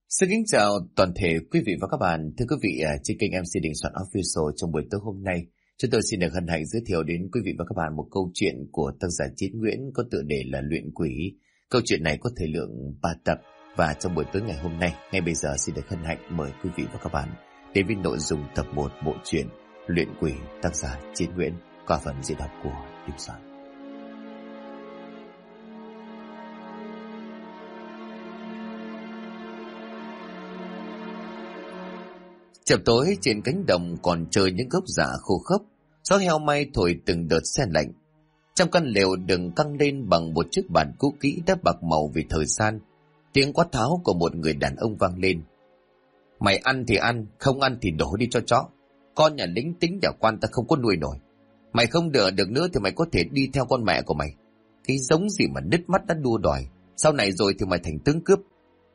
Xin kính chào toàn thể quý vị và các bạn. Thưa quý vị, trên kênh MC Đình Soạn Official trong buổi tối hôm nay, chúng tôi xin được hân hạnh giới thiệu đến quý vị và các bạn một câu chuyện của tác giả Chiến Nguyễn có tựa đề là Luyện Quỷ. Câu chuyện này có thời lượng 3 tập và trong buổi tối ngày hôm nay, ngay bây giờ xin được hân hạnh mời quý vị và các bạn đến với nội dung tập 1 bộ truyện Luyện Quỷ tác giả Chiến Nguyễn qua phần diễn đọc của Đình Soạn. Chập tối trên cánh đồng còn trời những gốc rạ khô khốc, gió heo may thổi từng đợt se lạnh. Trong căn lều đừng căng lên bằng một chiếc bàn cũ kỹ đã bạc màu vì thời gian, tiếng quát tháo của một người đàn ông vang lên. Mày ăn thì ăn, không ăn thì đổ đi cho chó. Con nhà lính tính nhà quan ta không có nuôi nổi. Mày không đỡ được nữa thì mày có thể đi theo con mẹ của mày. Cái giống gì mà nứt mắt đã đua đòi, sau này rồi thì mày thành tướng cướp.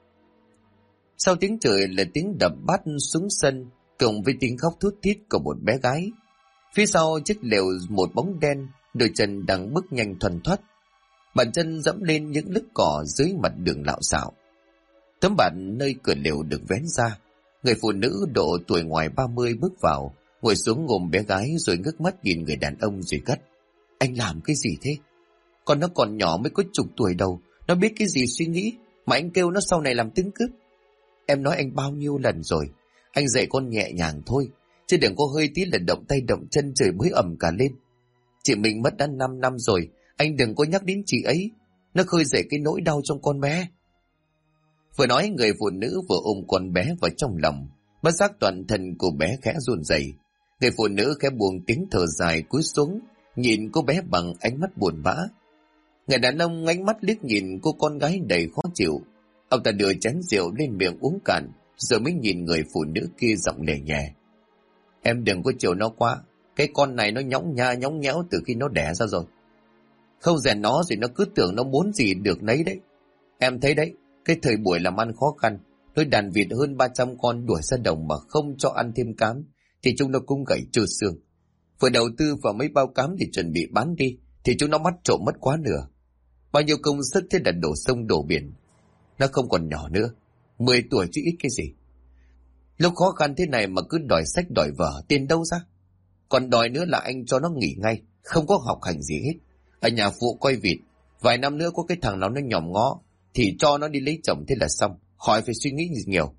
Sau tiếng trời là tiếng đập bát xuống sân, cùng với tiếng khóc thút thít của một bé gái. Phía sau chiếc lều một bóng đen, đôi chân đang bước nhanh thuần thoắt. Bàn chân dẫm lên những lớp cỏ dưới mặt đường lạo xạo. Tấm bạt nơi cửa lều được vén ra. Người phụ nữ độ tuổi ngoài 30 bước vào, ngồi xuống ngồm bé gái rồi ngước mắt nhìn người đàn ông rồi gắt. Anh làm cái gì thế? Con nó còn nhỏ mới có chục tuổi đầu, nó biết cái gì suy nghĩ, mà anh kêu nó sau này làm tướng cướp. Em nói anh bao nhiêu lần rồi, anh dạy con nhẹ nhàng thôi, chứ đừng có hơi tí là động tay động chân trời bới ẩm cả lên. Chị mình mất đã 5 năm rồi, anh đừng có nhắc đến chị ấy, nó khơi dậy cái nỗi đau trong con bé. Vừa nói người phụ nữ vừa ôm con bé vào trong lòng, bất giác toàn thân cô bé khẽ run rẩy. Người phụ nữ khẽ buông tiếng thở dài cúi xuống, nhìn cô bé bằng ánh mắt buồn bã. Người đàn ông ánh mắt liếc nhìn cô con gái đầy khó chịu. Ông ta đưa chén rượu lên miệng uống cạn, rồi mới nhìn người phụ nữ kia giọng lè nhẹ. Em đừng có chiều nó quá, cái con này nó nhõng nha nhõng nhẽo từ khi nó đẻ ra rồi. Không rèn nó rồi nó cứ tưởng nó muốn gì được nấy đấy. Em thấy đấy, cái thời buổi làm ăn khó khăn, nuôi đàn vịt hơn 300 con đuổi ra đồng mà không cho ăn thêm cám, thì chúng nó cũng gãy trơ xương. Vừa đầu tư vào mấy bao cám thì chuẩn bị bán đi, thì chúng nó bắt trộm mất quá nửa. Bao nhiêu công sức thế là đổ sông đổ biển. Nó không còn nhỏ nữa, 10 tuổi chứ ít cái gì. Lúc khó khăn thế này mà cứ đòi sách đòi vở, tiền đâu ra? Còn đòi nữa là anh cho nó nghỉ ngay, không có học hành gì hết. Ở nhà phụ coi vịt, vài năm nữa có cái thằng nào nó nhòm ngó, thì cho nó đi lấy chồng thế là xong, khỏi phải suy nghĩ gì nhiều.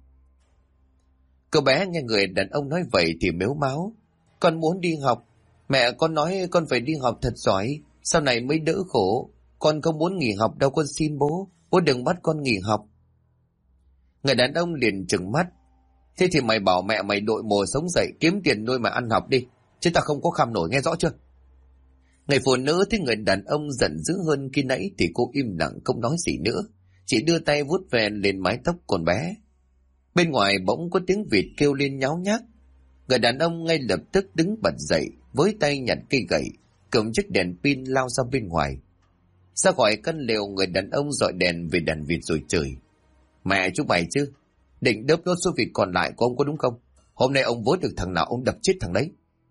Cô bé nghe người đàn ông nói vậy thì mếu máo. Con muốn đi học, mẹ con nói con phải đi học thật giỏi, sau này mới đỡ khổ. Con không muốn nghỉ học đâu, con xin bố, bố đừng bắt con nghỉ học. Người đàn ông liền trừng mắt. Thế thì mày bảo mẹ mày đội mồ sống dậy kiếm tiền nuôi mà ăn học đi, chứ ta không có kham nổi, nghe rõ chưa? Người phụ nữ thấy người đàn ông giận dữ hơn khi nãy thì cô im lặng không nói gì nữa, chỉ đưa tay vuốt ve lên mái tóc con bé. Bên ngoài bỗng có tiếng vịt kêu lên nháo nhác. Người đàn ông ngay lập tức đứng bật dậy, với tay nhặt cây gậy, cầm chiếc đèn pin lao ra bên ngoài. Ra khỏi căn lều, người đàn ông dọi đèn về đàn vịt rồi chửi. Mẹ chúng mày chứ, định đớp nốt số vịt còn lại của ông có đúng không? Hôm nay ông vớt được thằng nào ông đập chết thằng đấy.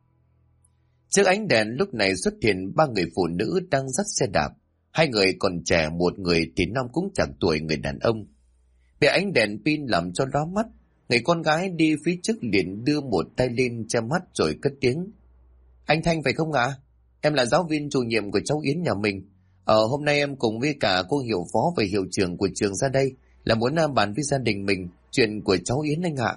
Trước ánh đèn lúc này xuất hiện 3 người phụ nữ đang dắt xe đạp. 2 người còn trẻ, một người thì năm cũng chẳng tuổi người đàn ông. Bị ánh đèn pin làm cho lóa mắt, người con gái đi phía trước liền đưa một tay lên che mắt rồi cất tiếng. Anh Thanh phải không ạ? Em là giáo viên chủ nhiệm của cháu Yến nhà mình. Hôm nay em cùng với cả cô hiệu phó và hiệu trưởng của trường ra đây là muốn bàn với gia đình mình chuyện của cháu Yến anh ạ.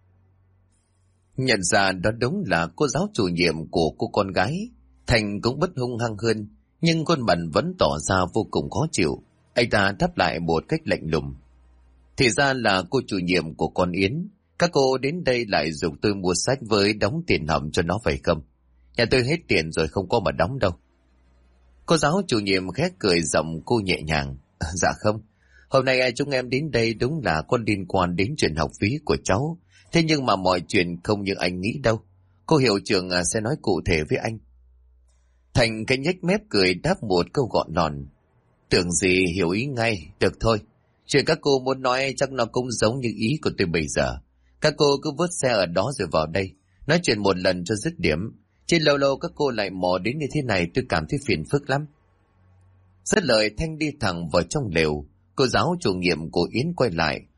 Nhận ra đó đúng là cô giáo chủ nhiệm của cô con gái, Thành cũng bất hung hăng hơn, nhưng khuôn mặt vẫn tỏ ra vô cùng khó chịu. Anh ta đáp lại một cách lạnh lùng. Thì ra là cô chủ nhiệm của con Yến. Các cô đến đây lại giục tôi mua sách với đóng tiền hầm cho nó phải không? Nhà tôi hết tiền rồi, không có mà đóng đâu. Cô giáo chủ nhiệm khẽ cười giọng cô nhẹ nhàng. Dạ không, hôm nay chúng em đến đây đúng là có liên quan đến chuyện học phí của cháu. Thế nhưng mà mọi chuyện không như anh nghĩ đâu. Cô hiệu trưởng sẽ nói cụ thể với anh. Thành cái nhếch mép cười đáp một câu gọn lòn. Tưởng gì hiểu ý ngay, được thôi. Chuyện các cô muốn nói chắc nó cũng giống như ý của tôi bây giờ. Các cô cứ vớt xe ở đó rồi vào đây, nói chuyện một lần cho dứt điểm. Chứ lâu lâu các cô lại mò đến như thế này tôi cảm thấy phiền phức lắm. Dứt lời Thanh đi thẳng vào trong lều. Cô giáo chủ nhiệm của Yến quay lại,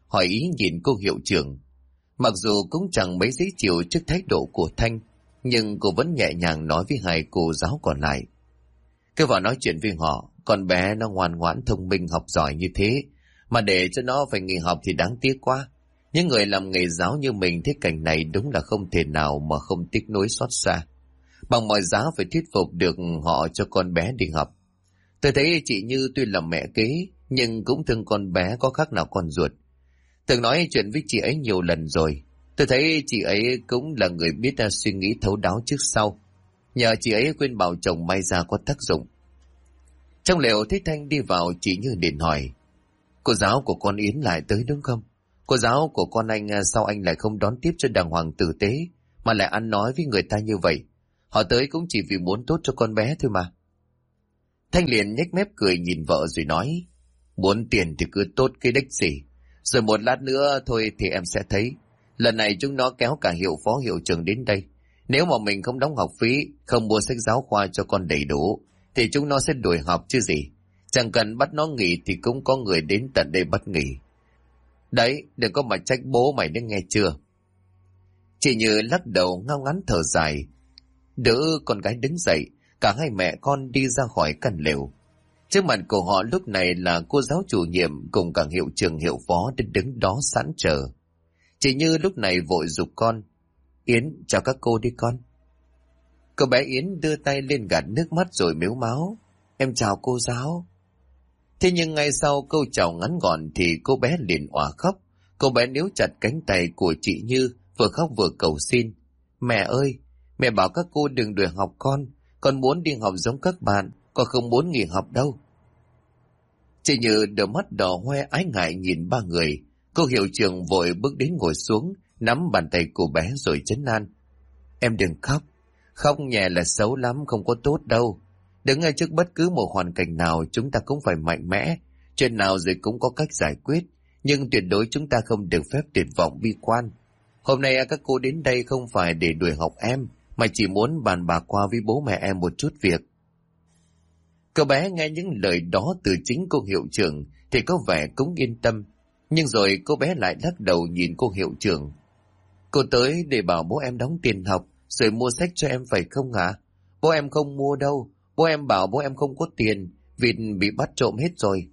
hỏi ý nhìn cô hiệu trưởng. Mặc dù cũng chẳng mấy dễ chịu trước thái độ của Thanh, nhưng cô vẫn nhẹ nhàng nói với hai cô giáo còn lại. Cứ vào nói chuyện với họ, con bé nó ngoan ngoãn thông minh học giỏi như thế, mà để cho nó phải nghỉ học thì đáng tiếc quá. Những người làm nghề giáo như mình thấy cảnh này đúng là không thể nào mà không tiếc nuối xót xa. Bằng mọi giá phải thuyết phục được họ cho con bé đi học. Tôi thấy chị Như tuy là mẹ kế, nhưng cũng thương con bé có khác nào con ruột. Từng nói chuyện với chị ấy nhiều lần rồi. Tôi thấy chị ấy cũng là người biết suy nghĩ thấu đáo trước sau. Nhờ chị ấy khuyên bảo chồng may ra có tác dụng. Trong lều thấy Thanh đi vào, chị Như liền hỏi. Cô giáo của con Yến lại tới đúng không? Cô giáo của con anh sao anh lại không đón tiếp cho đàng hoàng tử tế, mà lại ăn nói với người ta như vậy? Họ tới cũng chỉ vì muốn tốt cho con bé thôi mà. Thanh liền nhếch mép cười nhìn vợ rồi nói. Muốn tiền thì cứ tốt cái đếch gì. Rồi một lát nữa thôi thì em sẽ thấy. Lần này chúng nó kéo cả hiệu phó hiệu trưởng đến đây. Nếu mà mình không đóng học phí, không mua sách giáo khoa cho con đầy đủ, thì chúng nó sẽ đuổi học chứ gì. Chẳng cần bắt nó nghỉ thì cũng có người đến tận đây bắt nghỉ. Đấy, đừng có mà trách bố mày đến nghe chưa. Chị Như lắc đầu ngao ngán thở dài. Đỡ con gái đứng dậy, cả hai mẹ con đi ra khỏi căn lều. Trước mặt của họ lúc này là cô giáo chủ nhiệm cùng cả hiệu trưởng hiệu phó đứng đó sẵn chờ. Chị Như lúc này vội giục con. Yến, chào các cô đi con. Cô bé Yến đưa tay lên gạt nước mắt rồi mếu máo. Em chào cô giáo. Thế nhưng ngay sau câu chào ngắn gọn thì cô bé liền òa khóc. Cô bé níu chặt cánh tay của chị Như, vừa khóc vừa cầu xin. Mẹ ơi, mẹ bảo các cô đừng đuổi học con muốn đi học giống các bạn, con không muốn nghỉ học đâu. Chị Như đôi mắt đỏ hoe ái ngại nhìn ba người. Cô hiệu trưởng vội bước đến ngồi xuống, nắm bàn tay cô bé rồi trấn an. Em đừng khóc, khóc nhẹ là xấu lắm, không có tốt đâu. Đứng ngay trước bất cứ một hoàn cảnh nào chúng ta cũng phải mạnh mẽ, chuyện nào rồi cũng có cách giải quyết, nhưng tuyệt đối chúng ta không được phép tuyệt vọng bi quan. Hôm nay các cô đến đây không phải để đuổi học em, mà chỉ muốn bàn bạc qua với bố mẹ em một chút việc. Cậu bé nghe những lời đó từ chính cô hiệu trưởng thì có vẻ cũng yên tâm, nhưng rồi cô bé lại lắc đầu nhìn cô hiệu trưởng. Cô tới để bảo bố em đóng tiền học rồi mua sách cho em phải không ạ? Bố em không mua đâu, bố em bảo bố em không có tiền, vịt bị bắt trộm hết rồi.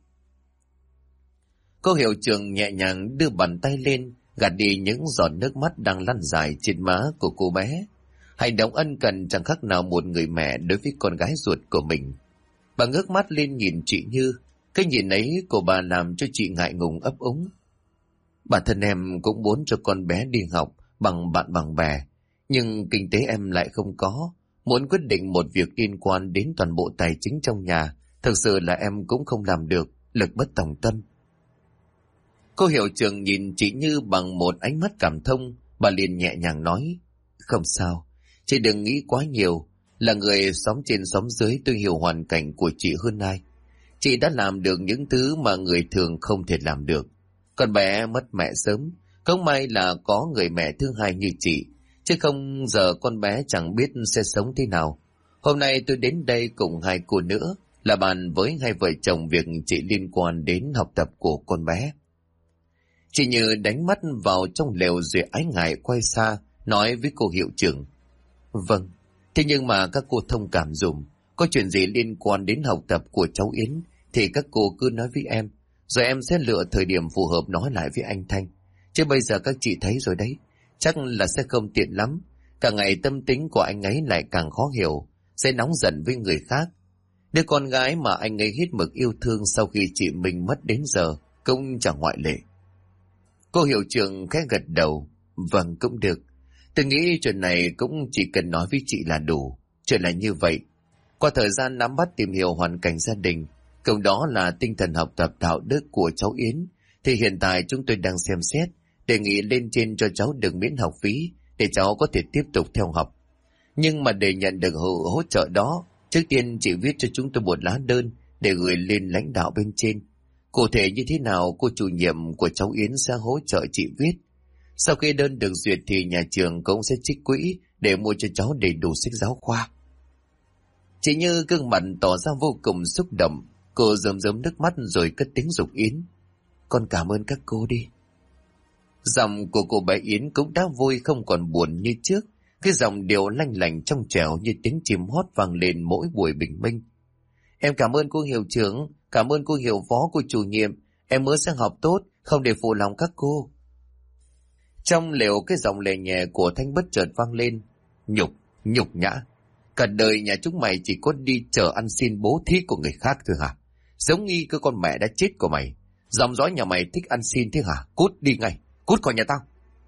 Cô hiệu trưởng nhẹ nhàng đưa bàn tay lên, gạt đi những giọt nước mắt đang lăn dài trên má của cô bé. Hành động ân cần chẳng khác nào một người mẹ đối với con gái ruột của mình. Bà ngước mắt lên nhìn chị Như, cái nhìn ấy của bà làm cho chị ngại ngùng ấp úng. Bản thân em cũng muốn cho con bé đi học bằng bạn bằng bè, nhưng kinh tế em lại không có. Muốn quyết định một việc liên quan đến toàn bộ tài chính trong nhà, thực sự là em cũng không làm được, lực bất tòng tâm. Cô hiệu trưởng nhìn chị Như bằng một ánh mắt cảm thông, bà liền nhẹ nhàng nói, không sao, chị đừng nghĩ quá nhiều, là người xóm trên xóm dưới tôi hiểu hoàn cảnh của chị hơn ai. Chị đã làm được những thứ mà người thường không thể làm được. Con bé mất mẹ sớm, không may là có người mẹ thứ hai như chị, chứ không giờ con bé chẳng biết sẽ sống thế nào. Hôm nay tôi đến đây cùng hai cô nữa, là bàn với hai vợ chồng việc chị liên quan đến học tập của con bé. Chị Như đánh mắt vào trong lều rồi ái ngại quay xa, nói với cô hiệu trưởng. Vâng, thế nhưng mà các cô thông cảm dùm, có chuyện gì liên quan đến học tập của cháu Yến thì các cô cứ nói với em, rồi em sẽ lựa thời điểm phù hợp nói lại với anh Thanh. Chứ bây giờ các chị thấy rồi đấy, chắc là sẽ không tiện lắm. Cả ngày tâm tính của anh ấy lại càng khó hiểu, sẽ nóng giận với người khác. Đứa con gái mà anh ấy hết mực yêu thương sau khi chị mình mất đến giờ cũng chẳng ngoại lệ. Cô hiệu trưởng khẽ gật đầu. Vâng, cũng được. Tôi nghĩ chuyện này cũng chỉ cần nói với chị là đủ. Chuyện là như vậy. Qua thời gian nắm bắt tìm hiểu hoàn cảnh gia đình, cùng đó là tinh thần học tập đạo đức của cháu Yến, thì hiện tại chúng tôi đang xem xét, đề nghị lên trên cho cháu được miễn học phí, để cháu có thể tiếp tục theo học. Nhưng mà để nhận được hỗ trợ đó, trước tiên chị viết cho chúng tôi một lá đơn để gửi lên lãnh đạo bên trên. Cụ thể như thế nào cô chủ nhiệm của cháu Yến sẽ hỗ trợ chị viết. Sau khi đơn được duyệt thì nhà trường cũng sẽ trích quỹ để mua cho cháu đầy đủ sách giáo khoa. Chị Như gương mặt tỏ ra vô cùng xúc động, cô rơm rớm nước mắt rồi cất tiếng giục Yến. Con cảm ơn các cô đi. Giọng của cô bé Yến cũng đã vui không còn buồn như trước. Cái giọng điệu lanh lành trong trẻo như tiếng chim hót vang lên mỗi buổi bình minh. Em cảm ơn cô hiệu trưởng, cảm ơn cô hiệu phó, cô chủ nhiệm. Em mới sang học tốt, không để phụ lòng các cô. Trong lều cái giọng lè nhẹ của Thanh bất chợt vang lên. Nhục nhã. Cả đời nhà chúng mày chỉ có đi chờ ăn xin bố thí của người khác thôi hả? Giống như cái con mẹ đã chết của mày. Dòng dõi nhà mày thích ăn xin thế hả? Cút đi ngay, cút khỏi nhà tao.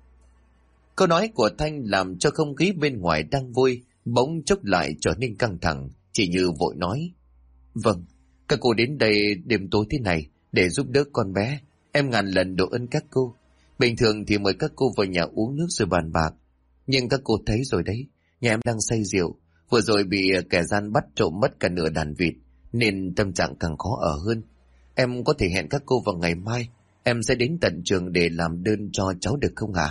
Câu nói của Thanh làm cho không khí bên ngoài đang vui bỗng chốc lại trở nên căng thẳng. Chị Như vội nói. Vâng, các cô đến đây đêm tối thế này để giúp đỡ con bé. Em ngàn lần độ ơn các cô. Bình thường thì mời các cô vào nhà uống nước rồi bàn bạc. Nhưng các cô thấy rồi đấy, nhà em đang say rượu. Vừa rồi bị kẻ gian bắt trộm mất cả nửa đàn vịt, nên tâm trạng càng khó ở hơn. Em có thể hẹn các cô vào ngày mai. Em sẽ đến tận trường để làm đơn cho cháu được không hả?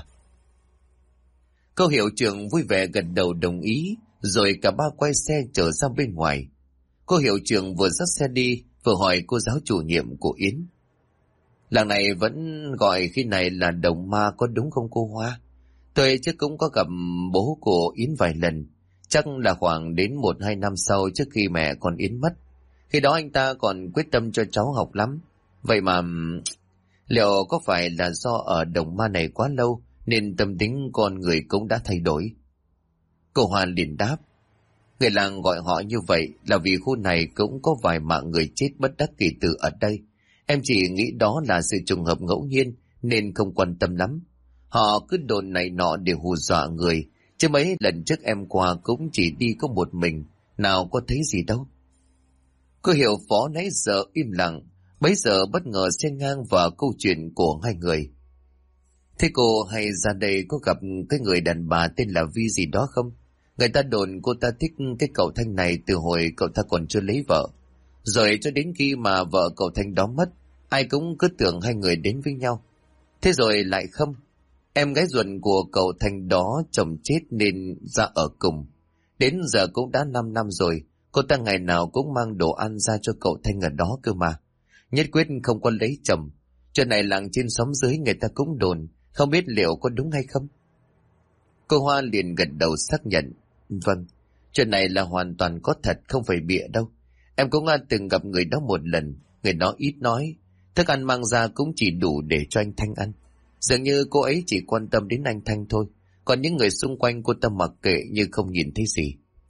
Cô hiệu trưởng vui vẻ gật đầu đồng ý, rồi cả ba quay xe trở ra bên ngoài. Cô hiệu trưởng vừa dắt xe đi, vừa hỏi cô giáo chủ nhiệm của Yến. Làng này vẫn gọi khi này là Đồng Ma có đúng không cô Hoa? Tôi trước cũng có gặp bố của Yến vài lần, chắc là khoảng đến 1-2 năm sau trước khi mẹ con Yến mất. Khi đó anh ta còn quyết tâm cho cháu học lắm. Vậy mà liệu có phải là do ở Đồng Ma này quá lâu nên tâm tính con người cũng đã thay đổi? Cô Hoa liền đáp. Người làng gọi họ như vậy là vì khu này cũng có vài mạng người chết bất đắc kỳ tử ở đây. Em chỉ nghĩ đó là sự trùng hợp ngẫu nhiên nên không quan tâm lắm. Họ cứ đồn này nọ để hù dọa người, chứ mấy lần trước em qua cũng chỉ đi có một mình, nào có thấy gì đâu. Cô hiệu phó nãy giờ im lặng, bấy giờ bất ngờ xen ngang vào câu chuyện của hai người. Thế cô hay ra đây có gặp cái người đàn bà tên là Vi gì đó không? Người ta đồn cô ta thích cái cậu Thanh này từ hồi cậu ta còn chưa lấy vợ. Rồi cho đến khi mà vợ cậu Thanh đó mất, ai cũng cứ tưởng hai người đến với nhau. Thế rồi lại không. Em gái ruột của cậu Thanh đó chồng chết nên ra ở cùng. Đến giờ cũng đã 5 năm rồi, cô ta ngày nào cũng mang đồ ăn ra cho cậu Thanh ở đó cơ mà. Nhất quyết không có lấy chồng. Chuyện này làng trên xóm dưới người ta cũng đồn, không biết liệu có đúng hay không. Cô Hoa liền gật đầu xác nhận. Vâng, chuyện này là hoàn toàn có thật, không phải bịa đâu. Em cũng từng gặp người đó một lần, người đó ít nói. Thức ăn mang ra cũng chỉ đủ để cho anh Thanh ăn. Dường như cô ấy chỉ quan tâm đến anh Thanh thôi, còn những người xung quanh cô ta mặc kệ như không nhìn thấy gì.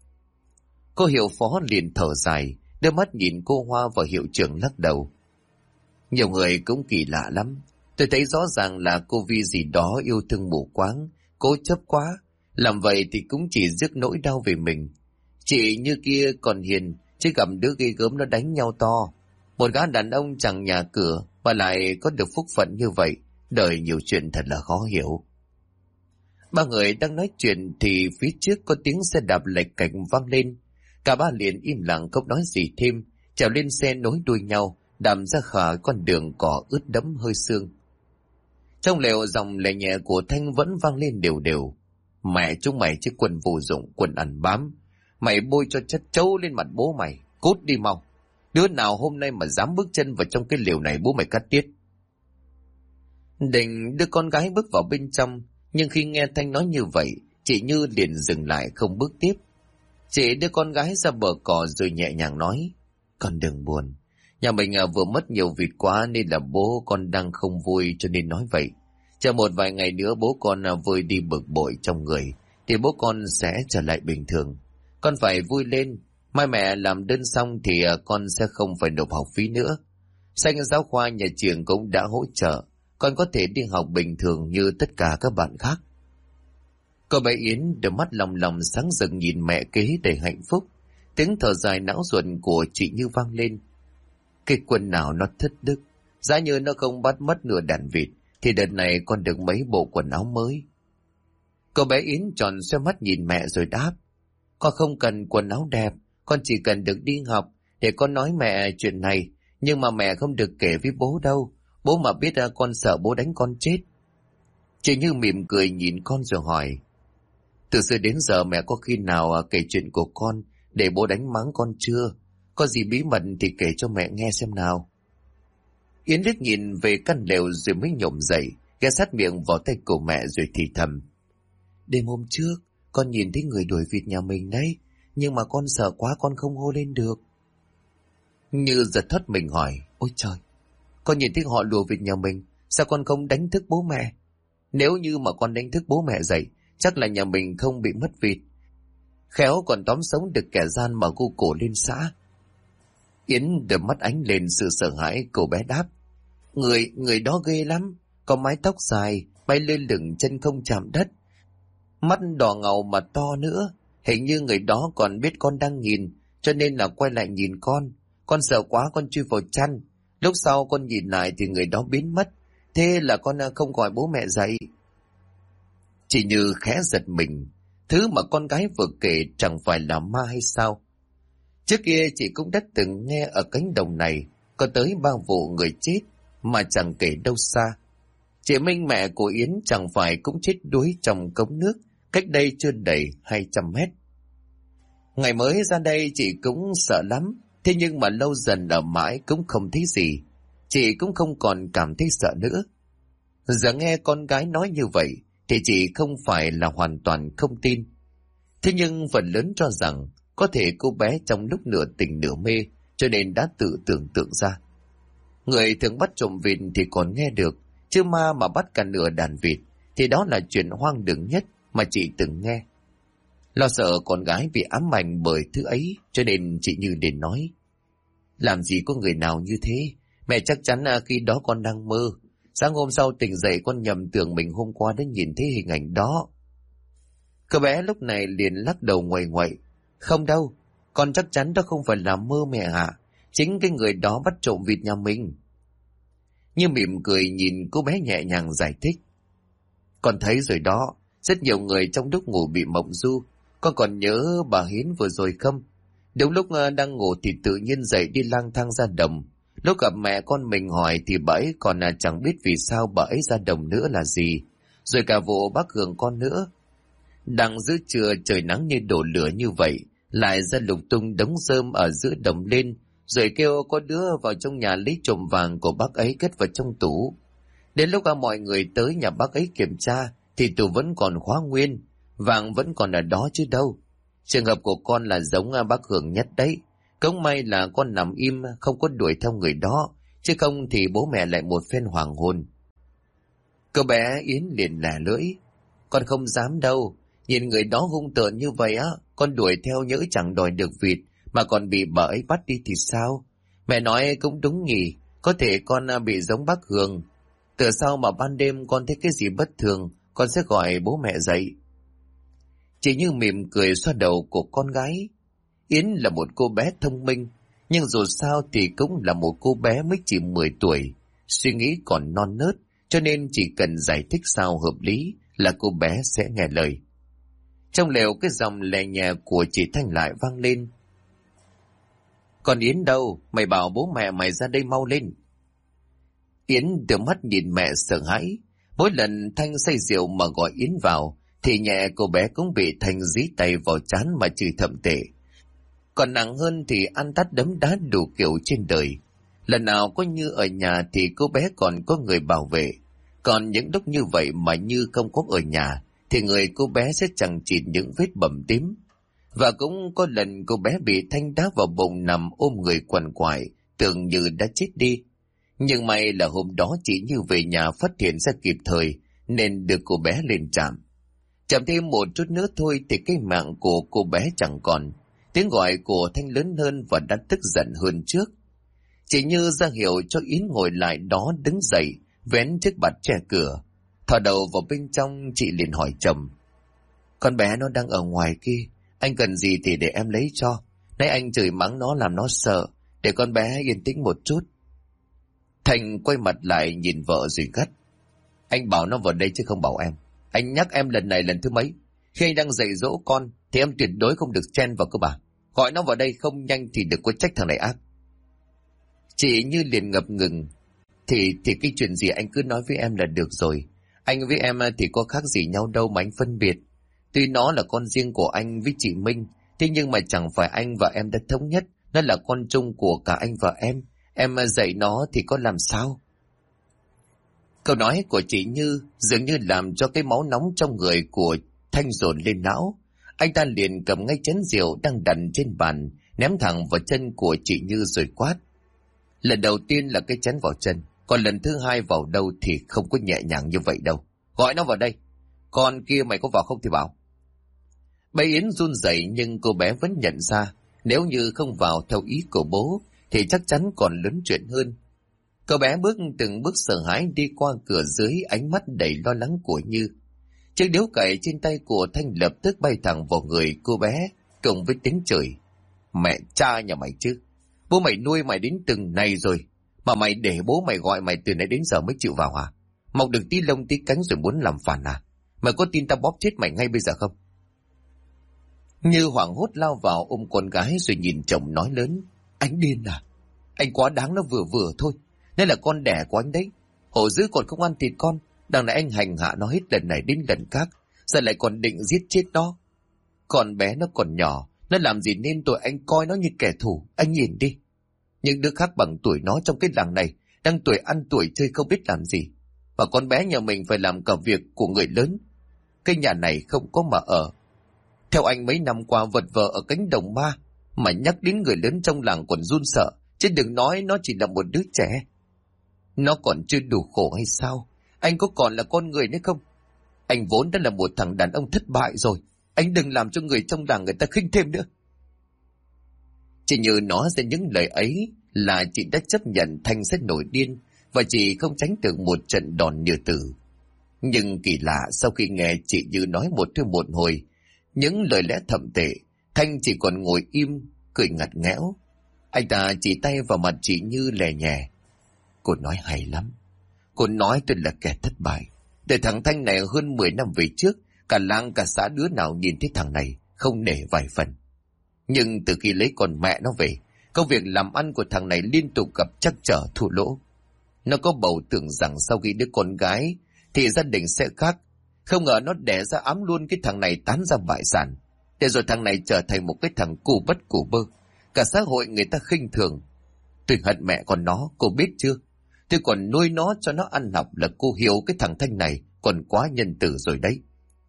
Cô hiệu phó liền thở dài, đưa mắt nhìn cô Hoa và hiệu trưởng lắc đầu. Nhiều người cũng kỳ lạ lắm. Tôi thấy rõ ràng là cô Vi gì đó yêu thương mù quáng, cố chấp quá. Làm vậy thì cũng chỉ rước nỗi đau về mình. Chị như kia còn hiền, chứ gặp đứa ghê gớm nó đánh nhau to. Một gã đàn ông chẳng nhà cửa mà lại có được phúc phận như vậy. Đời nhiều chuyện thật là khó hiểu. Ba người đang nói chuyện thì phía trước có tiếng xe đạp lệch cạch vang lên. Cả ba liền im lặng không nói gì thêm, trèo lên xe nối đuôi nhau, đạp ra khỏi con đường cỏ ướt đẫm hơi sương. Trong lều dòng lệ nhẹ của Thanh vẫn vang lên đều đều. Mẹ chúng mày chứ quần vô dụng, quần ăn bám. Mày bôi cho chất trâu lên mặt bố mày, cút đi mau. Đứa nào hôm nay mà dám bước chân vào trong cái lều này bố mày cắt tiết. Định đưa con gái bước vào bên trong, nhưng khi nghe Thanh nói như vậy, chị Như liền dừng lại không bước tiếp. Chị đưa con gái ra bờ cỏ rồi nhẹ nhàng nói. Con đừng buồn, nhà mình vừa mất nhiều vịt quá nên là bố con đang không vui cho nên nói vậy. Chờ một vài ngày nữa bố con vơi đi bực bội trong người thì bố con sẽ trở lại bình thường. Con phải vui lên, mai mẹ làm đơn xong thì con sẽ không phải nộp học phí nữa. Sách giáo khoa nhà trường cũng đã hỗ trợ, con có thể đi học bình thường như tất cả các bạn khác. Cô bé Yến đôi mắt lòng lòng sáng rực nhìn mẹ kế đầy hạnh phúc. Tiếng thở dài não ruột của chị Như vang lên. Cái quần nào nó thất đức, giá như nó không bắt mất nửa đàn vịt thì đợt này con được mấy bộ quần áo mới. Cô bé Yến tròn xoe mắt nhìn mẹ rồi đáp. Con không cần quần áo đẹp, con chỉ cần được đi học để con nói mẹ chuyện này. Nhưng mà mẹ không được kể với bố đâu, bố mà biết con sợ bố đánh con chết. Chị Như mỉm cười nhìn con rồi hỏi. Từ xưa đến giờ mẹ có khi nào kể chuyện của con để bố đánh mắng con chưa? Có gì bí mật thì kể cho mẹ nghe xem nào. Yến liếc nhìn về căn lều rồi mới nhổm dậy, ghé sát miệng vào tay của mẹ rồi thì thầm. Đêm hôm trước, con nhìn thấy người đuổi vịt nhà mình đấy, nhưng mà con sợ quá con không hô lên được. Như giật thót mình hỏi, ôi trời, con nhìn thấy họ đuổi vịt nhà mình, sao con không đánh thức bố mẹ? Nếu như mà con đánh thức bố mẹ dậy, chắc là nhà mình không bị mất vịt. Khéo còn tóm sống được kẻ gian mà gu cổ lên xã. Yến đôi mắt ánh lên sự sợ hãi, cô bé đáp. Người đó ghê lắm, có mái tóc dài, bay lơ lửng chân không chạm đất. Mắt đỏ ngầu mà to nữa, hình như người đó còn biết con đang nhìn, cho nên là quay lại nhìn con. Con sợ quá con chui vào chăn, lúc sau con nhìn lại thì người đó biến mất, thế là con không gọi bố mẹ dậy. Chị Như khẽ giật mình, thứ mà con gái vừa kể chẳng phải là ma hay sao? Trước kia chị cũng đã từng nghe ở cánh đồng này có tới 3 vụ người chết mà chẳng kể đâu xa. Chị Minh mẹ của Yến chẳng phải cũng chết đuối trong cống nước cách đây chưa đầy 200 mét. Ngày mới ra đây chị cũng sợ lắm, thế nhưng mà lâu dần ở mãi cũng không thấy gì. Chị cũng không còn cảm thấy sợ nữa. Giờ nghe con gái nói như vậy thì chị không phải là hoàn toàn không tin. Thế nhưng phần lớn cho rằng có thể cô bé trong lúc nửa tỉnh nửa mê cho nên đã tự tưởng tượng ra. Người thường bắt trộm vịt thì còn nghe được, chứ ma mà bắt cả nửa đàn vịt thì đó là chuyện hoang đường nhất mà chị từng nghe. Lo sợ con gái bị ám ảnh bởi thứ ấy cho nên chị Như đến nói. Làm gì có người nào như thế, mẹ chắc chắn khi đó con đang mơ. Sáng hôm sau tỉnh dậy con nhầm tưởng mình hôm qua đã nhìn thấy hình ảnh đó. Cô bé lúc này liền lắc đầu nguậy nguậy. Không đâu, con chắc chắn đó không phải là mơ mẹ ạ. Chính cái người đó bắt trộm vịt nhà mình. Như mỉm cười nhìn cô bé nhẹ nhàng giải thích. Con thấy rồi đó, rất nhiều người trong lúc ngủ bị mộng du. Con còn nhớ bà Hiến vừa rồi không? Đúng lúc đang ngủ thì tự nhiên dậy đi lang thang ra đồng. Lúc gặp mẹ con mình hỏi thì bà ấy còn chẳng biết vì sao bà ấy ra đồng nữa là gì. Rồi cả vụ bác Hường con nữa. Đang giữa trưa trời nắng như đổ lửa như vậy, lại ra lục tung đống rơm ở giữa đồng lên, rồi kêu có đứa vào trong nhà lấy trộm vàng của bác ấy cất vào trong tủ. Đến lúc mọi người tới nhà bác ấy kiểm tra thì tủ vẫn còn khóa nguyên, vàng vẫn còn ở đó chứ đâu. Trường hợp của con là giống bác Hường nhất đấy. Cũng may là con nằm im không có đuổi theo người đó, chứ không thì bố mẹ lại một phen hoàng hôn. Cô bé Yến liền lẻ lưỡi. Con không dám đâu, nhìn người đó hung tợn như vậy á, con đuổi theo nhỡ chẳng đòi được vịt mà còn bị bà ấy bắt đi thì sao? Mẹ nói cũng đúng nhỉ, có thể con bị giống bác Hường. Từ sau mà ban đêm con thấy cái gì bất thường, con sẽ gọi bố mẹ dậy. Chị Như mỉm cười xoa đầu của con gái. Yến là một cô bé thông minh, nhưng dù sao thì cũng là một cô bé mới chỉ 10 tuổi, suy nghĩ còn non nớt, cho nên chỉ cần giải thích sao hợp lý là cô bé sẽ nghe lời. Trong lều cái dòng lè nhẹ của chị Thanh lại vang lên. Còn Yến đâu? Mày bảo bố mẹ mày ra đây mau lên. Yến đưa mắt nhìn mẹ sợ hãi. Mỗi lần Thanh say rượu mà gọi Yến vào thì nhẹ cô bé cũng bị Thanh dí tay vào trán mà chửi thậm tệ. Còn nặng hơn thì ăn tát đấm đá đủ kiểu trên đời. Lần nào có Như ở nhà thì cô bé còn có người bảo vệ. Còn những lúc như vậy mà Như không có ở nhà thì người cô bé sẽ chẳng chịt những vết bầm tím. Và cũng có lần cô bé bị Thanh đá vào bụng nằm ôm người quằn quại, tưởng như đã chết đi. Nhưng may là hôm đó chị Như về nhà phát hiện ra kịp thời nên đưa cô bé lên trạm. Chậm thêm một chút nữa thôi thì cái mạng của cô bé chẳng còn. Tiếng gọi của Thanh lớn hơn và đã tức giận hơn trước. Chị Như ra hiệu cho Yến ngồi lại đó đứng dậy, vén chiếc bạt che cửa. Thò đầu vào bên trong, chị liền hỏi chồng. Con bé nó đang ở ngoài kia, anh cần gì thì để em lấy cho. Nãy anh chửi mắng nó làm nó sợ, để con bé yên tĩnh một chút. Thành quay mặt lại nhìn vợ rồi gắt. Anh bảo nó vào đây chứ không bảo em. Anh nhắc em lần này lần thứ mấy. Khi anh đang dạy dỗ con thì em tuyệt đối không được chen vào cơ bà. Gọi nó vào đây không nhanh thì đừng có trách thằng này ác. Chị Như liền ngập ngừng. Thì cái chuyện gì anh cứ nói với em là được rồi. Anh với em thì có khác gì nhau đâu mà anh phân biệt. Tuy nó là con riêng của anh với chị Minh, thế nhưng mà chẳng phải anh và em đã thống nhất. Nó là con chung của cả anh và em. Em dạy nó thì có làm sao? Câu nói của chị Như dường như làm cho cái máu nóng trong người của Thanh dồn lên não. Anh ta liền cầm ngay chén rượu đang đặt trên bàn, ném thẳng vào chân của chị Như rồi quát. Lần đầu tiên là cái chén vào chân, còn lần thứ hai vào đâu thì không có nhẹ nhàng như vậy đâu. Gọi nó vào đây. Con kia mày có vào không thì bảo. Bé Yến run rẩy nhưng cô bé vẫn nhận ra nếu như không vào theo ý của bố thì chắc chắn còn lớn chuyện hơn. Cô bé từng bước sợ hãi đi qua cửa dưới ánh mắt đầy lo lắng của Như. Chiếc điếu cày trên tay của Thanh lập tức bay thẳng vào người cô bé cùng với tiếng chửi. Mẹ cha nhà mày chứ. Bố mày nuôi mày đến từng này rồi mà mày để bố mày gọi mày từ nãy đến giờ mới chịu vào hả? Mọc được tí lông tí cánh rồi muốn làm phản à? Mày có tin tao bóp chết mày ngay bây giờ không? Như hoảng hốt lao vào ôm con gái rồi nhìn chồng nói lớn. Anh điên à? Anh quá đáng, nó vừa vừa thôi. Đây là con đẻ của anh đấy. Hổ dữ còn không ăn thịt con. Đằng này anh hành hạ nó hết lần này đến lần khác, giờ lại còn định giết chết nó. Con bé nó còn nhỏ, nó làm gì nên tội anh coi nó như kẻ thù. Anh nhìn đi. Những đứa khác bằng tuổi nó trong cái làng này đang tuổi ăn tuổi chơi không biết làm gì. Và con bé nhà mình phải làm cả việc của người lớn. Cái nhà này không có mà ở. Theo anh mấy năm qua vật vờ ở cánh đồng ma, mà nhắc đến người lớn trong làng còn run sợ, chứ đừng nói nó chỉ là một đứa trẻ. Nó còn chưa đủ khổ hay sao? Anh có còn là con người nữa không? Anh vốn đã là một thằng đàn ông thất bại rồi. Anh đừng làm cho người trong làng người ta khinh thêm nữa. Chỉ như nói ra những lời ấy là chị đã chấp nhận Thanh sẽ nổi điên và chị không tránh được một trận đòn như tử. Nhưng kỳ lạ, sau khi nghe chị Như nói một thứ một hồi những lời lẽ thậm tệ, Thanh chỉ còn ngồi im cười ngặt nghẽo. Anh ta chỉ tay vào mặt chị Như lè nhẹ. Cô nói hay lắm. Cô nói tôi là kẻ thất bại. Để thằng Thanh này hơn 10 năm về trước, cả làng cả xã đứa nào nhìn thấy thằng này không nể vài phần. Nhưng từ khi lấy con mẹ nó về, công việc làm ăn của thằng này liên tục gặp trắc trở thua lỗ. Nó có bầu tưởng rằng sau khi đứa con gái thì gia đình sẽ khác. Không ngờ nó đẻ ra ẵm luôn cái thằng này tán ra bại sản. Để rồi thằng này trở thành một cái thằng cù bất cù bơ. Cả xã hội người ta khinh thường. Tôi hận mẹ con nó, cô biết chưa? Tôi còn nuôi nó cho nó ăn học là cô hiểu cái thằng Thanh này còn quá nhân từ rồi đấy.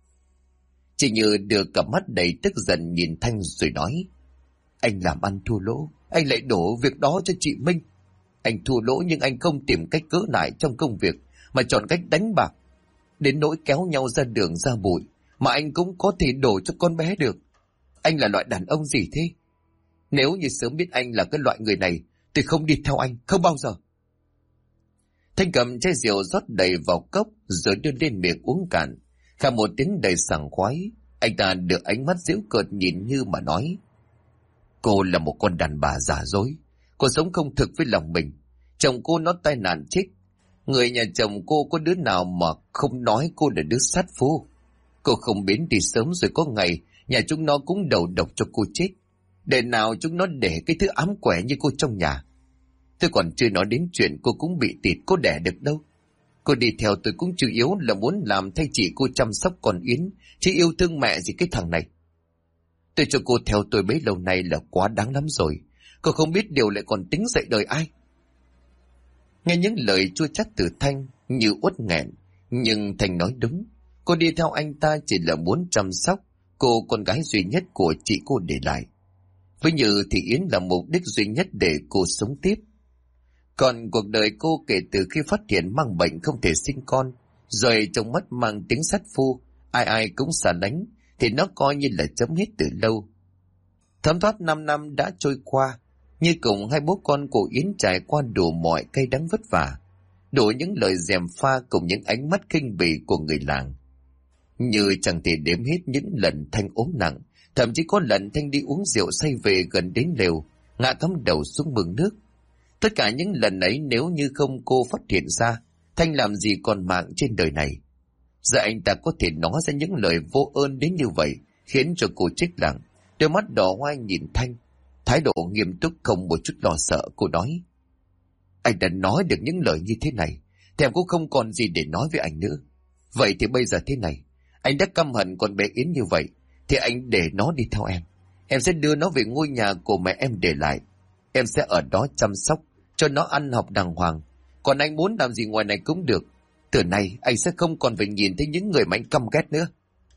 Chị Như đưa cặp mắt đầy tức giận nhìn Thanh rồi nói. Anh làm ăn thua lỗ, anh lại đổ việc đó cho chị Minh. Anh thua lỗ nhưng anh không tìm cách gỡ lại trong công việc, mà chọn cách đánh bạc. Đến nỗi kéo nhau ra đường ra bụi, mà anh cũng có thể đổ cho con bé được. Anh là loại đàn ông gì thế? Nếu như sớm biết anh là cái loại người này, tôi không đi theo anh, không bao giờ. Thanh cầm chai rượu rót đầy vào cốc rồi đưa lên miệng uống cạn. Khả một tiếng đầy sảng khoái, anh ta được ánh mắt giễu cợt nhìn Như mà nói. Cô là một con đàn bà giả dối. Cô sống không thực với lòng mình. Chồng cô nó tai nạn chết. Người nhà chồng cô có đứa nào mà không nói cô là đứa sát phu. Cô không biến đi sớm rồi có ngày nhà chúng nó cũng đầu độc cho cô chết. Để nào chúng nó để cái thứ ám quẻ như cô trong nhà. Tôi còn chưa nói đến chuyện cô cũng bị tịt, cô đẻ được đâu. Cô đi theo tôi cũng chủ yếu là muốn làm thay chị cô chăm sóc con Yến, chứ yêu thương mẹ gì cái thằng này. Tôi cho cô theo tôi bấy lâu nay là quá đáng lắm rồi. Cô không biết điều lại còn tính dạy đời ai. Nghe những lời chua chát từ Thanh như uất nghẹn, nhưng Thanh nói đúng. Cô đi theo anh ta chỉ là muốn chăm sóc cô con gái duy nhất của chị cô để lại. Với Như thì Yến là mục đích duy nhất để cô sống tiếp. Còn cuộc đời cô kể từ khi phát hiện mang bệnh không thể sinh con, rồi trong mắt mang tiếng sát phu, ai ai cũng xa lánh, thì nó coi như là chấm hết từ lâu. Thấm thoát 5 năm đã trôi qua, Như cùng hai bố con của Yến trải qua đủ mọi cay đắng vất vả, đủ những lời gièm pha cùng những ánh mắt khinh bỉ của người làng. Như chẳng thể đếm hết những lần Thanh ốm nặng, thậm chí có lần Thanh đi uống rượu say về gần đến lều, ngã cắm đầu xuống mương nước. Tất cả những lần ấy nếu như không cô phát hiện ra, Thanh làm gì còn mạng trên đời này. Giờ anh ta có thể nói ra những lời vô ơn đến như vậy, khiến cho cô chết lặng, đôi mắt đỏ hoe nhìn Thanh, thái độ nghiêm túc không một chút lo sợ. Cô nói, anh đã nói được những lời như thế này, thì em cũng không còn gì để nói với anh nữa. Vậy thì bây giờ thế này, anh đã căm hận con bé Yến như vậy, thì anh để nó đi theo em. Em sẽ đưa nó về ngôi nhà của mẹ em để lại. Em sẽ ở đó chăm sóc, cho nó ăn học đàng hoàng. Còn anh muốn làm gì ngoài này cũng được. Từ nay anh sẽ không còn phải nhìn thấy những người mà anh căm ghét nữa.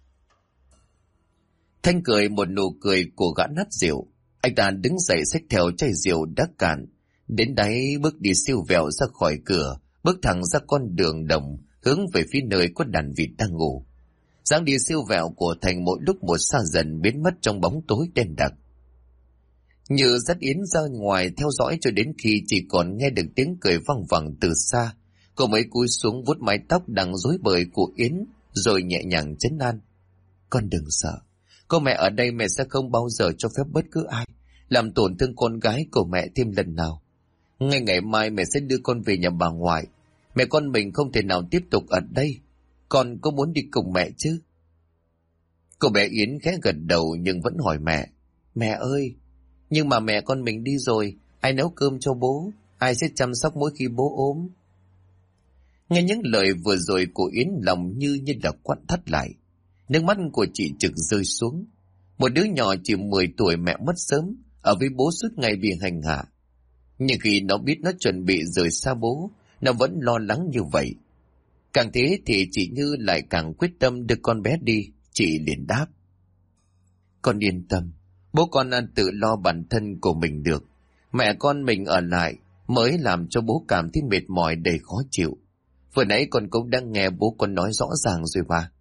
Thanh cười một nụ cười của gã nát rượu. Anh ta đứng dậy xách theo chai rượu đã cạn, đến đáy bước đi siêu vẹo ra khỏi cửa, bước thẳng ra con đường đồng, hướng về phía nơi có đàn vịt đang ngủ. Dáng đi siêu vẹo của Thành mỗi lúc một xa dần, biến mất trong bóng tối đen đặc. Như dắt Yến ra ngoài theo dõi cho đến khi chỉ còn nghe được tiếng cười văng vẳng từ xa. Cô mới cúi xuống vuốt mái tóc đang rối bời của Yến, rồi nhẹ nhàng trấn an. Con đừng sợ, có mẹ ở đây mẹ sẽ không bao giờ cho phép bất cứ ai làm tổn thương con gái của mẹ thêm lần nào. Ngay ngày mai mẹ sẽ đưa con về nhà bà ngoại. Mẹ con mình không thể nào tiếp tục ở đây. Con có muốn đi cùng mẹ chứ? Cô bé Yến khẽ gật đầu nhưng vẫn hỏi mẹ. Mẹ ơi, nhưng mà mẹ con mình đi rồi, ai nấu cơm cho bố? Ai sẽ chăm sóc mỗi khi bố ốm? Nghe những lời vừa rồi của Yến, lòng như là quặn thắt lại. Nước mắt của chị trực rơi xuống. Một đứa nhỏ chỉ 10 tuổi mẹ mất sớm, ở với bố suốt ngày bị hành hạ. Nhưng khi nó biết nó chuẩn bị rời xa bố, nó vẫn lo lắng như vậy. Càng thế thì chị Như lại càng quyết tâm đưa con bé đi. Chị liền đáp. Con yên tâm, bố con tự lo bản thân của mình được. Mẹ con mình ở lại mới làm cho bố cảm thấy mệt mỏi đầy khó chịu. Vừa nãy con cũng đang nghe bố con nói rõ ràng rồi mà.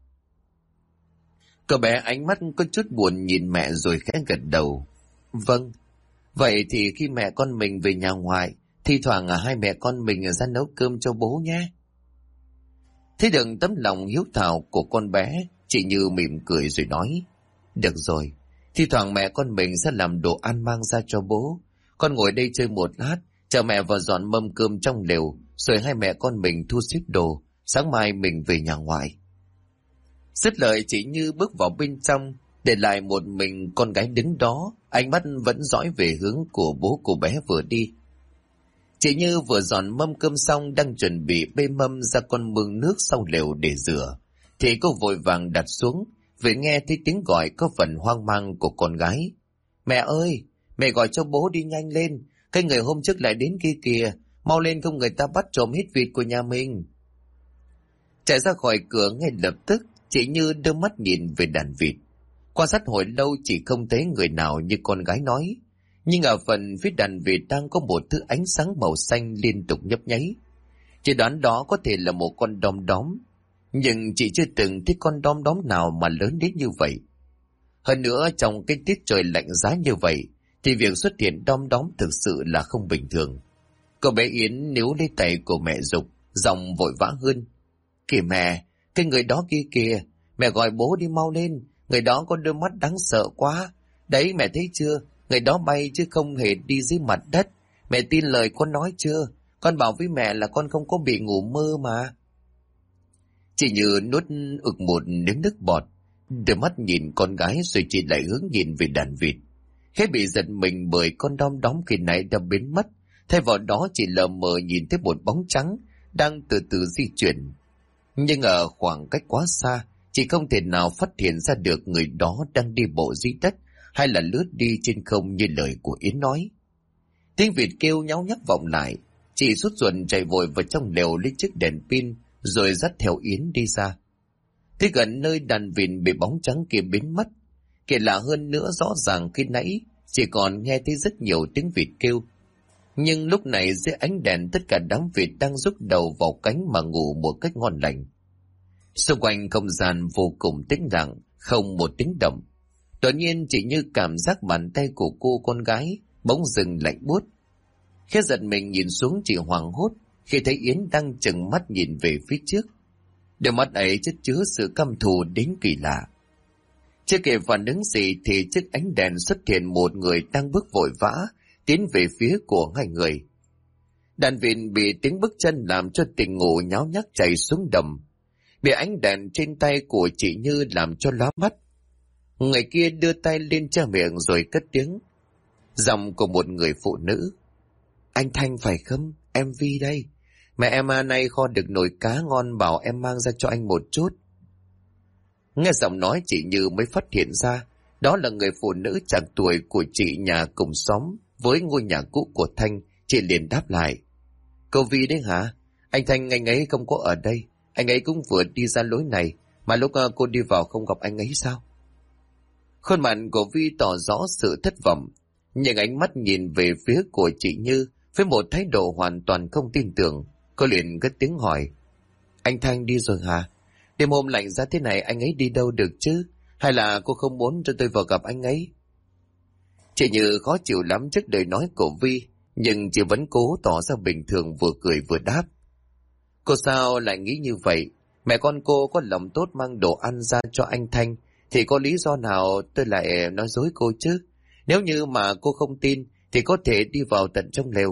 Cậu bé ánh mắt có chút buồn nhìn mẹ rồi khẽ gật đầu. Vâng, vậy thì khi mẹ con mình về nhà ngoại, thi thoảng hai mẹ con mình ra nấu cơm cho bố nhé. Thấy được tấm lòng hiếu thảo của con bé, chị Như mỉm cười rồi nói. Được rồi, thi thoảng mẹ con mình sẽ làm đồ ăn mang ra cho bố. Con ngồi đây chơi một lát, chờ mẹ vào dọn mâm cơm trong lều, rồi hai mẹ con mình thu xếp đồ, sáng mai mình về nhà ngoại. Dứt lời chị Như bước vào bên trong, để lại một mình con gái đứng đó, ánh mắt vẫn dõi về hướng của bố cô bé vừa đi. Chị Như vừa dọn mâm cơm xong đang chuẩn bị bê mâm ra con mương nước sau lều để rửa, thì cô vội vàng đặt xuống, vì nghe thấy tiếng gọi có phần hoang mang của con gái. Mẹ ơi, mẹ gọi cho bố đi nhanh lên, cái người hôm trước lại đến kia kìa, mau lên không người ta bắt trộm hết vịt của nhà mình. Chạy ra khỏi cửa ngay lập tức, chị Như đưa mắt nhìn về đàn vịt. Quan sát hồi lâu chỉ không thấy người nào như con gái nói, nhưng ở phần phía đàn vịt đang có một thứ ánh sáng màu xanh liên tục nhấp nháy. Chị đoán đó có thể là một con đom đóm, nhưng chị chưa từng thấy con đom đóm nào mà lớn đến như vậy. Hơn nữa trong cái tiết trời lạnh giá như vậy, thì việc xuất hiện đom đóm thực sự là không bình thường. Cô bé Yến níu lấy tay của mẹ giục, giọng vội vã hơn. Kìa mẹ, cái người đó kia kìa, mẹ gọi bố đi mau lên, người đó có đôi mắt đáng sợ quá. Đấy mẹ thấy chưa, người đó bay chứ không hề đi dưới mặt đất. Mẹ tin lời con nói chưa? Con bảo với mẹ là con không có bị ngủ mơ mà. Chị Như nuốt ực một nếm nước bọt, đôi mắt nhìn con gái rồi chị lại hướng nhìn về đàn vịt. Khẽ bị giật mình bởi con đom đóm khi nãy đã biến mất, thay vào đó chị lờ mờ nhìn thấy một bóng trắng đang từ từ di chuyển. Nhưng ở khoảng cách quá xa, chị không thể nào phát hiện ra được người đó đang đi bộ dưới đất hay là lướt đi trên không như lời của Yến nói. Tiếng vịt kêu nháo nhác vọng lại, chị sốt ruột chạy vội vào trong lều lấy chiếc đèn pin rồi dắt theo Yến đi ra. Thế gần nơi đàn vịt bị bóng trắng kia biến mất, kể lạ hơn nữa rõ ràng khi nãy chỉ còn nghe thấy rất nhiều tiếng vịt kêu. Nhưng lúc này dưới ánh đèn tất cả đám vịt đang rúc đầu vào cánh mà ngủ một cách ngon lành. Xung quanh không gian vô cùng tĩnh lặng, không một tiếng động. Đột nhiên chỉ như cảm giác bàn tay của cô con gái bỗng dừng lạnh buốt. Khẽ giật mình nhìn xuống chị hoảng hốt khi thấy Yến đang trừng mắt nhìn về phía trước. Đôi mắt ấy chất chứa sự căm thù đến kỳ lạ. Chưa kịp phản ứng gì thì trước ánh đèn xuất hiện một người đang bước vội vã tiến về phía của hai người. Đàn vịt bị tiếng bước chân làm cho tỉnh ngủ nháo nhác chạy xuống đầm, bị ánh đèn trên tay của chị Như làm cho lóa mắt. Người kia đưa tay lên che miệng rồi cất tiếng. Giọng của một người phụ nữ. Anh Thanh phải không? Em Vi đây. Mẹ em nay kho được nồi cá ngon bảo em mang ra cho anh một chút. Nghe giọng nói chị Như mới phát hiện ra đó là người phụ nữ chạc tuổi của chị nhà cùng xóm với ngôi nhà cũ của Thanh. Chị liền đáp lại. Cô Vi đấy hả? Anh Thanh anh ấy không có ở đây. Anh ấy cũng vừa đi ra lối này, mà lúc cô đi vào không gặp anh ấy sao? Khuôn mặt của Vi tỏ rõ sự thất vọng, nhưng ánh mắt nhìn về phía của chị Như với một thái độ hoàn toàn không tin tưởng. Cô liền cất tiếng hỏi, anh Thanh đi rồi hả? Đêm hôm lạnh giá thế này anh ấy đi đâu được chứ? Hay là cô không muốn cho tôi vào gặp anh ấy? Chị Như khó chịu lắm trước lời nói của Vi, nhưng chị vẫn cố tỏ ra bình thường, vừa cười vừa đáp. Cô sao lại nghĩ như vậy? Mẹ con cô có lòng tốt mang đồ ăn ra cho anh Thanh, thì có lý do nào tôi lại nói dối cô chứ? Nếu như mà cô không tin, thì có thể đi vào tận trong lều.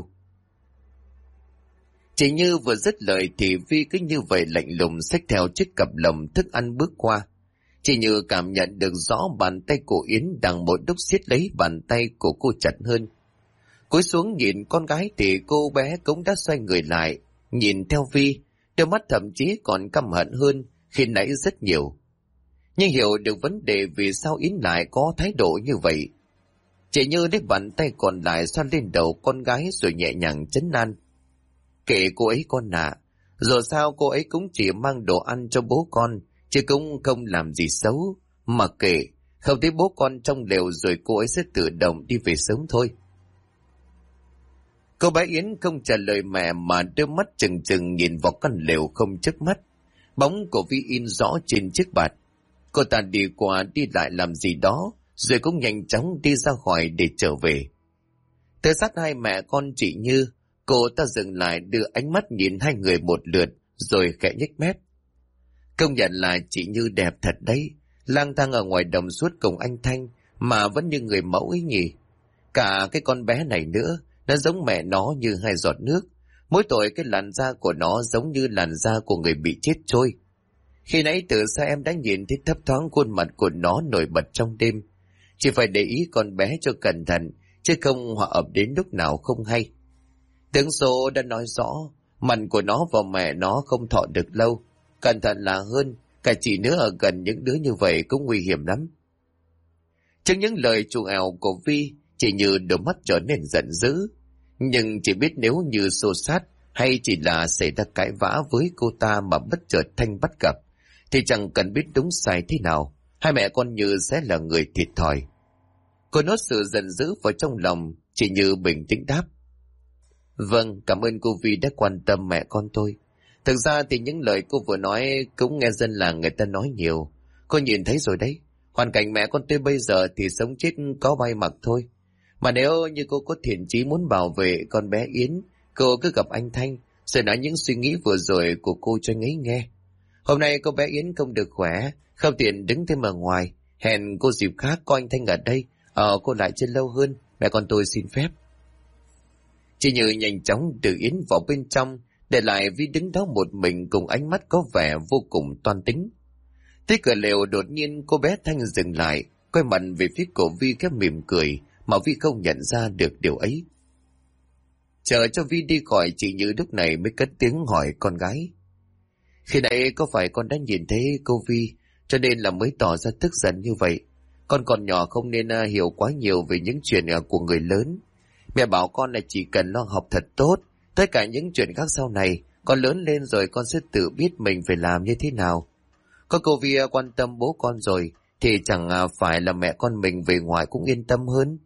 Chỉ như vừa dứt lời thì Vi cứ như vậy lạnh lùng xách theo chiếc cặp lồng thức ăn bước qua. Chỉ như cảm nhận được rõ bàn tay của Yến đang mỗi lúc siết lấy bàn tay của cô chặt hơn. Cúi xuống nhìn con gái thì cô bé cũng đã xoay người lại, nhìn theo Vi, đôi mắt thậm chí còn căm hận hơn khi nãy rất nhiều. Nhưng hiểu được vấn đề vì sao Yến lại có thái độ như vậy. Chỉ như lấy bàn tay còn lại xoa lên đầu con gái rồi nhẹ nhàng trấn an. Kệ cô ấy con ạ, dù sao cô ấy cũng chỉ mang đồ ăn cho bố con, chứ cũng không làm gì xấu. Mà kệ, không thấy bố con trong lều rồi cô ấy sẽ tự động đi về sớm thôi. Cô bé Yến không trả lời mẹ mà đôi mắt trừng trừng nhìn vào căn lều không chớp mắt. Bóng của Vi in rõ trên chiếc bạt. Cô ta đi qua đi lại làm gì đó, rồi cũng nhanh chóng đi ra khỏi để trở về. Tới sát hai mẹ con chị Như, cô ta dừng lại đưa ánh mắt nhìn hai người một lượt, rồi khẽ nhếch mép. Công nhận là chị Như đẹp thật đấy, lang thang ở ngoài đồng suốt cùng anh Thanh mà vẫn như người mẫu ấy nhỉ. Cả cái con bé này nữa, nó giống mẹ nó như hai giọt nước. Mỗi tội cái làn da của nó giống như làn da của người bị chết trôi. Khi nãy từ xa em đã nhìn thấy thấp thoáng khuôn mặt của nó nổi bật trong đêm. Chỉ phải để ý con bé cho cẩn thận, chứ không hòa ập đến lúc nào không hay. Tướng số đã nói rõ, mặt của nó và mẹ nó không thọ được lâu. Cẩn thận là hơn, cả chị nữa ở gần những đứa như vậy cũng nguy hiểm lắm. Trước những lời trù ảo của Vi, chị Như đôi mắt trở nên giận dữ. Nhưng chỉ biết nếu như xô sát hay chỉ là xảy ra cãi vã với cô ta mà bất chợt Thanh bắt gặp, thì chẳng cần biết đúng sai thế nào, hai mẹ con Như sẽ là người thiệt thòi. Cô nuốt sự giận dữ vào trong lòng, chị Như bình tĩnh đáp. Vâng, cảm ơn cô Vi đã quan tâm mẹ con tôi. Thực ra thì những lời cô vừa nói cũng nghe dân làng người ta nói nhiều. Cô nhìn thấy rồi đấy, hoàn cảnh mẹ con tôi bây giờ thì sống chết có bay mặc thôi. Mà nếu như cô có thiện chí muốn bảo vệ con bé Yến, cô cứ gặp anh Thanh, rồi nói những suy nghĩ vừa rồi của cô cho anh ấy nghe. Hôm nay cô bé Yến không được khỏe, không tiện đứng thêm ở ngoài. Hẹn cô dịp khác có anh Thanh ở đây, cô lại chơi lâu hơn, mẹ con tôi xin phép. Chị Như nhanh chóng đưa Yến vào bên trong, để lại Vi đứng đó một mình cùng ánh mắt có vẻ vô cùng toan tính. Tới cửa lều đột nhiên cô bé Thanh dừng lại, quay mặt về phía của Vi khẽ mỉm cười, mà Vi không nhận ra được điều ấy. Chờ cho Vi đi khỏi, chị Như lúc này mới cất tiếng hỏi con gái. Khi nãy có phải con đã nhìn thấy cô Vi, cho nên là mới tỏ ra tức giận như vậy? Con còn nhỏ không nên hiểu quá nhiều về những chuyện của người lớn. Mẹ bảo con là chỉ cần lo học thật tốt, tất cả những chuyện khác sau này, con lớn lên rồi con sẽ tự biết mình phải làm như thế nào. Có cô Vi quan tâm bố con rồi, thì chẳng phải là mẹ con mình về ngoài cũng yên tâm hơn.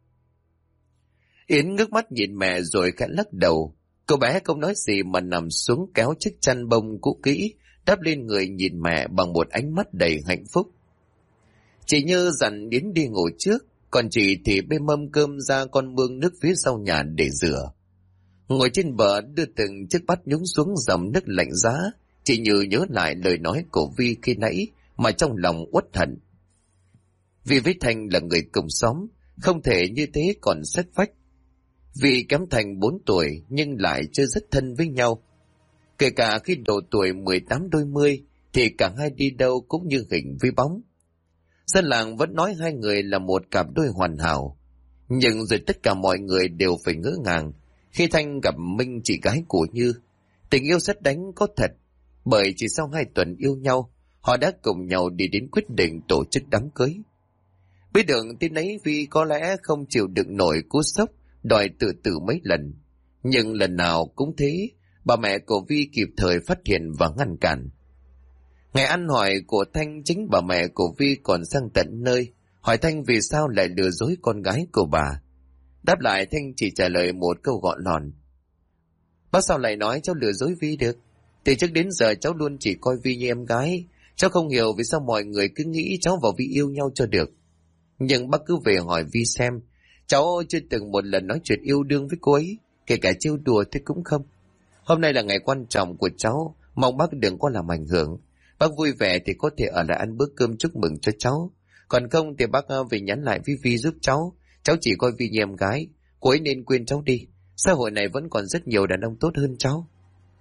Yến ngước mắt nhìn mẹ rồi khẽ lắc đầu. Cô bé không nói gì mà nằm xuống kéo chiếc chăn bông cũ kỹ, đắp lên người nhìn mẹ bằng một ánh mắt đầy hạnh phúc. Chị Như dặn Yến đi ngủ trước, còn chị thì bê mâm cơm ra con mương nước phía sau nhà để rửa. Ngồi trên bờ đưa từng chiếc bát nhúng xuống dòng nước lạnh giá, chị Như nhớ lại lời nói của Vi khi nãy mà trong lòng uất hận. Vi với Thanh là người cùng xóm, không thể như thế còn sát vách. Vi kém Thành 4 tuổi nhưng lại chơi rất thân với nhau. Kể cả khi độ tuổi 18 đôi mươi thì cả hai đi đâu cũng như hình với bóng. Dân làng vẫn nói hai người là một cặp đôi hoàn hảo. Nhưng rồi tất cả mọi người đều phải ngỡ ngàng khi Thanh gặp Minh, chị gái của Như. Tình yêu sét đánh có thật, bởi chỉ sau 2 tuần yêu nhau, họ đã cùng nhau đi đến quyết định tổ chức đám cưới. Biết được tin ấy Vi có lẽ không chịu đựng nổi cú sốc, đòi tự tử mấy lần. Nhưng lần nào cũng thế, bà mẹ của Vi kịp thời phát hiện và ngăn cản. Ngày ăn hỏi của Thanh, chính bà mẹ của Vi còn sang tận nơi, hỏi Thanh vì sao lại lừa dối con gái của bà. Đáp lại, Thanh chỉ trả lời một câu gọn lòn. Bác sao lại nói cháu lừa dối Vi được? Từ trước đến giờ cháu luôn chỉ coi Vi như em gái. Cháu không hiểu vì sao mọi người cứ nghĩ cháu và Vi yêu nhau cho được. Nhưng bác cứ về hỏi Vi xem, cháu chưa từng một lần nói chuyện yêu đương với cô ấy, kể cả trêu đùa thì cũng không. Hôm nay là ngày quan trọng của cháu, mong bác đừng có làm ảnh hưởng. Bác vui vẻ thì có thể ở lại ăn bữa cơm chúc mừng cho cháu. Còn không thì bác về nhắn lại với Vi giúp cháu. Cháu chỉ coi Vi như em gái, cô ấy nên quên cháu đi. Xã hội này vẫn còn rất nhiều đàn ông tốt hơn cháu.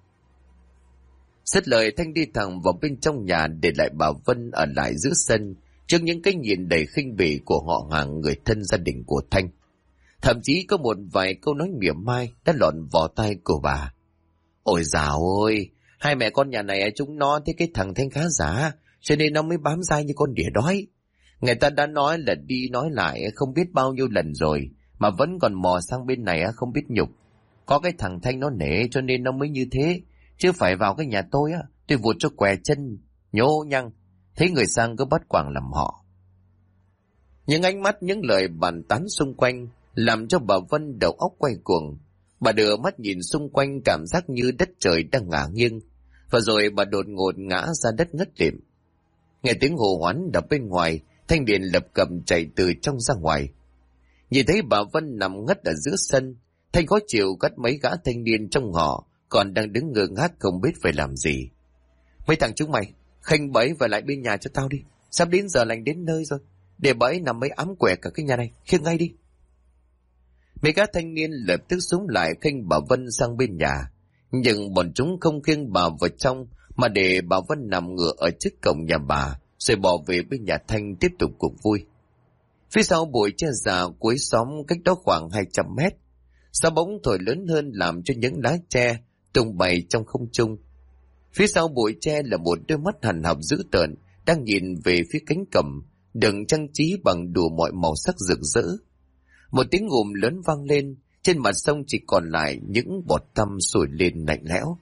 Dứt lời, Thanh đi thẳng vào bên trong nhà, để lại bà Vân ở lại giữa sân trước những cái nhìn đầy khinh bỉ của họ hàng người thân gia đình của Thanh. Thậm chí có một vài câu nói mỉa mai đã lọt vào tai của bà. Ôi dào ôi, hai mẹ con nhà này chúng nó thấy cái thằng Thanh khá giả, cho nên nó mới bám dai như con đỉa đói. Người ta đã nói là đi nói lại không biết bao nhiêu lần rồi, mà vẫn còn mò sang bên này không biết nhục. Có cái thằng Thanh nó nể cho nên nó mới như thế, chứ phải vào cái nhà tôi tôi vụt cho què chân, nhô nhăng, thấy người sang cứ bắt quàng làm họ. Những ánh mắt, những lời bàn tán xung quanh làm cho bà Vân đầu óc quay cuồng. Bà đưa mắt nhìn xung quanh, cảm giác như đất trời đang ngả nghiêng, và rồi bà đột ngột ngã ra đất ngất lịm. Nghe tiếng hô hoán đập bên ngoài, Thanh liền lập cập chạy từ trong ra ngoài. Nhìn thấy bà Vân nằm ngất ở giữa sân, Thanh khó chịu cắt mấy gã thanh niên trong họ còn đang đứng ngơ ngác không biết phải làm gì. Mấy thằng chúng mày, khênh bẫy về lại bên nhà cho tao đi, sắp đến giờ lành đến nơi rồi, để bẫy nằm mấy ám quẻ cả cái nhà này, khiêng ngay đi. Mấy gã thanh niên lập tức xúm lại khênh bà Vân sang bên nhà, nhưng bọn chúng không khiêng bà vào trong mà để bà Vân nằm ngửa ở trước cổng nhà bà, rồi bỏ về bên nhà Thanh tiếp tục cuộc vui. Phía sau bụi tre già cuối xóm cách đó khoảng 200 mét, gió bỗng thổi lớn hơn làm cho những lá tre tung bay trong không trung. Phía sau bụi tre là một đôi mắt hằn học dữ tợn đang nhìn về phía cánh cổng được trang trí bằng đủ mọi màu sắc rực rỡ. Một tiếng gùm lớn vang lên, trên mặt sông chỉ còn lại những bọt tăm sủi lên lạnh lẽo.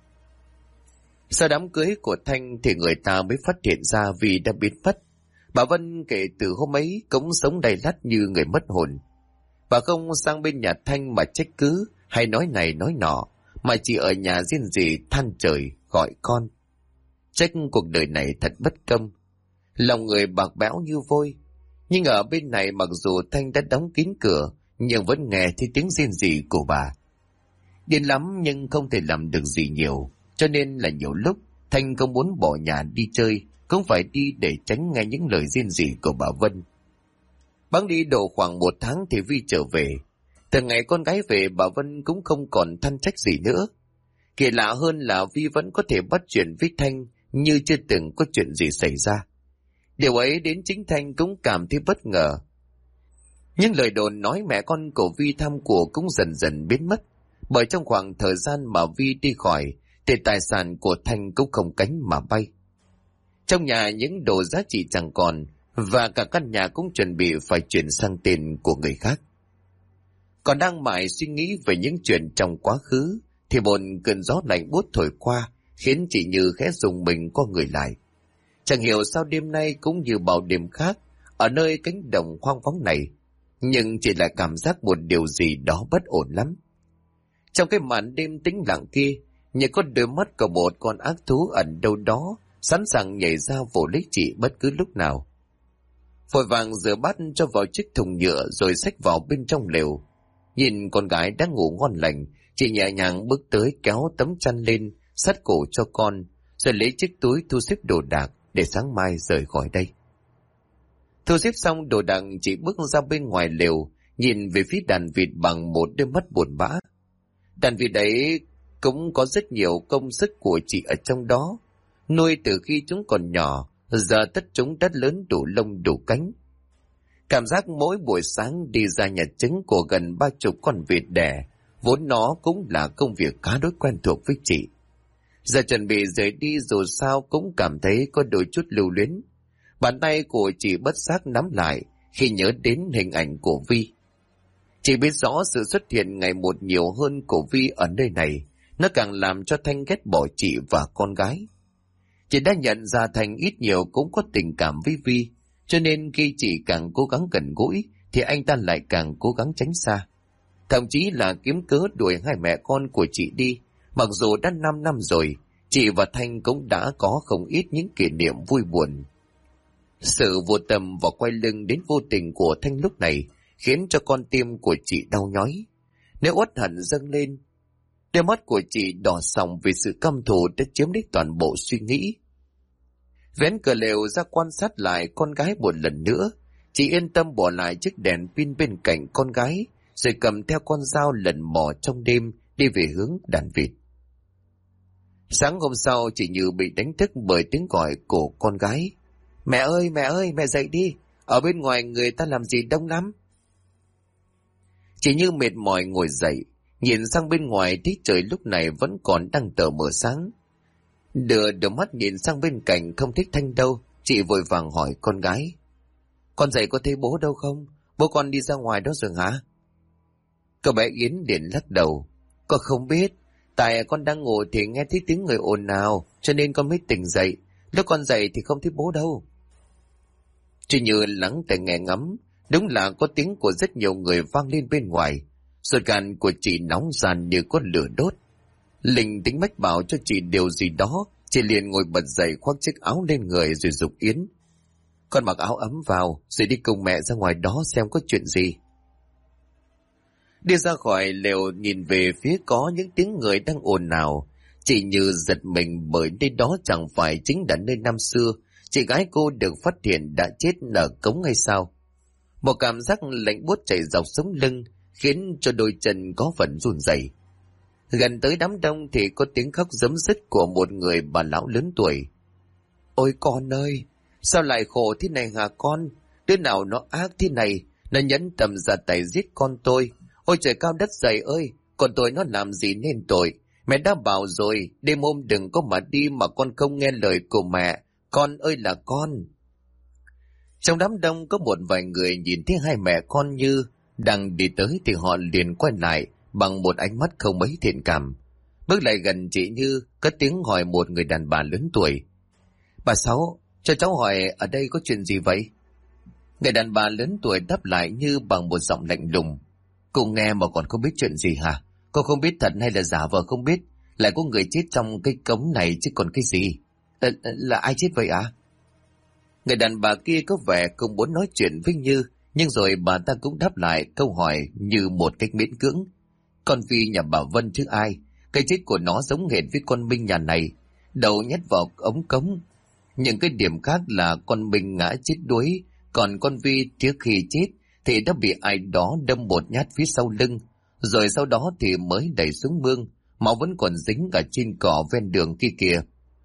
Sau đám cưới của Thanh thì người ta mới phát hiện ra vì đã biến mất. Bà Vân kể từ hôm ấy cũng sống đầy lắt như người mất hồn. Bà không sang bên nhà Thanh mà trách cứ hay nói này nói nọ, mà chỉ ở nhà riêng rỉ than trời gọi con. Trách cuộc đời này thật bất công, lòng người bạc bẽo như vôi. Nhưng ở bên này mặc dù Thanh đã đóng kín cửa, nhưng vẫn nghe thấy tiếng riêng rỉ của bà. Điên lắm nhưng không thể làm được gì nhiều, cho nên là nhiều lúc Thanh không muốn bỏ nhà đi chơi, cũng phải đi để tránh nghe những lời riêng rỉ của bà Vân. Bẵng đi độ khoảng 1 tháng thì Vi trở về. Từ ngày con gái về, bà Vân cũng không còn than trách gì nữa. Kỳ lạ hơn là Vi vẫn có thể bắt chuyện với Thanh như chưa từng có chuyện gì xảy ra. Điều ấy đến chính Thanh cũng cảm thấy bất ngờ. Nhưng lời đồn nói mẹ con của Vi tham của cũng dần dần biến mất, bởi trong khoảng thời gian mà Vi đi khỏi thì tài sản của Thanh cũng không cánh mà bay. Trong nhà những đồ giá trị chẳng còn, và cả căn nhà cũng chuẩn bị phải chuyển sang tên của người khác. Còn đang mải suy nghĩ về những chuyện trong quá khứ thì một cơn gió lạnh buốt thổi qua, khiến chị Như khẽ rùng mình co người lại. Chẳng hiểu sao đêm nay cũng như bao đêm khác, ở nơi cánh đồng hoang vắng này, nhưng chị lại cảm giác một điều gì đó bất ổn lắm. Trong cái màn đêm tĩnh lặng kia, như có đôi mắt của một con ác thú ẩn đâu đó, sẵn sàng nhảy ra vồ lấy chị bất cứ lúc nào. Vội vàng rửa bát cho vào chiếc thùng nhựa rồi xách vào bên trong lều. Nhìn con gái đang ngủ ngon lành, chị nhẹ nhàng bước tới kéo tấm chăn lên, sát cổ cho con, rồi lấy chiếc túi thu xếp đồ đạc để sáng mai rời khỏi đây. Thu xếp xong đồ đạc, chị bước ra bên ngoài lều, nhìn về phía đàn vịt bằng một đôi mắt buồn bã. Đàn vịt ấy cũng có rất nhiều công sức của chị ở trong đó. Nuôi từ khi chúng còn nhỏ, giờ tất chúng đã lớn đủ lông đủ cánh. Cảm giác mỗi buổi sáng đi ra nhà trứng của gần 30 con vịt đẻ, vốn nó cũng là công việc khá đối quen thuộc với chị. Giờ chuẩn bị rời đi dù sao cũng cảm thấy có đôi chút lưu luyến. Bàn tay của chị bất giác nắm lại khi nhớ đến hình ảnh của Vi. Chị biết rõ sự xuất hiện ngày một nhiều hơn của Vi ở nơi này nó càng làm cho Thanh ghét bỏ chị và con gái. Chị đã nhận ra Thanh ít nhiều cũng có tình cảm với Vi, cho nên khi chị càng cố gắng gần gũi thì anh ta lại càng cố gắng tránh xa. Thậm chí là kiếm cớ đuổi hai mẹ con của chị đi. Mặc dù đã 5 năm rồi, chị và Thanh cũng đã có không ít những kỷ niệm vui buồn. Sự vô tâm và quay lưng đến vô tình của Thanh lúc này khiến cho con tim của chị đau nhói. Nếu uất hận dâng lên, đôi mắt của chị đỏ sòng vì sự căm thù đã chiếm lấy toàn bộ suy nghĩ. Vén cửa lều ra quan sát lại con gái một lần nữa, chị yên tâm bỏ lại chiếc đèn pin bên cạnh con gái, rồi cầm theo con dao lần mò trong đêm đi về hướng đàn vịt. Sáng hôm sau, chị Như bị đánh thức bởi tiếng gọi của con gái. Mẹ ơi, mẹ dậy đi, ở bên ngoài người ta làm gì đông lắm. Chị Như mệt mỏi ngồi dậy, nhìn sang bên ngoài thấy trời lúc này vẫn còn đang tờ mờ sáng. Đưa đôi mắt nhìn sang bên cạnh không thấy Thanh đâu, chị vội vàng hỏi con gái. Con dậy có thấy bố đâu không? Bố con đi ra ngoài đó rồi hả? Cậu bé Yến liền lắc đầu. Con không biết, tại con đang ngủ thì nghe thấy tiếng người ồn ào, cho nên con mới tỉnh dậy. Lúc con dậy thì không thấy bố đâu. Chị Như lắng tai nghe ngắm, đúng là có tiếng của rất nhiều người vang lên bên ngoài. Ruột gan của chị nóng ran như có lửa đốt. Linh tính mách bảo cho chị điều gì đó, chị liền ngồi bật dậy khoác chiếc áo lên người rồi giục Yến. Con mặc áo ấm vào, rồi đi cùng mẹ ra ngoài đó xem có chuyện gì. Đi ra khỏi lều nhìn về phía có những tiếng người đang ồn ào, chị Như giật mình bởi đây đó chẳng phải chính là nơi năm xưa chị gái cô được phát hiện đã chết ở cống hay sao. Một cảm giác lạnh buốt chảy dọc sống lưng khiến cho đôi chân có phần run rẩy. Gần tới đám đông thì có tiếng khóc giấm dứt của một người bà lão lớn tuổi. Ôi con ơi, sao lại khổ thế này hả con? Đứa nào nó ác thế này, nó nhẫn tâm ra tay giết con tôi. Ôi trời cao đất dày ơi, con tôi nó làm gì nên tội? Mẹ đã bảo rồi, đêm hôm đừng có mà đi mà con không nghe lời của mẹ. Con ơi là con. Trong đám đông có một vài người nhìn thấy hai mẹ con Như đang đi tới thì họ liền quay lại bằng một ánh mắt không mấy thiện cảm. Bước lại gần chị Như, cất tiếng hỏi một người đàn bà lớn tuổi. Bà Sáu, cho cháu hỏi ở đây có chuyện gì vậy? Người đàn bà lớn tuổi đáp lại Như bằng một giọng lạnh lùng. Cô nghe mà còn không biết chuyện gì hả? Cô không biết thật hay là giả vờ không biết? Lại có người chết trong cái cống này chứ còn cái gì? Là ai chết vậy ạ? Người đàn bà kia có vẻ không muốn nói chuyện với Như, nhưng rồi bà ta cũng đáp lại câu hỏi như một cách miễn cưỡng. Con Vi nhà bà Vân chứ ai? Cái chết của nó giống hệt với con Minh nhà này, đầu nhét vào ống cống. Những cái điểm khác là con Minh ngã chết đuối, còn con Vi trước khi chết thì đã bị ai đó đâm một nhát phía sau lưng, rồi sau đó thì mới đẩy xuống mương, máu vẫn còn dính cả trên cỏ ven đường kia kìa.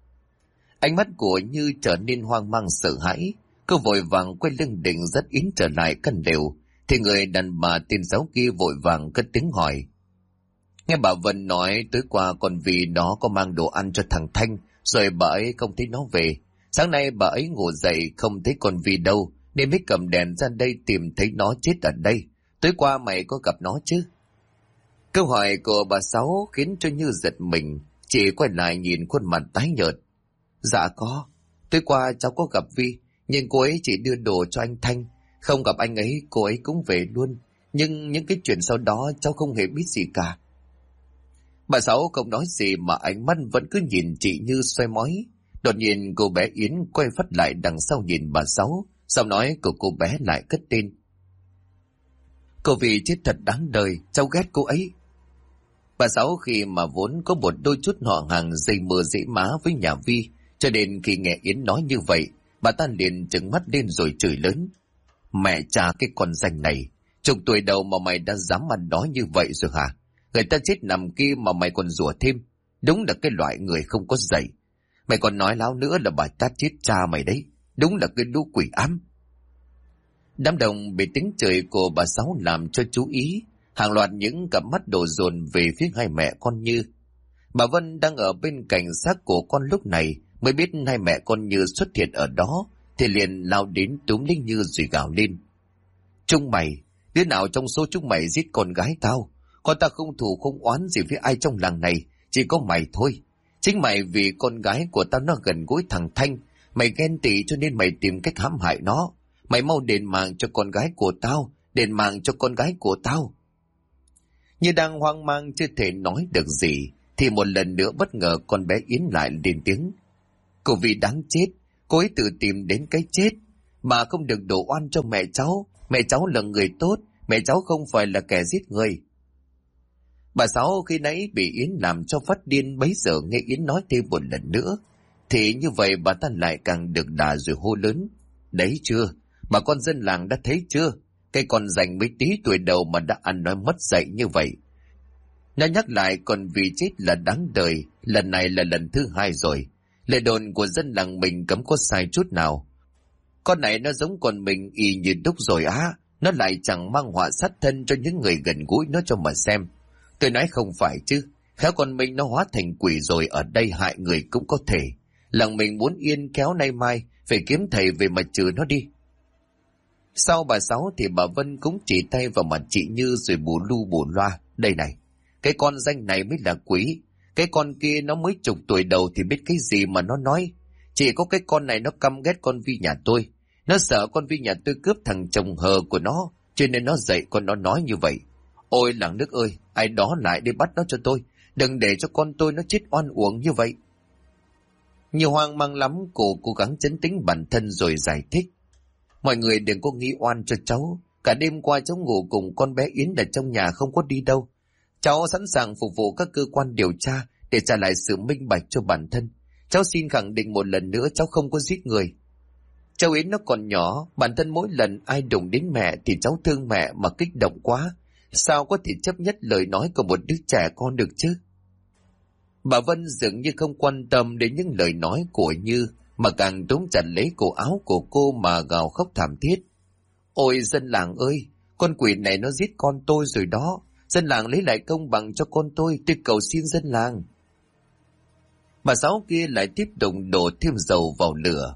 Ánh mắt của Như trở nên hoang mang sợ hãi, cô vội vàng quay lưng định dắt Yến trở lại căn lều, thì người đàn bà tên Sáu kia vội vàng cất tiếng hỏi. Nghe bà Vân nói tối qua còn vì nó có mang đồ ăn cho thằng Thanh, rồi bà ấy không thấy nó về. Sáng nay bà ấy ngủ dậy không thấy con Vi đâu, nên mới cầm đèn ra đây tìm thấy nó chết ở đây. Tối qua mày có gặp nó chứ? Câu hỏi của bà Sáu khiến cho Như giật mình, chị quay lại nhìn khuôn mặt tái nhợt. Dạ có, tối qua cháu có gặp Vi, nhưng cô ấy chỉ đưa đồ cho anh Thanh, không gặp anh ấy cô ấy cũng về luôn, nhưng những cái chuyện sau đó cháu không hề biết gì cả. Bà Sáu không nói gì mà ánh mắt vẫn cứ nhìn chị Như xoay mói. Đột nhiên cô bé Yến quay phát lại đằng sau nhìn bà Sáu, giọng nói của cô bé lại cất lên. Cô Vi chết thật đáng đời, cháu ghét cô ấy. Bà Sáu khi mà vốn có một đôi chút họ hàng dây mưa dễ má với nhà Vi, cho nên khi nghe Yến nói như vậy, bà ta liền trừng mắt lên rồi chửi lớn. Mẹ cha cái con danh này, chục tuổi đầu mà mày đã dám ăn nói như vậy rồi hả? Người ta chết nằm kia mà mày còn rủa thêm, đúng là cái loại người không có dạy. Mày còn nói láo nữa là bà tát chết cha mày đấy, đúng là cái lũ quỷ ám. Đám đông bị tiếng chửi của bà Sáu làm cho chú ý, hàng loạt những cặp mắt đổ dồn về phía hai mẹ con Như. Bà Vân đang ở bên cạnh xác của con lúc này mới biết hai mẹ con Như xuất hiện ở đó, thì liền lao đến túm lấy Như rồi gào lên. Chúng mày, đứa nào trong số chúng mày giết con gái tao? Con ta không thù không oán gì với ai trong làng này, chỉ có mày thôi. Chính mày vì con gái của tao nó gần gũi thằng Thanh, mày ghen tị cho nên mày tìm cách hãm hại nó. Mày mau đền mạng cho con gái của tao, đền mạng cho con gái của tao. Như đang hoang mang chưa thể nói được gì, thì một lần nữa bất ngờ con bé Yến lại lên tiếng. Cô vì đáng chết, cô ấy tự tìm đến cái chết, mà không được đổ oan cho mẹ cháu. Mẹ cháu là người tốt, mẹ cháu không phải là kẻ giết người. Bà Sáu khi nãy bị Yến làm cho phát điên, bấy giờ nghe Yến nói thêm một lần nữa, thì như vậy bà ta lại càng được đà rồi hô lớn. Đấy chưa, bà con dân làng đã thấy chưa? Cái con rành mấy tí tuổi đầu mà đã ăn nói mất dạy như vậy. Nó nhắc lại còn vì chết là đáng đời, lần này là lần thứ 2 rồi. Lời đồn của dân làng mình cấm có sai chút nào. Con này nó giống con mình y như đúc rồi á, nó lại chẳng mang họa sát thân cho những người gần gũi nó cho mà xem. Tôi nói không phải chứ, khéo con mình nó hóa thành quỷ rồi ở đây hại người cũng có thể. Làng mình muốn yên kéo nay mai, phải kiếm thầy về mà trừ nó đi. Sau bà Sáu thì bà Vân cũng chỉ tay vào mặt chị Như rồi bù lu bù loa. Đây này, cái con danh này mới là quỷ. Cái con kia nó mới chục tuổi đầu thì biết cái gì mà nó nói. Chỉ có cái con này nó căm ghét con Vi nhà tôi. Nó sợ con Vi nhà tôi cướp thằng chồng hờ của nó, cho nên nó dạy con nó nói như vậy. Ôi làng nước ơi, ai đó lại đi bắt nó cho tôi. Đừng để cho con tôi nó chết oan uổng như vậy. Nhiều hoang mang lắm, cô cố gắng trấn tĩnh bản thân rồi giải thích. Mọi người đừng có nghi oan cho cháu. Cả đêm qua cháu ngủ cùng con bé Yến ở trong nhà không có đi đâu. Cháu sẵn sàng phục vụ các cơ quan điều tra để trả lại sự minh bạch cho bản thân. Cháu xin khẳng định một lần nữa cháu không có giết người. Cháu Yến nó còn nhỏ, bản thân mỗi lần ai đụng đến mẹ thì cháu thương mẹ mà kích động quá. Sao có thể chấp nhất lời nói của một đứa trẻ con được chứ? Bà Vân dường như không quan tâm đến những lời nói của Như, mà càng túm chặt lấy cổ áo của cô mà gào khóc thảm thiết. Ôi dân làng ơi, con quỷ này nó giết con tôi rồi đó. Dân làng lấy lại công bằng cho con tôi cầu xin dân làng. Bà Sáu kia lại tiếp tục đổ thêm dầu vào lửa.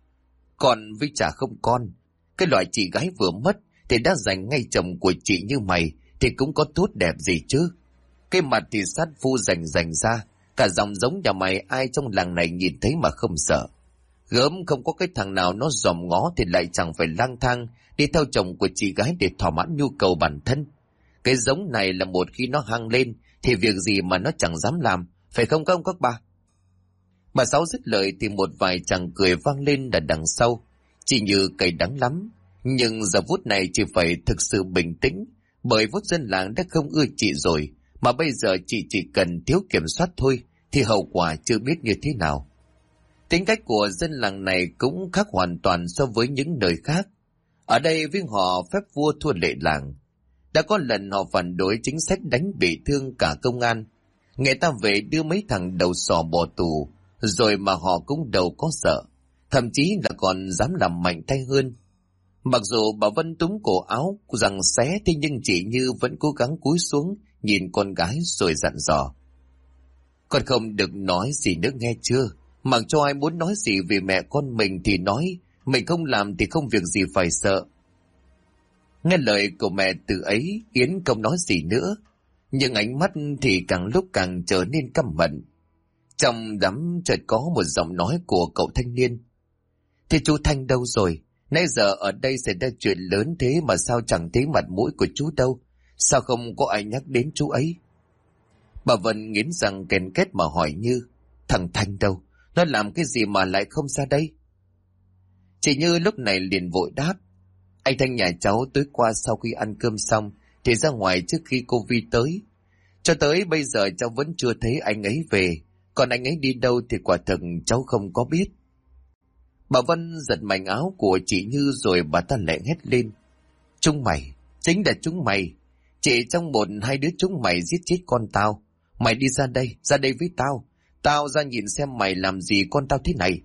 Còn với chả không con, cái loại chị gái vừa mất thì đã giành ngay chồng của chị như mày thì cũng có tốt đẹp gì chứ. Cái mặt thì sát phu rành ra, cả dòng giống nhà mày ai trong làng này nhìn thấy mà không sợ. Gớm không có cái thằng nào nó dòm ngó thì lại chẳng phải lang thang đi theo chồng của chị gái để thỏa mãn nhu cầu bản thân. Cái giống này là một khi nó hăng lên thì việc gì mà nó chẳng dám làm, phải không các bà? Bà Sáu dứt lời thì một vài chàng cười vang lên ở đằng sau. Chị Như cay đắng lắm, nhưng giờ phút này chị phải thực sự bình tĩnh, bởi vốt dân làng đã không ưa chị rồi, mà bây giờ chị chỉ cần thiếu kiểm soát thôi thì hậu quả chưa biết như thế nào. Tính cách của dân làng này cũng khác hoàn toàn so với những nơi khác. Ở đây với họ phép vua thua lệ làng. Đã có lần họ phản đối chính sách đánh bị thương cả công an. Người ta về đưa mấy thằng đầu sò bỏ tù, rồi mà họ cũng đâu có sợ. Thậm chí là còn dám làm mạnh tay hơn. Mặc dù bà Vân túm cổ áo rằng xé, thế nhưng chị Như vẫn cố gắng cúi xuống nhìn con gái rồi dặn dò. Con không được nói gì nữa nghe chưa? Mặc cho ai muốn nói gì về mẹ con mình thì nói, mình không làm thì không việc gì phải sợ. Nghe lời của mẹ từ ấy, Yến không nói gì nữa, nhưng ánh mắt thì càng lúc càng trở nên căm hận. Trong đám chợt có một giọng nói của cậu thanh niên. Thế chú Thanh đâu rồi? Nãy giờ ở đây xảy ra chuyện lớn thế mà sao chẳng thấy mặt mũi của chú đâu? Sao không có ai nhắc đến chú ấy? Bà Vân nghiến răng ken két mà hỏi Như, thằng Thanh đâu? Nó làm cái gì mà lại không ra đây? Chị Như lúc này liền vội đáp, anh Thanh nhà cháu tối qua sau khi ăn cơm xong thì ra ngoài trước khi cô Vi tới. Cho tới bây giờ cháu vẫn chưa thấy anh ấy về, còn anh ấy đi đâu thì quả thực cháu không có biết. Bà Vân giật mảnh áo của chị Như rồi bà ta lại hét lên, chúng mày, chính là chúng mày. Chỉ trong một hai đứa chúng mày giết chết con tao. Mày đi ra đây với tao. Tao ra nhìn xem mày làm gì con tao thế này.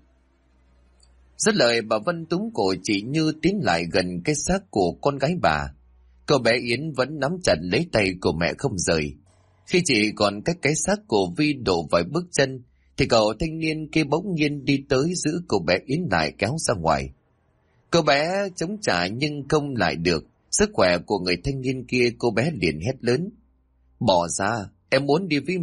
Dứt lời bà Vân túm cổ chị Như tiến lại gần cái xác của con gái bà. Cậu bé Yến vẫn nắm chặt lấy tay của mẹ không rời. Khi chị còn cách cái xác của Vi đổ vài bước chân thì cậu thanh niên kia bỗng nhiên đi tới giữ cô bé Yến lại kéo ra ngoài. Cô bé chống trả nhưng không lại được sức khỏe của người thanh niên kia. Cô bé liền hét lớn, bỏ ra, em muốn đi với mẹ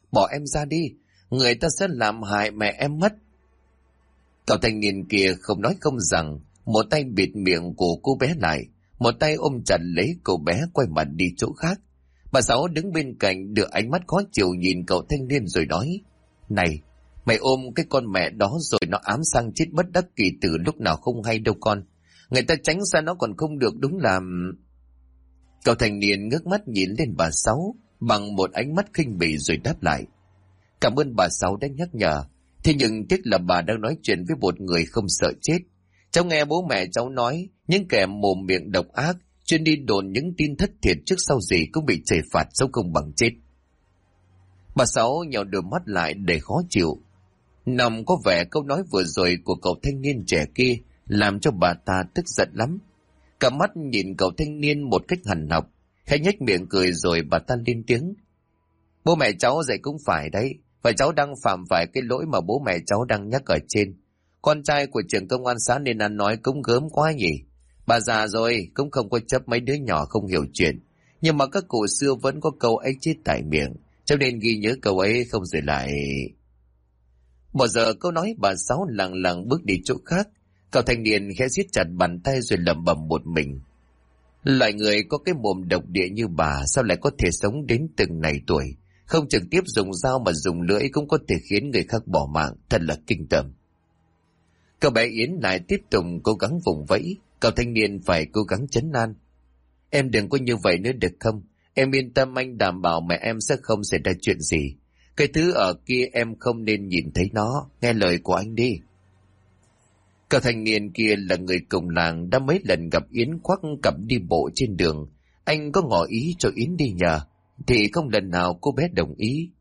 bỏ em ra đi, người ta sẽ làm hại mẹ em mất. Cậu thanh niên kia không nói không rằng, một tay bịt miệng của cô bé lại, một tay ôm chặt lấy cô bé quay mặt đi chỗ khác. Bà Sáu đứng bên cạnh đưa ánh mắt khó chịu nhìn cậu thanh niên rồi nói, này, mày ôm cái con mẹ đó rồi nó ám sang chết bất đắc kỳ từ lúc nào không hay đâu con. Người ta tránh ra nó còn không được, đúng là... Cậu thanh niên ngước mắt nhìn lên bà Sáu bằng một ánh mắt khinh bỉ rồi đáp lại, cảm ơn bà Sáu đã nhắc nhở, thế nhưng tiếc là bà đang nói chuyện với một người không sợ chết. Cháu nghe bố mẹ cháu nói, những kẻ mồm miệng độc ác chuyên đi đồn những tin thất thiệt trước sau gì cũng bị trời phạt sống không bằng chết. Bà Sáu nhào đôi mắt lại để khó chịu. Nằm có vẻ câu nói vừa rồi của cậu thanh niên trẻ kia làm cho bà ta tức giận lắm. Cả mắt nhìn cậu thanh niên một cách hằn học, khẽ nhếch miệng cười rồi bà ta lên tiếng. Bố mẹ cháu dạy cũng phải đấy, và cháu đang phạm phải cái lỗi mà bố mẹ cháu đang nhắc ở trên. Con trai của trưởng công an xã nên ăn nói cũng gớm quá nhỉ. Bà già rồi cũng không có chấp mấy đứa nhỏ không hiểu chuyện. Nhưng mà các cụ xưa vẫn có câu ấy chết tại miệng, cho nên ghi nhớ câu ấy không rồi lại. Một giờ câu nói bà Sáu lặng lặng bước đi chỗ khác. Cậu thanh niên khẽ siết chặt bàn tay rồi lẩm bẩm một mình. Loại người có cái mồm độc địa như bà sao lại có thể sống đến từng này tuổi, không trực tiếp dùng dao mà dùng lưỡi cũng có thể khiến người khác bỏ mạng, thật là kinh tởm. Cậu bé Yến lại tiếp tục cố gắng vùng vẫy, cậu thanh niên phải cố gắng trấn an. Em đừng có như vậy nữa được không? Em yên tâm, anh đảm bảo mẹ em sẽ không xảy ra chuyện gì. Cái thứ ở kia em không nên nhìn thấy nó, nghe lời của anh đi. Cậu thanh niên kia là người cùng làng, đã mấy lần gặp Yến khoác cặp đi bộ trên đường. Anh có ngỏ ý cho Yến đi nhờ, thì không lần nào cô bé đồng ý.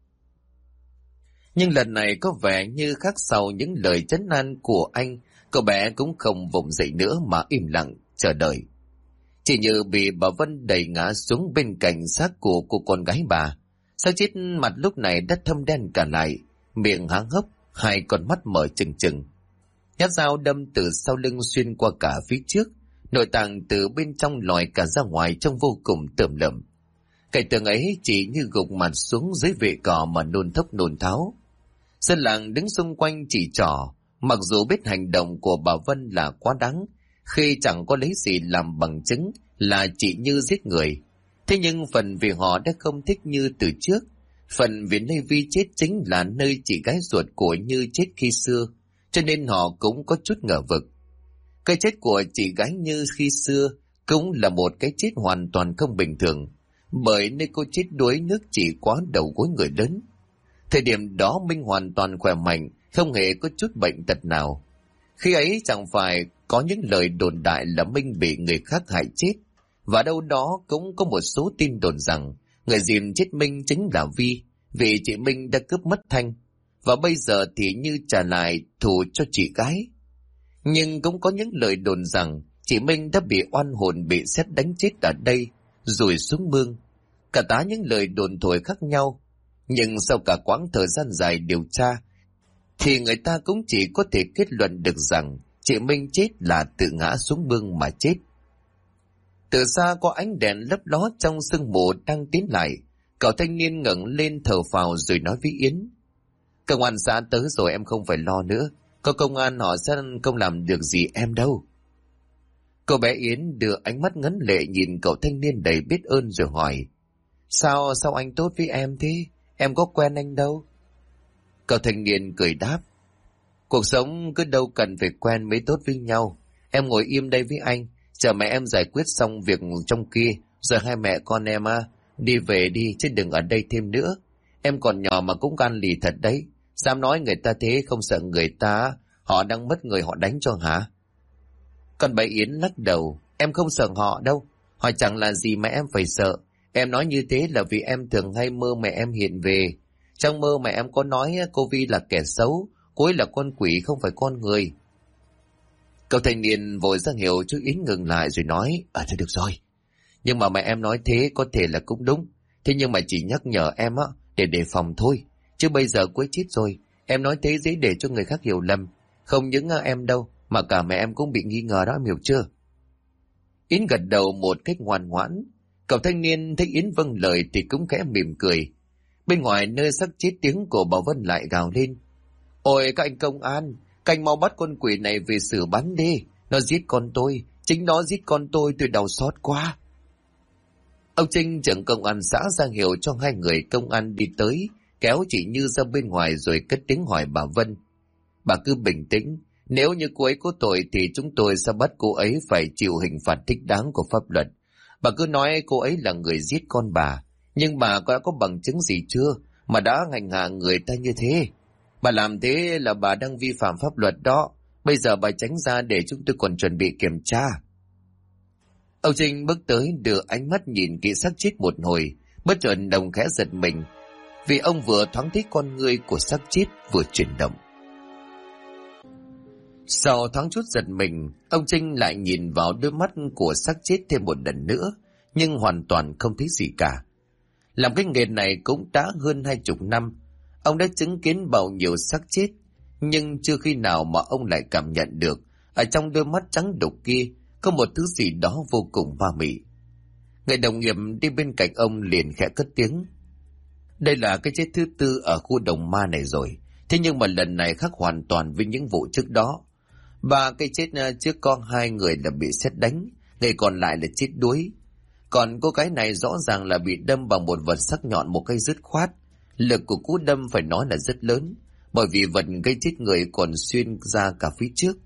Nhưng lần này có vẻ như khác, sau những lời trấn an của anh, cậu bé cũng không vùng dậy nữa mà im lặng chờ đợi. Chỉ như bị bà Vân đẩy ngã xuống bên cạnh xác của cô con gái bà. Xác chết mặt lúc này đã thâm đen cả lại, miệng há hốc, hai con mắt mở trừng trừng. Nhát dao đâm từ sau lưng xuyên qua cả phía trước, nội tạng từ bên trong lòi cả ra ngoài trông vô cùng tởm lợm. Cái tường ấy chỉ như gục mặt xuống dưới vệ cỏ mà nôn thốc nôn tháo. Dân làng đứng xung quanh chỉ trỏ, mặc dù biết hành động của bà Vân là quá đáng, khi chẳng có lấy gì làm bằng chứng là chị Như giết người. Thế nhưng phần vì họ đã không thích Như từ trước, phần vì nơi Vi chết chính là nơi chị gái ruột của Như chết khi xưa, cho nên họ cũng có chút ngờ vực. Cái chết của chị gái Như khi xưa cũng là một cái chết hoàn toàn không bình thường, bởi nơi cô chết đuối nước chỉ quá đầu gối người lớn. Thời điểm đó Minh hoàn toàn khỏe mạnh, không hề có chút bệnh tật nào. Khi ấy chẳng phải có những lời đồn đại là Minh bị người khác hại chết, và đâu đó cũng có một số tin đồn rằng người dìm chết Minh chính là Vi, vì chị Minh đã cướp mất Thanh, và bây giờ thì Như trả lại thù cho chị gái. Nhưng cũng có những lời đồn rằng chị Minh đã bị oan hồn bị sét đánh chết ở đây, rồi xuống mương. Cả tá những lời đồn thổi khác nhau, nhưng sau cả quãng thời gian dài điều tra, thì người ta cũng chỉ có thể kết luận được rằng chị Minh chết là tự ngã xuống mương mà chết. Từ xa có ánh đèn lấp ló trong sương mù đang tiến lại, cậu thanh niên ngẩng lên thở phào rồi nói với Yến. Công an xã tới rồi, em không phải lo nữa, có công an họ sẽ không làm được gì em đâu. Cô bé Yến đưa ánh mắt ngấn lệ nhìn cậu thanh niên đầy biết ơn rồi hỏi. Sao anh tốt với em thế? Em có quen anh đâu. Cậu thanh niên cười đáp. Cuộc sống cứ đâu cần phải quen mới tốt với nhau. Em ngồi im đây với anh, chờ mẹ em giải quyết xong việc trong kia, rồi hai mẹ con em đi về đi, chứ đừng ở đây thêm nữa. Em còn nhỏ mà cũng gan lì thật đấy. Dám nói người ta thế, không sợ người ta họ đang mất người họ đánh cho hả? Còn bà Yến lắc đầu. Em không sợ họ đâu, họ chẳng là gì mà em phải sợ. Em nói như thế là vì em thường hay mơ mẹ em hiện về. Trong mơ mẹ em có nói cô Vi là kẻ xấu, cô ấy là con quỷ không phải con người. Cậu thanh niên vội ra hiệu chú Yến ngừng lại rồi nói. Thôi được rồi, nhưng mà mẹ em nói thế có thể là cũng đúng. Thế nhưng mà chỉ nhắc nhở em để đề phòng thôi. Chứ bây giờ cô ấy chết rồi, em nói thế dễ để cho người khác hiểu lầm. Không những em đâu, mà cả mẹ em cũng bị nghi ngờ đó, em hiểu chưa? Yến gật đầu một cách ngoan ngoãn. Cậu thanh niên thấy Yến vâng lời thì cũng khẽ mỉm cười. Bên ngoài nơi xác chết, tiếng của bà Vân lại gào lên. Ôi các anh công an, các anh mau bắt con quỷ này về xử bắn đi. Nó giết con tôi, chính nó giết con tôi đau xót quá. Ông Trinh trưởng công an xã ra hiệu cho hai người công an đi tới, kéo chị Như ra bên ngoài rồi cất tiếng hỏi bà Vân. Bà cứ bình tĩnh, nếu như cô ấy có tội thì chúng tôi sẽ bắt cô ấy phải chịu hình phạt thích đáng của pháp luật. Bà cứ nói cô ấy là người giết con bà, nhưng bà đã có bằng chứng gì chưa mà đã hành hạ người ta như thế? Bà làm thế là bà đang vi phạm pháp luật đó. Bây giờ bà tránh ra để chúng tôi còn chuẩn bị kiểm tra. Ông Trinh bước tới đưa ánh mắt nhìn kỹ xác chết một hồi, bất chợt đồng khẽ giật mình, vì ông vừa thoáng thấy con ngươi của xác chết vừa chuyển động. Sau thoáng chút giật mình, ông Trinh lại nhìn vào đôi mắt của xác chết thêm một lần nữa, nhưng hoàn toàn không thấy gì cả. Làm cái nghề này cũng đã hơn 20 năm, ông đã chứng kiến bao nhiêu xác chết, nhưng chưa khi nào mà ông lại cảm nhận được ở trong đôi mắt trắng đục kia có một thứ gì đó vô cùng ma mị. Người đồng nghiệp đi bên cạnh ông liền khẽ cất tiếng. Đây là cái chết thứ tư ở khu đồng ma này rồi, thế nhưng mà lần này khác hoàn toàn với những vụ trước đó. Ba cái chết trước có 2 người là bị sét đánh, người còn lại là chết đuối. Còn cô gái này rõ ràng là bị đâm bằng một vật sắc nhọn một cách dứt khoát. Lực của cú đâm phải nói là rất lớn, bởi vì vật gây chết người còn xuyên ra cả phía trước.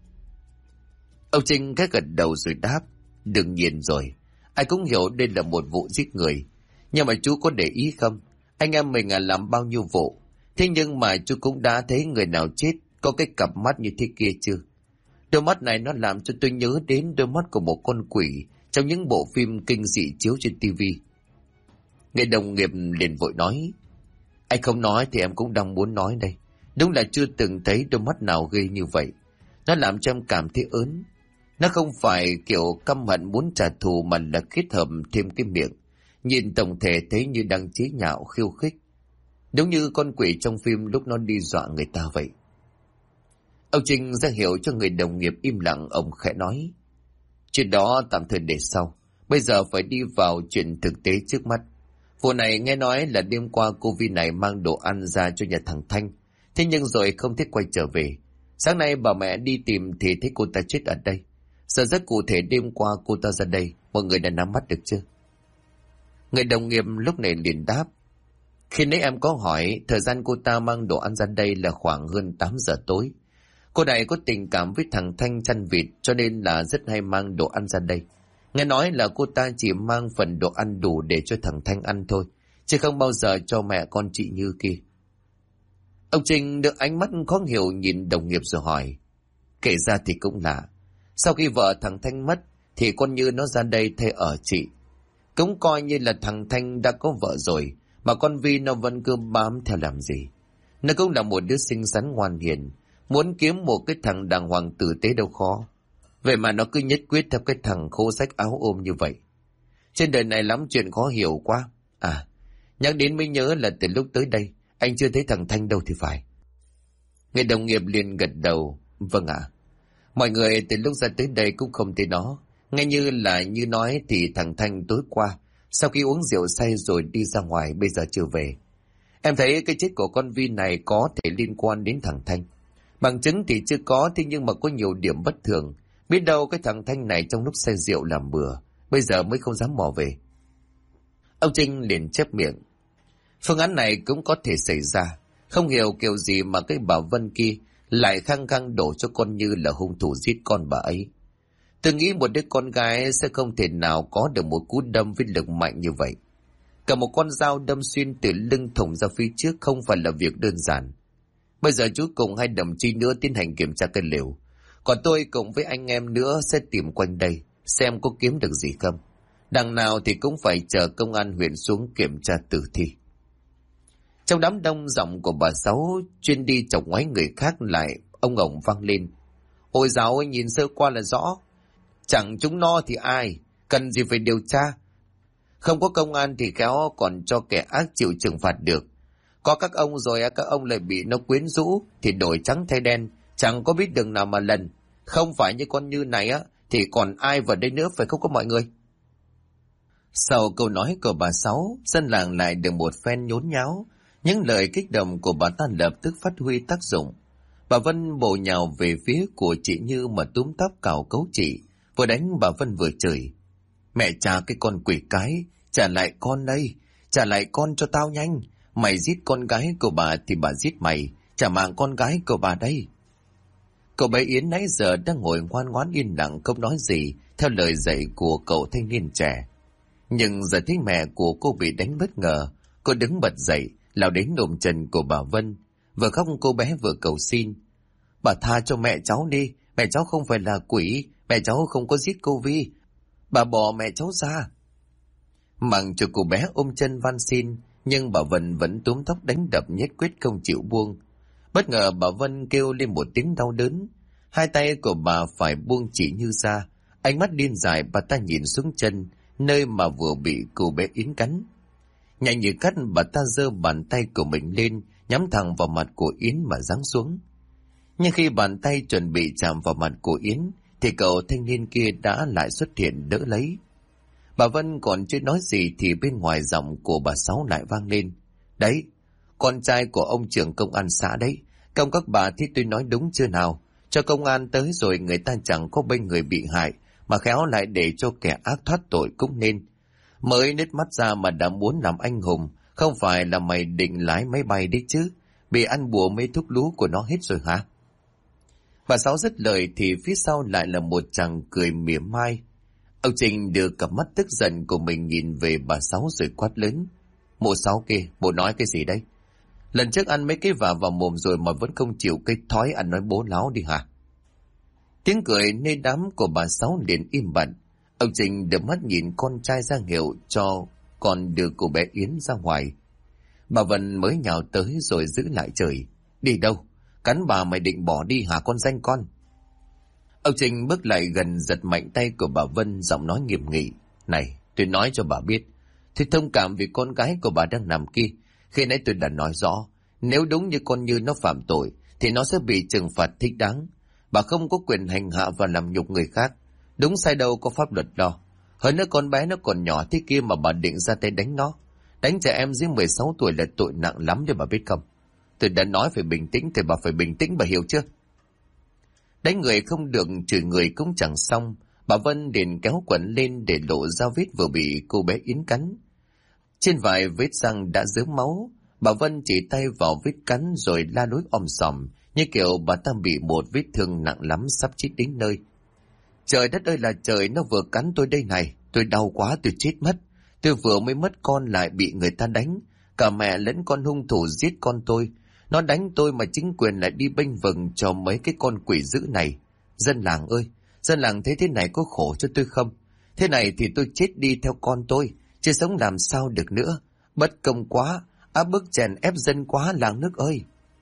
Ông Trinh cái gật đầu rồi đáp. Đương nhiên rồi, ai cũng hiểu đây là một vụ giết người. Nhưng mà chú có để ý không, anh em mình làm bao nhiêu vụ, thế nhưng mà chú cũng đã thấy người nào chết có cái cặp mắt như thế kia chưa? Đôi mắt này nó làm cho tôi nhớ đến đôi mắt của một con quỷ trong những bộ phim kinh dị chiếu trên tivi. Người đồng nghiệp liền vội nói. Anh không nói thì em cũng đang muốn nói đây. Đúng là chưa từng thấy đôi mắt nào ghê như vậy. Nó làm cho em cảm thấy ớn. Nó không phải kiểu căm hận muốn trả thù mà là kết hợp thêm cái miệng. Nhìn tổng thể thấy như đang chế nhạo khiêu khích. Đúng như con quỷ trong phim lúc nó đi dọa người ta vậy. Ông Trinh ra hiệu cho người đồng nghiệp im lặng, ông khẽ nói. Chuyện đó tạm thời để sau. Bây giờ phải đi vào chuyện thực tế trước mắt. Vụ này nghe nói là đêm qua cô Vi này mang đồ ăn ra cho nhà thằng Thanh. Thế nhưng rồi không thích quay trở về. Sáng nay bà mẹ đi tìm thì thấy cô ta chết ở đây. Giờ rất cụ thể đêm qua cô ta ra đây, mọi người đã nắm bắt được chưa? Người đồng nghiệp lúc này liền đáp. Khi nãy em có hỏi, thời gian cô ta mang đồ ăn ra đây là khoảng hơn 8 giờ tối. Cô này có tình cảm với thằng Thanh chăn vịt cho nên là rất hay mang đồ ăn ra đây. Nghe nói là cô ta chỉ mang phần đồ ăn đủ để cho thằng Thanh ăn thôi, chứ không bao giờ cho mẹ con chị Như kia. Ông Trinh được ánh mắt khó hiểu nhìn đồng nghiệp rồi hỏi. Kể ra thì cũng lạ. Sau khi vợ thằng Thanh mất thì con Như nó ra đây thuê ở chị. Cũng coi như là thằng Thanh đã có vợ rồi, mà con Vi nó vẫn cứ bám theo làm gì. Nó cũng là một đứa xinh xắn ngoan hiền, muốn kiếm một cái thằng đàng hoàng tử tế đâu khó. Vậy mà nó cứ nhất quyết theo cái thằng khô rách áo ôm như vậy. Trên đời này lắm chuyện khó hiểu quá. À, nhắc đến mới nhớ là từ lúc tới đây anh chưa thấy thằng Thanh đâu thì phải. Người đồng nghiệp liền gật đầu. Vâng ạ. Mọi người từ lúc ra tới đây cũng không thấy nó. Nghe như là như nói thì thằng Thanh tối qua sau khi uống rượu say rồi đi ra ngoài, bây giờ chưa về. Em thấy cái chết của con Vi này có thể liên quan đến thằng Thanh. Bằng chứng thì chưa có, thế nhưng mà có nhiều điểm bất thường. Biết đâu cái thằng Thanh này trong lúc say rượu làm bừa, bây giờ mới không dám mò về. Ông Trinh liền chép miệng. Phương án này cũng có thể xảy ra. Không hiểu kiểu gì mà cái bà Vân kia lại khăng khăng đổ cho con Như là hung thủ giết con bà ấy. Tôi nghĩ một đứa con gái sẽ không thể nào có được một cú đâm với lực mạnh như vậy. Cả một con dao đâm xuyên từ lưng thủng ra phía trước không phải là việc đơn giản. Bây giờ chú cùng hai đồng chí nữa tiến hành kiểm tra cái lều. Còn tôi cùng với anh em nữa sẽ tìm quanh đây, xem có kiếm được gì không. Đằng nào thì cũng phải chờ công an huyện xuống kiểm tra tử thi. Trong đám đông giọng của bà Sáu chuyên đi chọc ngoáy người khác lại, ông ổng vang lên. Ôi dào ơi, nhìn sơ qua là rõ. Chẳng chúng nó thì ai, cần gì phải điều tra. Không có công an thì khéo còn cho kẻ ác chịu trừng phạt được. Có các ông rồi các ông lại bị nó quyến rũ thì đổi trắng thay đen, chẳng có biết đường nào mà lần. Không phải như con Như này á thì còn ai vào đây nữa, phải không có mọi người? Sau câu nói của bà Sáu, dân làng lại được một phen nhốn nháo. Những lời kích động của bà ta lập tức phát huy tác dụng. Bà Vân bổ nhào về phía của chị Như mà túm tóc cào cấu chị, vừa đánh bà Vân vừa chửi. Mẹ cha cái con quỷ cái, trả lại con đây, trả lại con cho tao nhanh. Mày giết con gái của bà thì bà giết mày, trả mạng con gái của bà đây. Cậu bé Yến nãy giờ đang ngồi ngoan ngoãn yên lặng không nói gì theo lời dạy của cậu thanh niên trẻ. Nhưng giờ thấy mẹ của cô bị đánh bất ngờ, cô đứng bật dậy, lao đến ôm chân của bà Vân. Vừa khóc cô bé vừa cầu xin. Bà tha cho mẹ cháu đi, mẹ cháu không phải là quỷ, mẹ cháu không có giết cô Vi. Bà bỏ mẹ cháu ra. Mặc cho cô bé ôm chân van xin, nhưng bà Vân vẫn túm tóc đánh đập nhất quyết không chịu buông. Bất ngờ bà Vân kêu lên một tiếng đau đớn. Hai tay của bà phải buông chị Như ra. Ánh mắt điên dại bà ta nhìn xuống chân, nơi mà vừa bị cô bé Yến cắn. Nhanh như cắt bà ta giơ bàn tay của mình lên, nhắm thẳng vào mặt của Yến mà giáng xuống. Nhưng khi bàn tay chuẩn bị chạm vào mặt của Yến, thì cậu thanh niên kia đã lại xuất hiện đỡ lấy. Bà Vân còn chưa nói gì thì bên ngoài giọng của bà Sáu lại vang lên. Đấy, con trai của ông trưởng công an xã đấy. Công các bà thì tôi nói đúng chưa nào? Cho công an tới rồi người ta chẳng có bên người bị hại, mà khéo lại để cho kẻ ác thoát tội cũng nên. Mới nứt mắt ra mà đã muốn làm anh hùng, không phải là mày định lái máy bay đấy chứ? Bị ăn bùa mấy thuốc lú của nó hết rồi hả? Bà Sáu dứt lời thì phía sau lại là một chàng cười mỉa mai. Ông Trình đưa cặp mắt tức giận của mình nhìn về bà Sáu rồi quát lớn. Mụ Sáu kia, mụ nói cái gì đấy? Lần trước ăn mấy cái vả vào mồm rồi mà vẫn không chịu cái thói ăn nói bố láo đi hả? Tiếng cười nơi đám của bà Sáu liền im bặt. Ông Trình đưa mắt nhìn con trai ra hiệu cho con đưa cô bé Yến ra ngoài. Bà Vân mới nhào tới rồi giữ lại trời. Đi đâu? Cắn bà mày định bỏ đi hả con danh con? Ông Trình bước lại gần giật mạnh tay của bà Vân, giọng nói nghiêm nghị. Này, tôi nói cho bà biết, tôi thông cảm vì con gái của bà đang nằm kia. Khi nãy tôi đã nói rõ, nếu đúng như con Như nó phạm tội, thì nó sẽ bị trừng phạt thích đáng. Bà không có quyền hành hạ và làm nhục người khác. Đúng sai đâu có pháp luật lo. Hơn nữa con bé nó còn nhỏ thế kia mà bà định ra tay đánh nó. Đánh trẻ em dưới 16 tuổi là tội nặng lắm đấy bà biết không? Tôi đã nói phải bình tĩnh thì bà phải bình tĩnh, bà hiểu chưa? Đánh người không được, chửi người cũng chẳng xong. Bà Vân liền kéo quần lên để lộ ra vết vừa bị cô bé Yến cắn. Trên vài vết răng đã rớm máu. Bà Vân chỉ tay vào vết cắn rồi la lối om sòm, như kiểu bà ta bị một vết thương nặng lắm sắp chết đến nơi. Trời đất ơi là trời, nó vừa cắn tôi đây này. Tôi đau quá, tôi chết mất. Tôi vừa mới mất con lại bị người ta đánh. Cả mẹ lẫn con hung thủ giết con tôi. Nó đánh tôi mà chính quyền lại đi bênh vừng cho mấy cái con quỷ dữ này. Dân làng ơi, dân làng thấy thế này có khổ cho tôi không? Thế này thì tôi chết đi theo con tôi, chứ sống làm sao được nữa. Bất công quá, áp bức chèn ép dân quá làng nước ơi.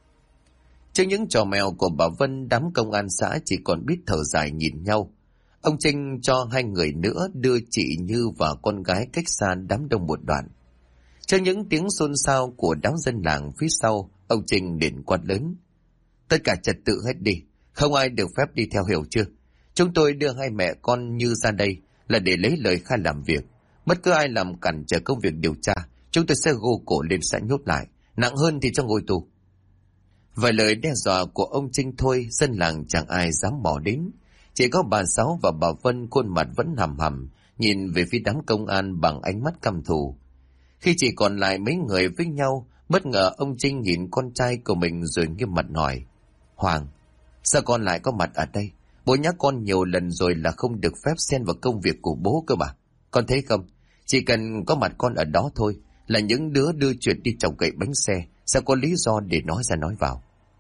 Trước những trò mèo của bà Vân, đám công an xã chỉ còn biết thở dài nhìn nhau. Ông Trinh cho hai người nữa đưa chị Như và con gái cách xa đám đông một đoạn. Trước những tiếng xôn xao của đám dân làng phía sau, ông Trinh liền quát lớn. Tất cả trật tự hết đi, không ai được phép đi theo, hiểu chưa? Chúng tôi đưa hai mẹ con Như ra đây là để lấy lời khai làm việc. Bất cứ ai làm cản trở công việc điều tra, chúng tôi sẽ gô cổ lên xã nhốt lại, nặng hơn thì cho ngồi tù. Vài lời đe dọa của ông Trinh thôi, dân làng chẳng ai dám bỏ đến. Chỉ có bà Sáu và bà Vân khuôn mặt vẫn hầm hầm, nhìn về phía đám công an bằng ánh mắt căm thù. Khi chỉ còn lại mấy người với nhau, bất ngờ ông Trinh nhìn con trai của mình rồi nghiêm mặt hỏi. Hoàng, sao con lại có mặt ở đây? Bố nhắc con nhiều lần rồi là không được phép xen vào công việc của bố cơ mà. Con thấy không? Chỉ cần có mặt con ở đó thôi là những đứa đưa chuyện đi trồng gậy bánh xe sẽ có lý do để nói ra nói vào.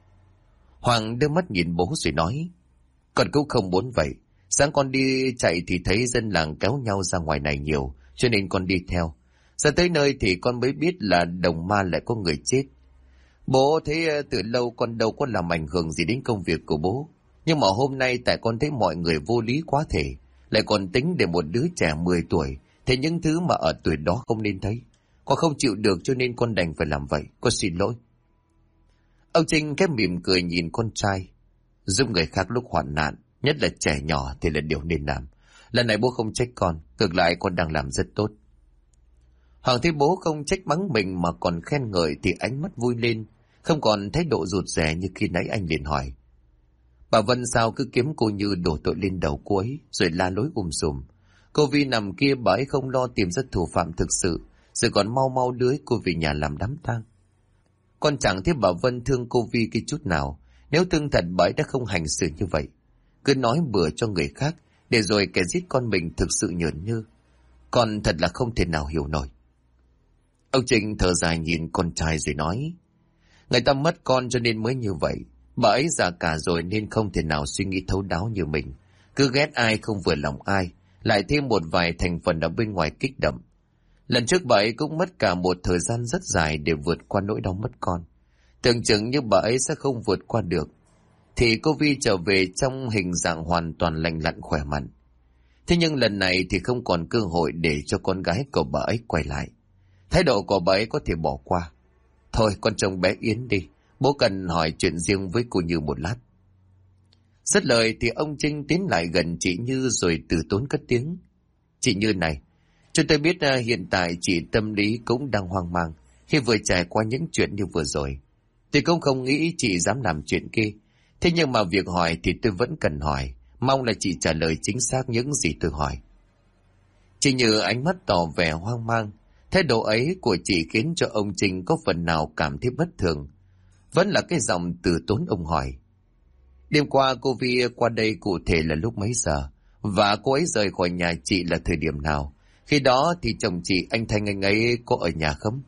Hoàng đưa mắt nhìn bố rồi nói. Con cũng không muốn vậy. Sáng con đi chạy thì thấy dân làng kéo nhau ra ngoài này nhiều, cho nên con đi theo. Ra tới nơi thì con mới biết là Đồng Ma lại có người chết. Bố thấy từ lâu con đâu có làm ảnh hưởng gì đến công việc của bố. Nhưng mà hôm nay tại con thấy mọi người vô lý quá thể, lại còn tính để một đứa trẻ 10 tuổi, thế những thứ mà ở tuổi đó không nên thấy. Con không chịu được cho nên con đành phải làm vậy. Con xin lỗi. Ông Trinh khép mỉm cười nhìn con trai. Giúp người khác lúc hoạn nạn, nhất là trẻ nhỏ thì là điều nên làm. Lần này bố không trách con, ngược lại con đang làm rất tốt. Hoàng thấy bố không trách mắng mình mà còn khen ngợi thì ánh mắt vui lên, không còn thái độ rụt rè như khi nãy. Anh liền hỏi: bà Vân sao cứ kiếm cô Như đổ tội lên đầu cô ấy rồi la lối sùm. Cô Vi nằm kia bà ấy không lo tìm ra thủ phạm thực sự, rồi còn mau mau đưa cô về nhà làm đám tang. Con chẳng thấy bà Vân thương cô Vi cái chút nào. Nếu thương thật bà ấy đã không hành xử như vậy, cứ nói bừa cho người khác, để rồi kẻ giết con mình thực sự nhởn nhơ. Con thật là không thể nào hiểu nổi. Ông Trinh thở dài nhìn con trai rồi nói: người ta mất con cho nên mới như vậy. Bà ấy già cả rồi nên không thể nào suy nghĩ thấu đáo như mình. Cứ ghét ai không vừa lòng ai, lại thêm một vài thành phần ở bên ngoài kích động. Lần trước bà ấy cũng mất cả một thời gian rất dài để vượt qua nỗi đau mất con. Tưởng chừng như bà ấy sẽ không vượt qua được, thì cô Vi trở về trong hình dạng hoàn toàn lành lặn khỏe mạnh. Thế nhưng lần này thì không còn cơ hội để cho con gái của bà ấy quay lại. Thái độ của bà ấy có thể bỏ qua. Thôi con trông bé Yến đi, bố cần hỏi chuyện riêng với cô Như một lát. Dứt lời thì ông Trinh tiến lại gần chị Như rồi từ tốn cất tiếng: chị Như này, cho tôi biết hiện tại chị tâm lý cũng đang hoang mang khi vừa trải qua những chuyện như vừa rồi. Tôi cũng không nghĩ chị dám làm chuyện kia. Thế nhưng mà việc hỏi thì tôi vẫn cần hỏi, mong là chị trả lời chính xác những gì tôi hỏi. Chị Như ánh mắt tỏ vẻ hoang mang. Thái độ ấy của chị khiến cho ông Trinh có phần nào cảm thấy bất thường. Vẫn là cái giọng từ tốn ông hỏi: đêm qua cô Vi qua đây cụ thể là lúc mấy giờ? Và cô ấy rời khỏi nhà chị là thời điểm nào? Khi đó thì chồng chị anh Thanh anh ấy có ở nhà không?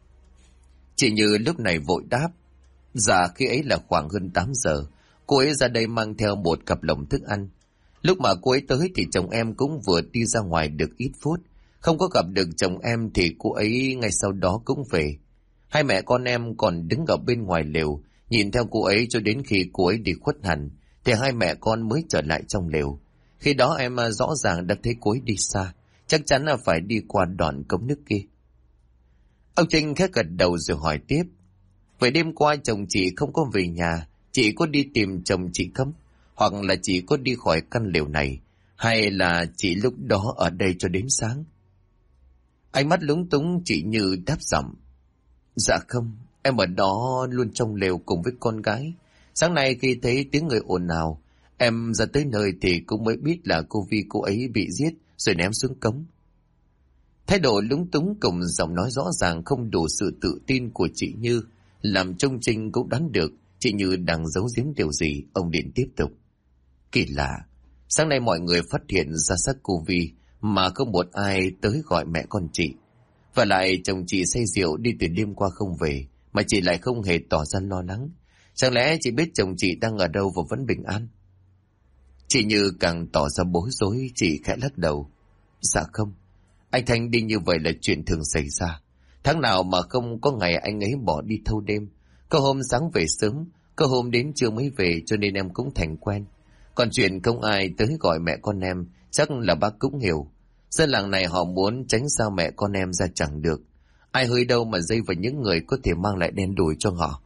Chị Như lúc này vội đáp: dạ khi ấy là khoảng hơn 8 giờ. Cô ấy ra đây mang theo một cặp lồng thức ăn. Lúc mà cô ấy tới thì chồng em cũng vừa đi ra ngoài được ít phút. Không có gặp được chồng em thì cô ấy ngay sau đó cũng về. Hai mẹ con em còn đứng ở bên ngoài lều, nhìn theo cô ấy cho đến khi cô ấy đi khuất hẳn, thì hai mẹ con mới trở lại trong lều. Khi đó em rõ ràng đã thấy cô ấy đi xa, chắc chắn là phải đi qua đoạn cống nước kia. Ông Trinh khẽ gật đầu rồi hỏi tiếp: vậy đêm qua chồng chị không có về nhà, chị có đi tìm chồng chị không? Hoặc là chị có đi khỏi căn lều này, hay là chị lúc đó ở đây cho đến sáng? Ánh mắt lúng túng chị Như đáp giọng: dạ không, em ở đó luôn trong lều cùng với con gái. Sáng nay khi thấy tiếng người ồn ào, em ra tới nơi thì cũng mới biết là cô Vi cô ấy bị giết rồi ném xuống cống. Thái độ lúng túng cùng giọng nói rõ ràng không đủ sự tự tin của chị Như làm trông Trinh cũng đoán được chị Như đang giấu giếm điều gì. Ông điện tiếp tục: kỳ lạ, sáng nay mọi người phát hiện ra xác cô Vi mà không một ai tới gọi mẹ con chị. Và lại chồng chị say rượu đi từ đêm qua không về, mà chị lại không hề tỏ ra lo lắng. Chẳng lẽ chị biết chồng chị đang ở đâu và vẫn bình an? Chị Như càng tỏ ra bối rối. Chị khẽ lắc đầu: dạ không, anh Thanh đi như vậy là chuyện thường xảy ra. Tháng nào mà không có ngày anh ấy bỏ đi thâu đêm. Có hôm sáng về sớm, có hôm đến trưa mới về, cho nên em cũng thành quen. Còn chuyện không ai tới gọi mẹ con em, chắc là bác cũng hiểu. Dân làng này họ muốn tránh sao mẹ con em ra chẳng được. Ai hơi đâu mà dây vào những người có thể mang lại đen đủi cho họ.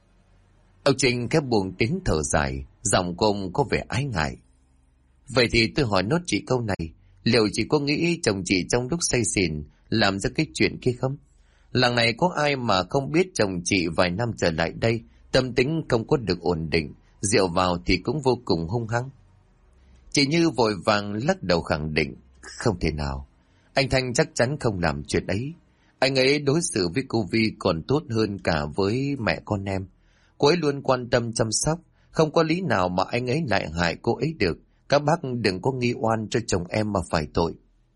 Ông Trinh khép buông tiếng thở dài, giọng cô có vẻ ái ngại. Vậy thì tôi hỏi nốt chị câu này, liệu chị có nghĩ chồng chị trong lúc say xỉn làm ra cái chuyện kia không? Làng này có ai mà không biết chồng chị vài năm trở lại đây tâm tính không có được ổn định, rượu vào thì cũng vô cùng hung hăng? Chị Như vội vàng lắc đầu khẳng định: không thể nào, anh Thanh chắc chắn không làm chuyện ấy. Anh ấy đối xử với cô Vi còn tốt hơn cả với mẹ con em. Cô ấy luôn quan tâm chăm sóc, không có lý nào mà anh ấy lại hại cô ấy được. Các bác đừng có nghi oan cho chồng em mà phải tội.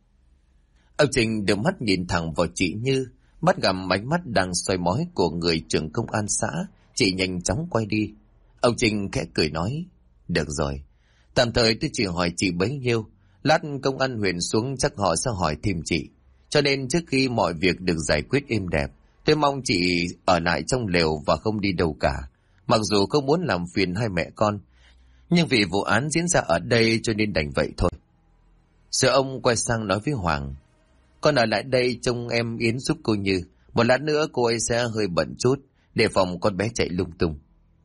Ông Trình đưa mắt nhìn thẳng vào chị Như, bắt gặp ánh mắt đang soi mói của người trưởng công an xã. Chị nhanh chóng quay đi. Ông Trình khẽ cười nói: được rồi, tạm thời tôi chỉ hỏi chị bấy nhiêu. Lát công an huyện xuống chắc họ sẽ hỏi thêm chị. Cho nên trước khi mọi việc được giải quyết êm đẹp, tôi mong chị ở lại trong lều và không đi đâu cả. Mặc dù không muốn làm phiền hai mẹ con, nhưng vì vụ án diễn ra ở đây cho nên đành vậy thôi. Rồi ông quay sang nói với Hoàng: con ở lại đây trông em Yến giúp cô Như. Một lát nữa cô ấy sẽ hơi bận chút, để phòng con bé chạy lung tung.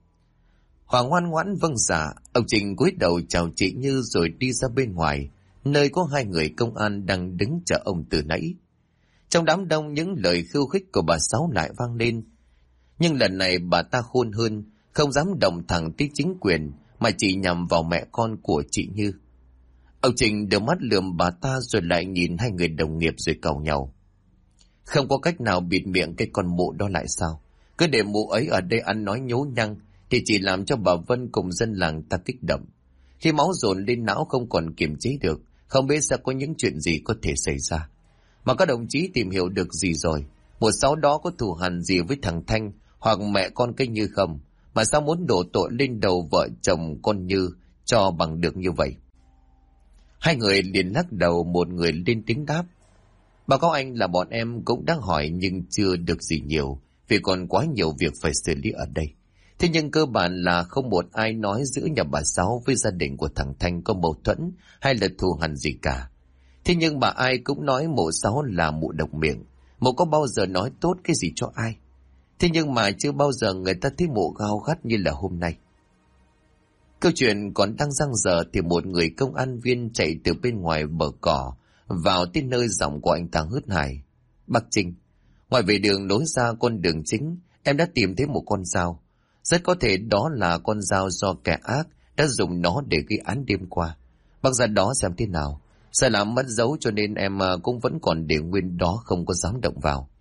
Hoàng ngoan ngoãn vâng dạ. Ông Trình cúi đầu chào chị Như rồi đi ra bên ngoài, nơi có hai người công an đang đứng chờ ông từ nãy. Trong đám đông những lời khiêu khích của bà Sáu lại vang lên. Nhưng lần này bà ta khôn hơn, không dám động thẳng tới chính quyền mà chỉ nhằm vào mẹ con của chị Như. Ông Trình đưa mắt lườm bà ta rồi lại nhìn hai người đồng nghiệp rồi càu nhau. Không có cách nào bịt miệng cái con mụ đó lại sao? Cứ để mụ ấy ở đây ăn nói nhố nhăng thì chỉ làm cho bà Vân cùng dân làng ta kích động. Khi máu dồn lên não không còn kiềm chế được, không biết sẽ có những chuyện gì có thể xảy ra. Mà các đồng chí tìm hiểu được gì rồi? Một Sáu đó có thù hằn gì với thằng Thanh hoặc mẹ con cái Như không? Mà sao muốn đổ tội lên đầu vợ chồng con Như cho bằng được như vậy? Hai người liền lắc đầu, một người lên tiếng đáp. Báo cáo anh là bọn em cũng đang hỏi nhưng chưa được gì nhiều, vì còn quá nhiều việc phải xử lý ở đây. Thế nhưng cơ bản là không một ai nói giữa nhà bà Sáu với gia đình của thằng Thanh có mâu thuẫn hay là thù hằn gì cả. Thế nhưng bà ai cũng nói mụ Sáu là mụ độc miệng, mụ có bao giờ nói tốt cái gì cho ai. Thế nhưng mà chưa bao giờ người ta thấy mụ gao gắt như là hôm nay. Câu chuyện còn đang dang dở thì một người công an viên chạy từ bên ngoài bờ cỏ vào tới nơi giọng của anh ta hớt hải. Bác Trinh, ngoài về đường lối ra con đường chính, em đã tìm thấy một con dao. Rất có thể đó là con dao do kẻ ác đã dùng nó để gây án đêm qua. Bác ra đó xem thế nào. Sợ làm mất dấu cho nên em cũng vẫn còn để nguyên đó, không có dám động vào.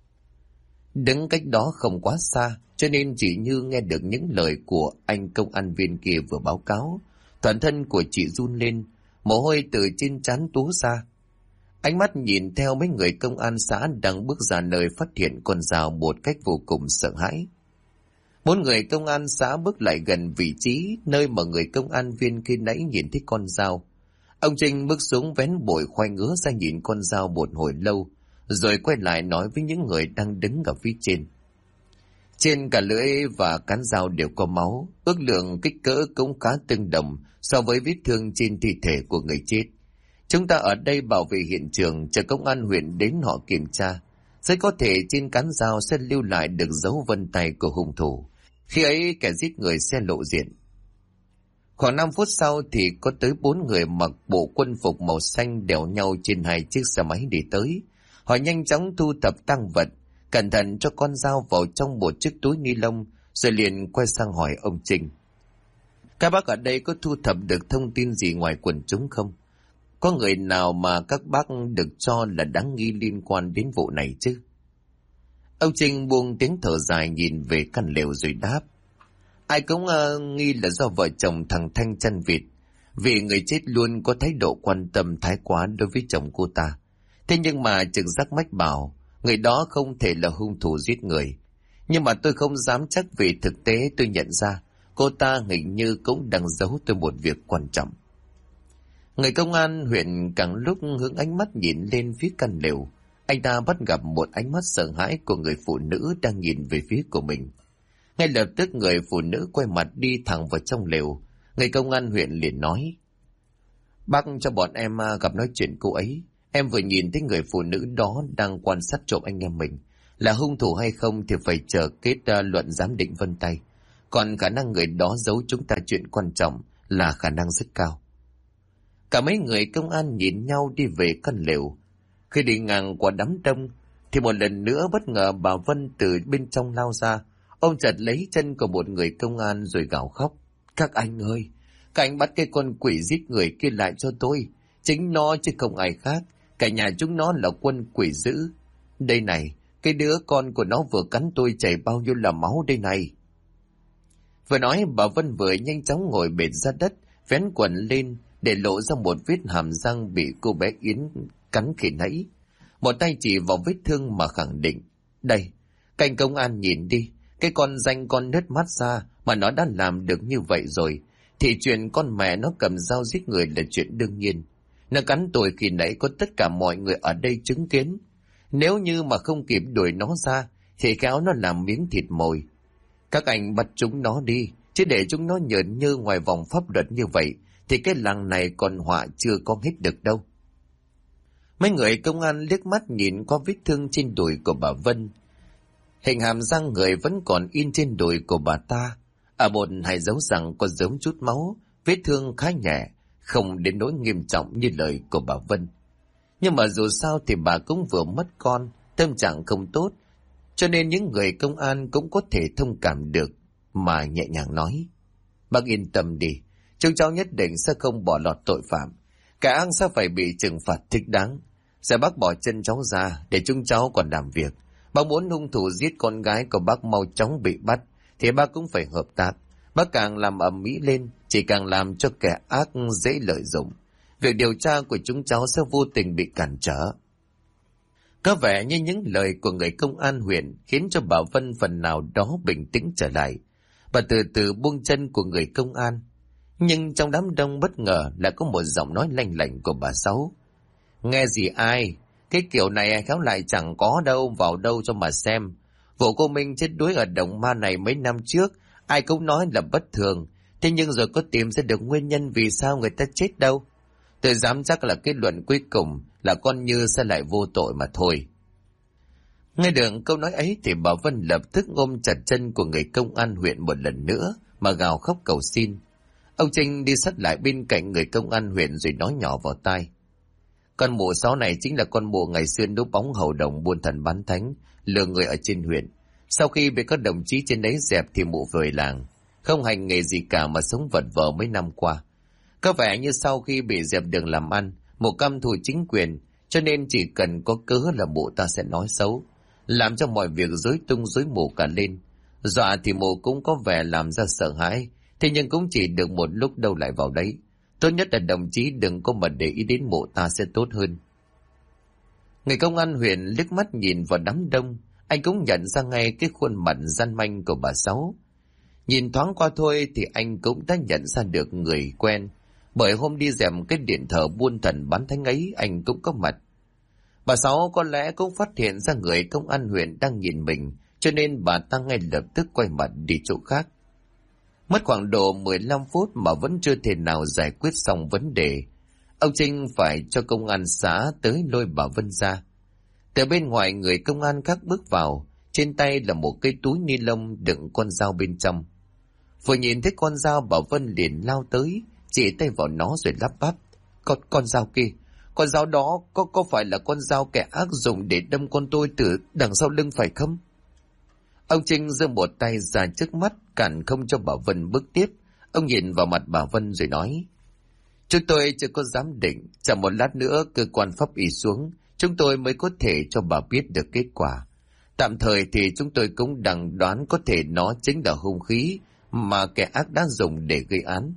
Đứng cách đó không quá xa, cho nên chị Như nghe được những lời của anh công an viên kia vừa báo cáo. Toàn thân của chị run lên, mồ hôi từ trên trán túa ra. Ánh mắt nhìn theo mấy người công an xã đang bước ra nơi phát hiện con dao một cách vô cùng sợ hãi. Bốn người công an xã bước lại gần vị trí nơi mà người công an viên khi nãy nhìn thấy con dao. Ông Trinh bước xuống vén bụi khoai ngứa ra nhìn con dao một hồi lâu, rồi quay lại nói với những người đang đứng ở phía trên. Trên cả lưỡi và cán dao đều có máu, ước lượng kích cỡ cũng khá tương đồng so với vết thương trên thi thể của người chết. Chúng ta ở đây bảo vệ hiện trường, chờ công an huyện đến họ kiểm tra. Rất có thể trên cán dao sẽ lưu lại được dấu vân tay của hung thủ. Khi ấy kẻ giết người sẽ lộ diện. Khoảng 5 phút sau thì có tới 4 người mặc bộ quân phục màu xanh đèo nhau trên 2 chiếc xe máy đi tới. Họ nhanh chóng thu thập tang vật, cẩn thận cho con dao vào trong một chiếc túi ni lông, rồi liền quay sang hỏi ông Trinh. Các bác ở đây có thu thập được thông tin gì ngoài quần chúng không? Có người nào mà các bác được cho là đáng nghi liên quan đến vụ này chứ? Ông Trinh buông tiếng thở dài nhìn về căn lều rồi đáp. Ai cũng nghi là do vợ chồng thằng Thanh chăn vịt, vì người chết luôn có thái độ quan tâm thái quá đối với chồng cô ta. Thế nhưng mà trực giác mách bảo người đó không thể là hung thủ giết người. Nhưng mà tôi không dám chắc vì thực tế tôi nhận ra cô ta hình như cũng đang giấu tôi một việc quan trọng. Người công an huyện càng lúc hướng ánh mắt nhìn lên phía căn lều. Anh ta bắt gặp một ánh mắt sợ hãi của người phụ nữ đang nhìn về phía của mình. Ngay lập tức người phụ nữ quay mặt đi thẳng vào trong lều. Người công an huyện liền nói. Bác cho bọn em gặp nói chuyện cô ấy. Em vừa nhìn thấy người phụ nữ đó đang quan sát trộm anh em mình. Là hung thủ hay không thì phải chờ kết luận giám định vân tay. Còn khả năng người đó giấu chúng ta chuyện quan trọng là khả năng rất cao. Cả mấy người công an nhìn nhau đi về căn lều. Khi đi ngang qua đám đông thì một lần nữa bất ngờ bà Vân từ bên trong lao ra, ôm chặt lấy chân của một người công an rồi gào khóc. Các anh ơi, các anh bắt cái con quỷ giết người kia lại cho tôi. Chính nó chứ không ai khác. Cả nhà chúng nó là quân quỷ dữ. Đây này, cái đứa con của nó vừa cắn tôi chảy bao nhiêu là máu đây này. Vừa nói bà Vân vừa nhanh chóng ngồi bệt ra đất, vén quần lên để lộ ra một vết hàm răng bị cô bé Yến cắn khi nãy. Một tay chỉ vào vết thương mà khẳng định. Đây, cảnh công an nhìn đi, cái con danh con nứt mắt ra mà nó đã làm được như vậy rồi, thì chuyện con mẹ nó cầm dao giết người là chuyện đương nhiên. Nó cắn tôi khi nãy có tất cả mọi người ở đây chứng kiến. Nếu như mà không kịp đuổi nó ra, thì kéo nó làm miếng thịt mồi. Các anh bắt chúng nó đi, chứ để chúng nó nhởn nhơ ngoài vòng pháp luật như vậy, thì cái làng này còn họa chưa có hết được đâu. Mấy người công an liếc mắt nhìn qua vết thương trên đùi của bà Vân. Hình hàm răng người vẫn còn in trên đùi của bà ta. Ở một hai dấu răng có dấu chút máu, vết thương khá nhẹ, không đến nỗi nghiêm trọng như lời của bà Vân. Nhưng mà dù sao thì bà cũng vừa mất con, tâm trạng không tốt, cho nên những người công an cũng có thể thông cảm được, mà nhẹ nhàng nói: Bác yên tâm đi, chúng cháu nhất định sẽ không bỏ lọt tội phạm. Kẻ ác sẽ phải bị trừng phạt thích đáng. Giờ bác bỏ chân cháu ra để chúng cháu còn làm việc. Bác muốn hung thủ giết con gái của bác mau chóng bị bắt, thì bác cũng phải hợp tác. Bác càng làm ầm ĩ lên, chỉ càng làm cho kẻ ác dễ lợi dụng. Việc điều tra của chúng cháu sẽ vô tình bị cản trở. Có vẻ như những lời của người công an huyện khiến cho bà Vân phần nào đó bình tĩnh trở lại. Bà từ từ buông chân của người công an. Nhưng trong đám đông bất ngờ lại có một giọng nói lanh lảnh của bà Sáu. Nghe gì ai? Cái kiểu này khéo lại chẳng có đâu, vào đâu cho mà xem. Vụ cô Minh chết đuối ở Đồng Ma này mấy năm trước, ai cũng nói là bất thường. Thế nhưng rồi có tìm ra được nguyên nhân vì sao người ta chết đâu. Tôi dám chắc là kết luận cuối cùng là con Như sẽ lại vô tội mà thôi. Nghe được câu nói ấy thì bà Vân lập tức ôm chặt chân của người công an huyện một lần nữa mà gào khóc cầu xin. Ông Trinh đi sát lại bên cạnh người công an huyện rồi nói nhỏ vào tai. Con mụ Sáu này chính là con mụ ngày xưa núp bóng hầu đồng buôn thần bán thánh, lừa người ở trên huyện. Sau khi bị các đồng chí trên đấy dẹp thì mụ về làng, không hành nghề gì cả mà sống vật vờ mấy năm qua. Có vẻ như sau khi bị dẹp đường làm ăn, mụ căm thù chính quyền, cho nên chỉ cần có cớ là mụ ta sẽ nói xấu, làm cho mọi việc rối tung rối mù cả lên. Dọa thì mụ cũng có vẻ làm ra sợ hãi, thế nhưng cũng chỉ được một lúc đâu lại vào đấy. Tốt nhất là đồng chí đừng có mà để ý đến mụ ta sẽ tốt hơn. Người công an huyện liếc mắt nhìn vào đám đông, anh cũng nhận ra ngay cái khuôn mặt gian manh của bà Sáu. Nhìn thoáng qua thôi thì anh cũng đã nhận ra được người quen, bởi hôm đi dèm cái điện thờ buôn thần bán thánh ấy anh cũng có mặt. Bà Sáu có lẽ cũng phát hiện ra người công an huyện đang nhìn mình, cho nên bà ta ngay lập tức quay mặt đi chỗ khác. Mất khoảng độ 15 phút mà vẫn chưa thể nào giải quyết xong vấn đề. Ông Trinh phải cho công an xã tới lôi bà Vân ra. Từ bên ngoài người công an khác bước vào, trên tay là một cái túi ni lông đựng con dao bên trong. Vừa nhìn thấy con dao bà Vân liền lao tới, chỉ tay vào nó rồi lắp bắp. Con dao kia, con dao đó có phải là con dao kẻ ác dùng để đâm con tôi từ đằng sau lưng phải không? Ông Trinh giơ một tay ra trước mắt cản không cho bà Vân bước tiếp. Ông nhìn vào mặt bà Vân rồi nói: Chúng tôi chưa có giám định, chẳng một lát nữa cơ quan pháp y xuống, chúng tôi mới có thể cho bà biết được kết quả. Tạm thời thì chúng tôi cũng đang đoán có thể nó chính là hung khí mà kẻ ác đã dùng để gây án.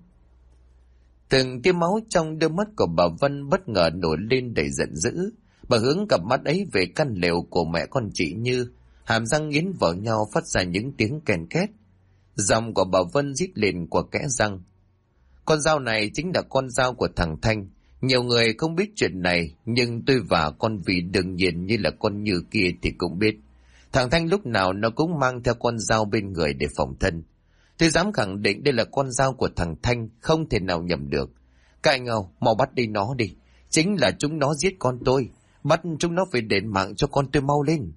Từng tia máu trong đôi mắt của bà Vân bất ngờ nổi lên đầy giận dữ. Bà hướng cặp mắt ấy về căn lều của mẹ con chị Như, hàm răng nghiến vào nhau phát ra những tiếng kèn két. Giọng của bà Vân rít lên qua kẽ răng. Con dao này chính là con dao của thằng Thanh. Nhiều người không biết chuyện này, nhưng tôi và con Vy đương nhiên như là con Như kia thì cũng biết. Thằng Thanh lúc nào nó cũng mang theo con dao bên người để phòng thân. Tôi dám khẳng định đây là con dao của thằng Thanh, không thể nào nhầm được. Các anh ơi, mau bắt đi nó đi. Chính là chúng nó giết con tôi. Bắt chúng nó phải đền mạng cho con tôi mau lên.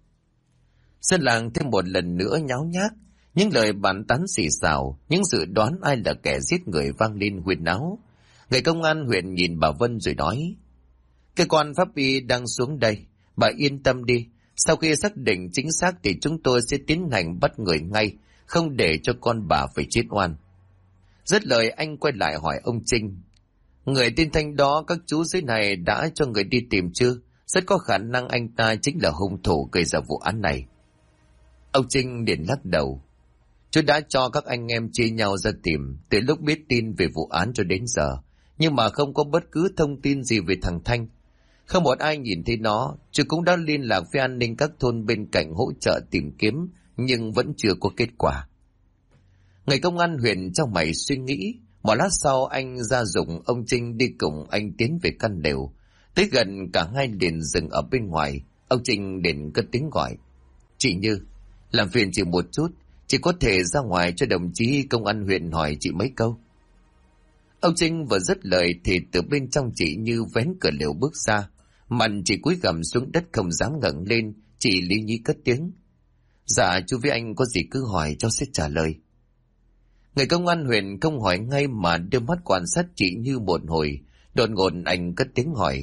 Dân làng thêm một lần nữa nháo nhác. Những lời bàn tán xì xào, những dự đoán ai là kẻ giết người vang lên huyên náo. Người công an huyện nhìn bà Vân rồi nói: Cơ quan pháp y đang xuống đây, bà yên tâm đi. Sau khi xác định chính xác thì chúng tôi sẽ tiến hành bắt người ngay, không để cho con bà phải chết oan. Dứt lời anh quay lại hỏi ông Trinh: Người tên Thanh đó các chú dưới này đã cho người đi tìm chưa? Rất có khả năng anh ta chính là hung thủ gây ra vụ án này. Ông Trinh liền lắc đầu: Chú đã cho các anh em chia nhau ra tìm từ lúc biết tin về vụ án cho đến giờ, nhưng mà không có bất cứ thông tin gì về thằng Thanh. Không một ai nhìn thấy nó. Chú cũng đã liên lạc với an ninh các thôn bên cạnh hỗ trợ tìm kiếm, nhưng vẫn chưa có kết quả. Người công an huyện trong mày suy nghĩ. Một lát sau anh ra dụng ông Trinh đi cùng anh tiến về căn lều. Tới gần cả hai liền dừng ở bên ngoài. Ông Trinh liền cất tiếng gọi: Chị Như, làm phiền chị một chút, chị có thể ra ngoài cho đồng chí công an huyện hỏi chị mấy câu. Ông Trinh vừa dứt lời thì từ bên trong chị Như vén cửa lều bước ra. Mặt chị cúi gằm xuống đất không dám ngẩng lên. Chị lý nhí cất tiếng: Dạ chú với anh có gì cứ hỏi cháu sẽ trả lời. Người công an huyện không hỏi ngay mà đưa mắt quan sát chị Như một hồi. Đột ngột anh cất tiếng hỏi: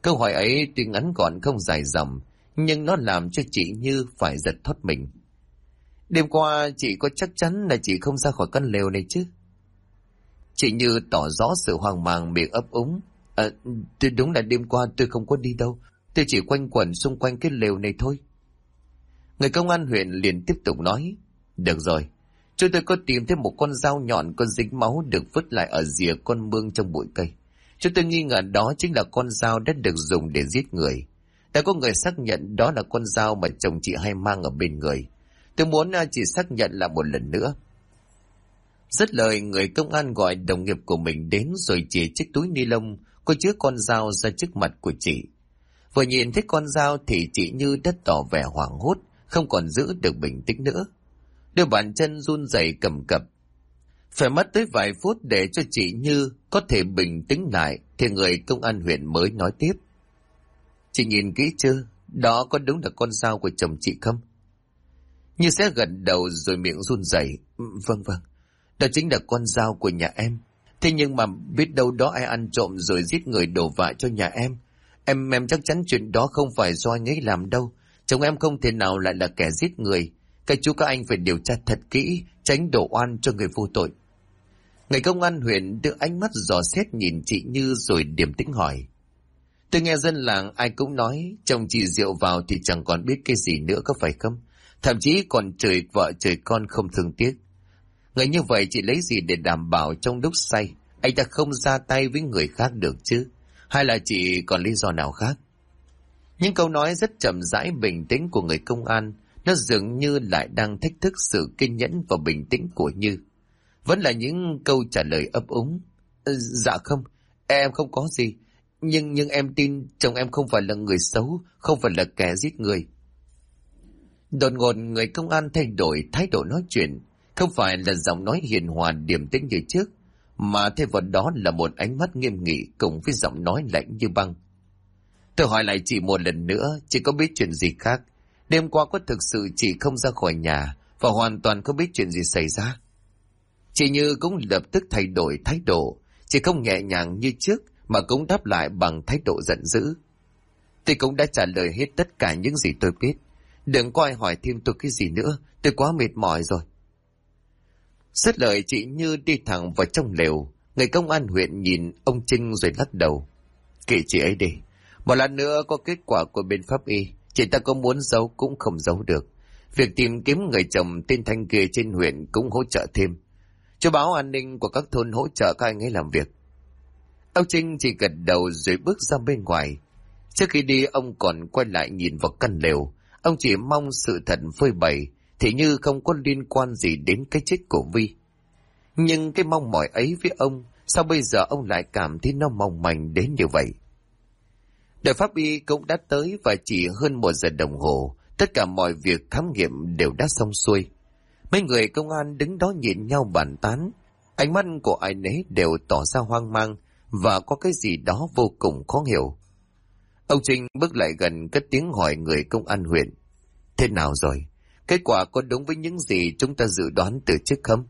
Câu hỏi ấy tuy ngắn gọn không dài dòng, nhưng nó làm cho chị Như phải giật thót mình. Đêm qua chị có chắc chắn là chị không ra khỏi căn lều này chứ? Chị Như tỏ rõ sự hoang mang, miệng ấp úng. Đúng là đêm qua tôi không có đi đâu. Tôi chỉ quanh quẩn xung quanh cái lều này thôi. Người công an huyện liền tiếp tục nói. Được rồi, chúng tôi có tìm thấy một con dao nhọn có dính máu được vứt lại ở rìa con mương trong bụi cây. Chúng tôi nghi ngờ đó chính là con dao đã được dùng để giết người. Đã có người xác nhận đó là con dao mà chồng chị hay mang ở bên người. Tôi muốn chị xác nhận lại một lần nữa. Dứt lời, người công an gọi đồng nghiệp của mình đến rồi chỉ chiếc túi ni lông có chứa con dao ra trước mặt của chị. Vừa nhìn thấy con dao thì chị Như đã tỏ vẻ hoảng hốt, không còn giữ được bình tĩnh nữa. Đôi bàn chân run rẩy cầm cập. Phải mất tới vài phút để cho chị Như có thể bình tĩnh lại thì người công an huyện mới nói tiếp. Chị nhìn kỹ chưa? Đó có đúng là con dao của chồng chị không? Như sẽ gật đầu rồi miệng run rẩy. Vâng, đó chính là con dao của nhà em. Thế nhưng mà biết đâu đó ai ăn trộm rồi giết người đổ vạ cho nhà em. Em chắc chắn chuyện đó không phải do anh ấy làm đâu. Chồng em không thể nào lại là kẻ giết người. Các chú các anh phải điều tra thật kỹ, tránh đổ oan cho người vô tội. Người công an huyện đưa ánh mắt dò xét nhìn chị Như rồi điềm tĩnh hỏi. Tôi nghe dân làng ai cũng nói chồng chị rượu vào thì chẳng còn biết cái gì nữa, có phải không? Thậm chí còn chửi vợ chửi con không thương tiếc. Người như vậy chị lấy gì để đảm bảo trong lúc say anh ta không ra tay với người khác được chứ? Hay là chị còn lý do nào khác? Những câu nói rất chậm rãi bình tĩnh của người công an, nó dường như lại đang thách thức sự kiên nhẫn và bình tĩnh của Như. Vẫn là những câu trả lời ấp úng. Dạ không, em không có gì. Nhưng em tin chồng em không phải là người xấu, không phải là kẻ giết người. Đột ngột người công an thay đổi thái độ nói chuyện, không phải là giọng nói hiền hòa điềm tĩnh như trước, mà thay vào đó là một ánh mắt nghiêm nghị cùng với giọng nói lạnh như băng. Tôi hỏi lại chị một lần nữa, chị có biết chuyện gì khác? Đêm qua có thực sự chị không ra khỏi nhà và hoàn toàn không biết chuyện gì xảy ra? Chị Như cũng lập tức thay đổi thái độ, chị không nhẹ nhàng như trước mà cũng đáp lại bằng thái độ giận dữ. Tôi cũng đã trả lời hết tất cả những gì tôi biết. Đừng có ai hỏi thêm tôi cái gì nữa, tôi quá mệt mỏi rồi. Dứt lời chị Như đi thẳng vào trong lều. Người công an huyện nhìn ông Trinh rồi lắc đầu. Kệ chị ấy đi. Một lần nữa có kết quả của bên pháp y, chị ta có muốn giấu cũng không giấu được. Việc tìm kiếm người chồng tên Thanh kia trên huyện cũng hỗ trợ thêm. Cho báo an ninh của các thôn hỗ trợ các anh ấy làm việc. Ông Trinh chỉ gật đầu rồi bước ra bên ngoài. Trước khi đi ông còn quay lại nhìn vào căn lều. Ông chỉ mong sự thật phơi bày thì Như không có liên quan gì đến cái chết của Vi. Nhưng cái mong mỏi ấy với ông, sao bây giờ ông lại cảm thấy nó mong manh đến như vậy? Đội pháp y cũng đã tới và chỉ hơn 1 giờ đồng hồ, tất cả mọi việc khám nghiệm đều đã xong xuôi. Mấy người công an đứng đó nhìn nhau bàn tán, ánh mắt của ai nấy đều tỏ ra hoang mang và có cái gì đó vô cùng khó hiểu. Ông Trinh bước lại gần cất tiếng hỏi người công an huyện. Thế nào rồi? Kết quả có đúng với những gì chúng ta dự đoán từ trước không?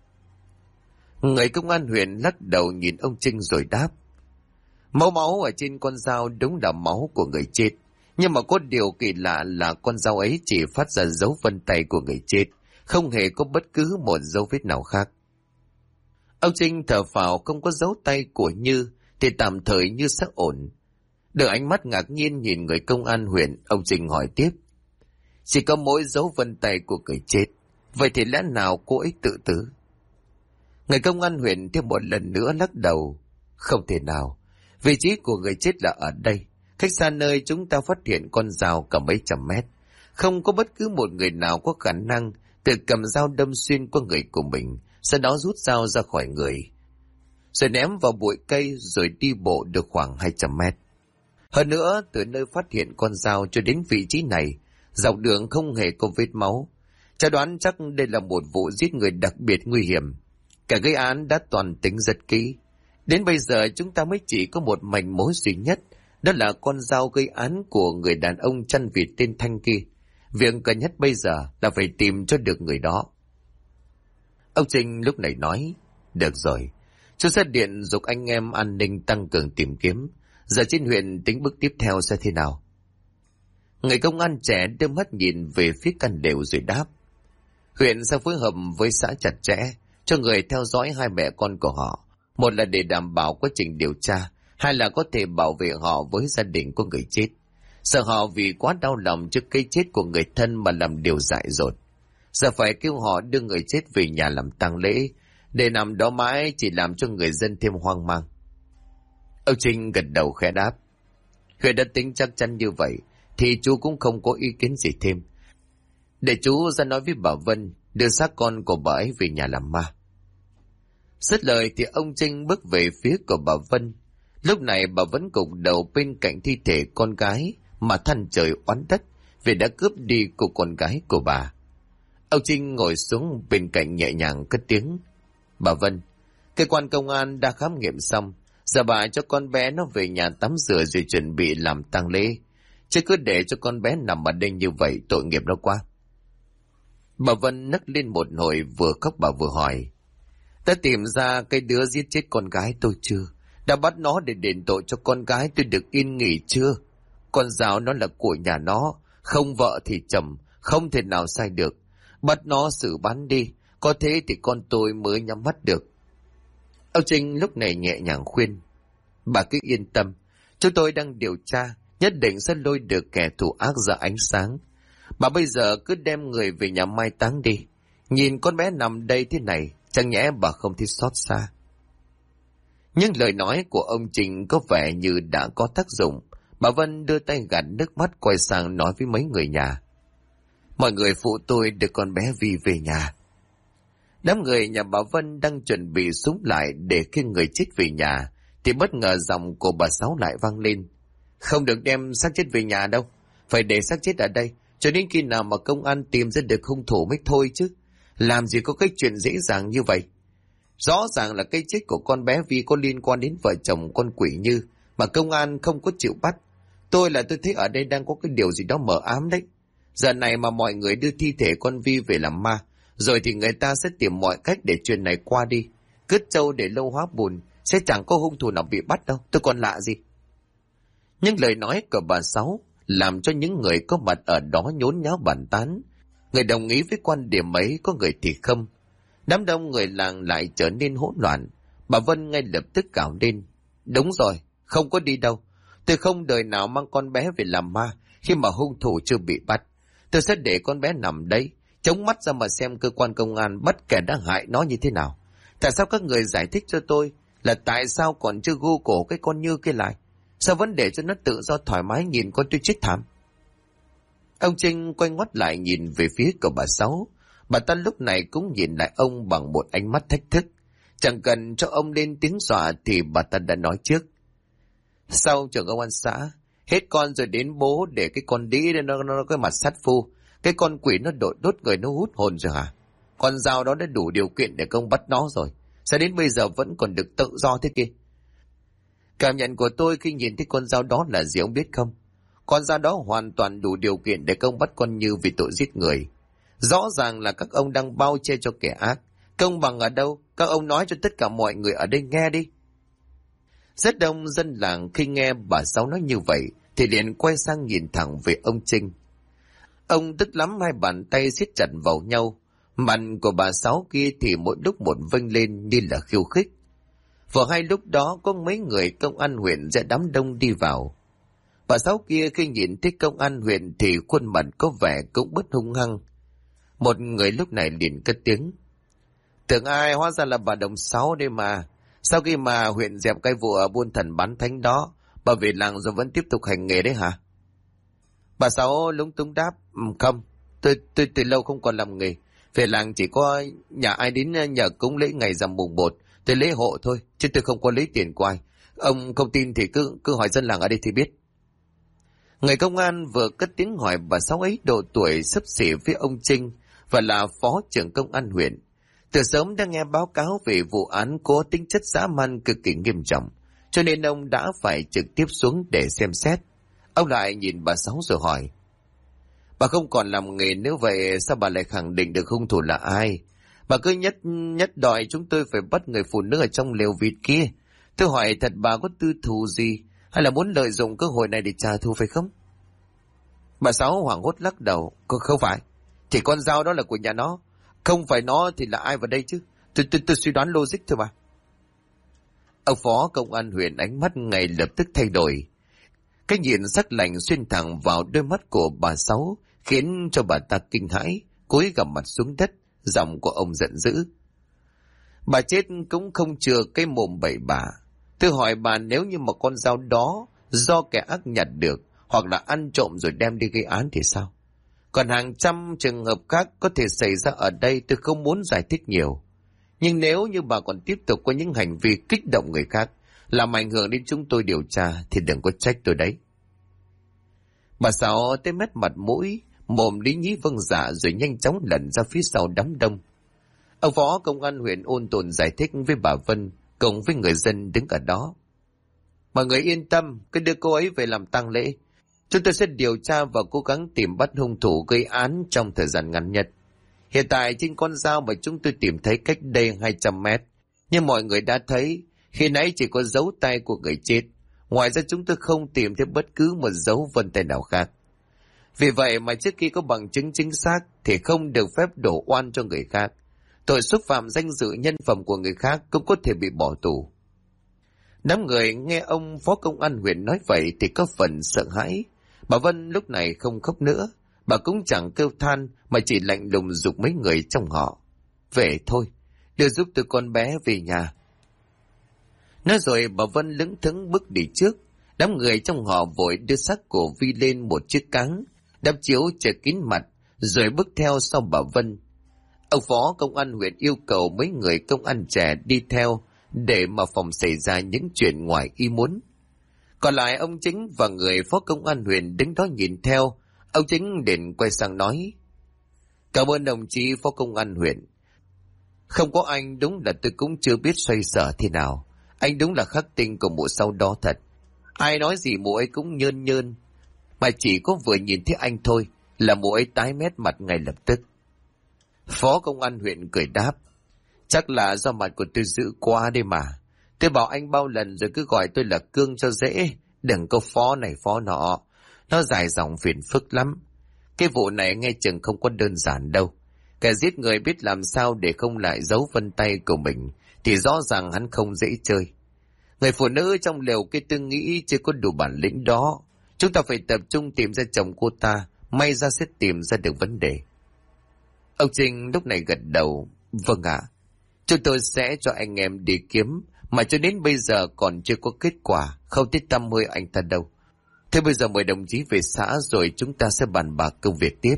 Người công an huyện lắc đầu nhìn ông Trinh rồi đáp. Máu ở trên con dao đúng là máu của người chết. Nhưng mà có điều kỳ lạ là con dao ấy chỉ phát ra dấu vân tay của người chết, không hề có bất cứ một dấu vết nào khác. Ông Trinh thở phào, không có dấu tay của Như thì tạm thời Như sẽ ổn. Đưa ánh mắt ngạc nhiên nhìn người công an huyện, ông Trinh hỏi tiếp. Chỉ có mỗi dấu vân tay của người chết, vậy thì lẽ nào cô ấy tự tử? Người công an huyện thêm một lần nữa lắc đầu. Không thể nào, vị trí của người chết là ở đây, cách xa nơi chúng ta phát hiện con dao cả mấy trăm mét. Không có bất cứ một người nào có khả năng tự cầm dao đâm xuyên qua người của mình, sau đó rút dao ra khỏi người, rồi ném vào bụi cây rồi đi bộ được khoảng 200 mét. Hơn nữa, từ nơi phát hiện con dao cho đến vị trí này, dọc đường không hề có vết máu. Cha đoán chắc đây là một vụ giết người đặc biệt nguy hiểm. Cả gây án đã toàn tính rất kỹ. Đến bây giờ chúng ta mới chỉ có một manh mối duy nhất, đó là con dao gây án của người đàn ông chăn vịt tên Thanh kia. Việc cần nhất bây giờ là phải tìm cho được người đó. Ông Trinh lúc này nói, được rồi, chú sẽ điện giục anh em an ninh tăng cường tìm kiếm. Giờ trên huyện tính bước tiếp theo sẽ thế nào? Người công an trẻ đưa mắt nhìn về phía căn lều rồi đáp. Huyện sẽ phối hợp với xã chặt chẽ cho người theo dõi hai mẹ con của họ. Một là để đảm bảo quá trình điều tra, hai là có thể bảo vệ họ với gia đình của người chết. Sợ họ vì quá đau lòng trước cái chết của người thân mà làm điều dại dột. Giờ phải kêu họ đưa người chết về nhà làm tang lễ, để nằm đó mãi chỉ làm cho người dân thêm hoang mang. Ông Trinh gật đầu khẽ đáp. Huyện đã tính chắc chắn như vậy, thì chú cũng không có ý kiến gì thêm. Để chú ra nói với bà Vân, đưa xác con của bà ấy về nhà làm ma. Dứt lời thì ông Trinh bước về phía của bà Vân. Lúc này bà vẫn gục đầu bên cạnh thi thể con gái mà than trời oán đất vì đã cướp đi cô con gái của bà. Ông Trinh ngồi xuống bên cạnh nhẹ nhàng cất tiếng. Bà Vân, cơ quan công an đã khám nghiệm xong, giờ bà cho con bé nó về nhà tắm rửa rồi chuẩn bị làm tang lễ. Chứ cứ để cho con bé nằm ở đây như vậy tội nghiệp nó quá. Bà Vân nấc lên một hồi, vừa khóc bà vừa hỏi. Đã tìm ra cái đứa giết chết con gái tôi chưa? Đã bắt nó để đền tội cho con gái tôi được yên nghỉ chưa? Con dao nó là của nhà nó, không vợ thì chồng, không thể nào sai được. Bắt nó xử bắn đi, có thế thì con tôi mới nhắm mắt được. Ông Trinh lúc này nhẹ nhàng khuyên. Bà cứ yên tâm, chúng tôi đang điều tra, nhất định sẽ lôi được kẻ thù ác ra ánh sáng. Bà bây giờ cứ đem người về nhà mai táng đi. Nhìn con bé nằm đây thế này, chẳng nhẽ bà không thấy xót xa. Nhưng lời nói của ông Trinh có vẻ như đã có tác dụng. Bà Vân đưa tay gạt nước mắt quay sang nói với mấy người nhà. Mọi người phụ tôi đưa con bé Vi về nhà. Đám người nhà bà Vân đang chuẩn bị súng lại để khi người chết về nhà, thì bất ngờ giọng của bà Sáu lại vang lên. Không được đem xác chết về nhà đâu, phải để xác chết ở đây, cho đến khi nào mà công an tìm ra được hung thủ mới thôi chứ. Làm gì có cái chuyện dễ dàng như vậy. Rõ ràng là cái chết của con bé Vi có liên quan đến vợ chồng con quỷ Như, mà công an không có chịu bắt. Tôi thấy ở đây đang có cái điều gì đó mờ ám đấy. Giờ này mà mọi người đưa thi thể con Vi về làm ma, rồi thì người ta sẽ tìm mọi cách để chuyện này qua đi. Cứt trâu để lâu hóa bùn, sẽ chẳng có hung thủ nào bị bắt đâu, tôi còn lạ gì. Nhưng lời nói của bà Sáu làm cho những người có mặt ở đó nhốn nháo bàn tán. Người đồng ý với quan điểm ấy, có người thì không. Đám đông người làng lại trở nên hỗn loạn. Bà Vân ngay lập tức gào lên. Đúng rồi, không có đi đâu. Tôi không đời nào mang con bé về làm ma khi mà hung thủ chưa bị bắt. Tôi sẽ để con bé nằm đấy, chống mắt ra mà xem cơ quan công an bắt kẻ đã hại nó như thế nào. Tại sao các người giải thích cho tôi là tại sao còn chưa gô cổ cái con Như kia lại? Sao vẫn để cho nó tự do thoải mái nhìn con tôi chết thảm? Ông Trinh quay ngoắt lại nhìn về phía của bà Sáu. Bà ta lúc này cũng nhìn lại ông bằng một ánh mắt thách thức. Chẳng cần cho ông lên tiếng dọa thì bà ta đã nói trước. Sau trưởng công an xã, hết con rồi đến bố để cái con đĩ nó cái mặt sát phu. Cái con quỷ nó đốt người, nó hút hồn rồi hả? Con dao đó đã đủ điều kiện để công bắt nó rồi. Sao đến bây giờ vẫn còn được tự do thế kia? Cảm nhận của tôi khi nhìn thấy con dao đó là gì ông biết không? Con dao đó hoàn toàn đủ điều kiện để công bắt con Như vì tội giết người. Rõ ràng là các ông đang bao che cho kẻ ác. Công bằng ở đâu? Các ông nói cho tất cả mọi người ở đây nghe đi. Rất đông dân làng khi nghe bà Sáu nói như vậy thì liền quay sang nhìn thẳng về ông Trinh. Ông tức lắm, hai bàn tay siết chặt vào nhau. Mặt của bà Sáu kia thì mỗi lúc một vênh lên như là khiêu khích. Vừa hay lúc đó có mấy người công an huyện dẫn đám đông đi vào. Bà Sáu kia khi nhìn thấy công an huyện thì khuôn mặt có vẻ cũng bớt hung hăng. Một người lúc này liền cất tiếng. Tưởng ai, hóa ra là bà Đồng Sáu đây mà. Sau khi mà huyện dẹp cái vụ ở buôn thần bán thánh đó, bà về làng rồi vẫn tiếp tục hành nghề đấy hả? Bà Sáu lúng túng đáp. Không, tôi từ lâu không còn làm nghề. Về làng chỉ có nhà ai đến nhờ cúng lễ ngày rằm mùng 1, tôi lễ hộ thôi, chứ tôi không có lấy tiền của ai. Ông không tin thì cứ hỏi dân làng ở đây thì biết. Người công an vừa cất tiếng hỏi bà Sáu ấy độ tuổi xấp xỉ với ông Trinh và là phó trưởng công an huyện. Từ sớm đã nghe báo cáo về vụ án có tính chất dã man cực kỳ nghiêm trọng, cho nên ông đã phải trực tiếp xuống để xem xét. Ông lại nhìn bà Sáu rồi hỏi. Bà không còn làm nghề nếu vậy, sao bà lại khẳng định được hung thủ là ai? Bà cứ nhất đòi chúng tôi phải bắt người phụ nữ ở trong lều vịt kia. Tôi hỏi thật, bà có tư thù gì Hay là muốn lợi dụng cơ hội này để trả thù phải không? Bà Sáu hoảng hốt lắc đầu. Không phải. Thì con dao đó là của nhà nó. Không phải nó thì là ai vào đây chứ? Tôi suy đoán logic thôi mà. Ông phó công an huyện ánh mắt ngay lập tức thay đổi. Cái nhìn sắc lạnh xuyên thẳng vào đôi mắt của bà Sáu khiến cho bà ta kinh hãi, cúi gằm mặt xuống đất, giọng của ông giận dữ. Bà chết cũng không chừa cái mồm bậy bạ. Tôi hỏi bà, nếu như mà con dao đó do kẻ ác nhặt được hoặc là ăn trộm rồi đem đi gây án thì sao? Còn hàng trăm trường hợp khác có thể xảy ra ở đây, tôi không muốn giải thích nhiều. Nhưng nếu như bà còn tiếp tục có những hành vi kích động người khác, làm ảnh hưởng đến chúng tôi điều tra thì đừng có trách tôi đấy. Bà Sáu tới mét mặt mũi, mồm lý nhí vâng dạ rồi nhanh chóng lẩn ra phía sau đám đông. Ông phó công an huyện ôn tồn giải thích với bà Vân cùng với người dân đứng ở đó. Mọi người yên tâm, cứ đưa cô ấy về làm tang lễ. Chúng tôi sẽ điều tra và cố gắng tìm bắt hung thủ gây án trong thời gian ngắn nhất. Hiện tại trên con dao mà chúng tôi tìm thấy cách đây 200 mét. Nhưng mọi người đã thấy, khi nãy chỉ có dấu tay của người chết. Ngoài ra chúng tôi không tìm thấy bất cứ một dấu vân tay nào khác. Vì vậy mà trước khi có bằng chứng chính xác thì không được phép đổ oan cho người khác. Tội xúc phạm danh dự nhân phẩm của người khác cũng có thể bị bỏ tù. Đám người nghe ông phó công an huyện nói vậy thì có phần sợ hãi. Bà Vân lúc này không khóc nữa. Bà cũng chẳng kêu than mà chỉ lạnh lùng giục mấy người trong họ. Về thôi, đưa giúp tôi con bé về nhà. Nói rồi bà Vân lững thững bước đi trước. Đám người trong họ vội đưa xác của Vi lên một chiếc cáng, đắp chiếu che kín mặt, rồi bước theo sau bà Vân. Ông phó công an huyện yêu cầu mấy người công an trẻ đi theo để mà phòng xảy ra những chuyện ngoài ý muốn. Còn lại ông Chính và người phó công an huyện đứng đó nhìn theo. Ông Chính liền quay sang nói: Cảm ơn đồng chí phó công an huyện. Không có anh đúng là tôi cũng chưa biết xoay sở thế nào. Anh đúng là khắc tinh của mụ sau đó thật. Ai nói gì mụ ấy cũng nhơn nhơn. Mà chỉ có vừa nhìn thấy anh thôi là mụ ấy tái mét mặt ngay lập tức. Phó công an huyện cười đáp: Chắc là do mặt của tôi dữ quá đây mà. Tôi bảo anh bao lần rồi cứ gọi tôi là Cương cho dễ. Đừng có phó này phó nọ. Nó dài dòng phiền phức lắm. Cái vụ này nghe chừng không có đơn giản đâu. Kẻ giết người biết làm sao để không lại dấu vân tay của mình thì rõ ràng hắn không dễ chơi. Người phụ nữ trong lều kia tôi nghĩ chưa có đủ bản lĩnh đó. Chúng ta phải tập trung tìm ra chồng cô ta. May ra sẽ tìm ra được vấn đề. Ông Trinh lúc này gật đầu: Vâng ạ. Chúng tôi sẽ cho anh em đi kiếm, mà cho đến bây giờ còn chưa có kết quả, không thấy tăm hơi anh ta đâu. Thế bây giờ mời đồng chí về xã rồi chúng ta sẽ bàn bạc công việc tiếp.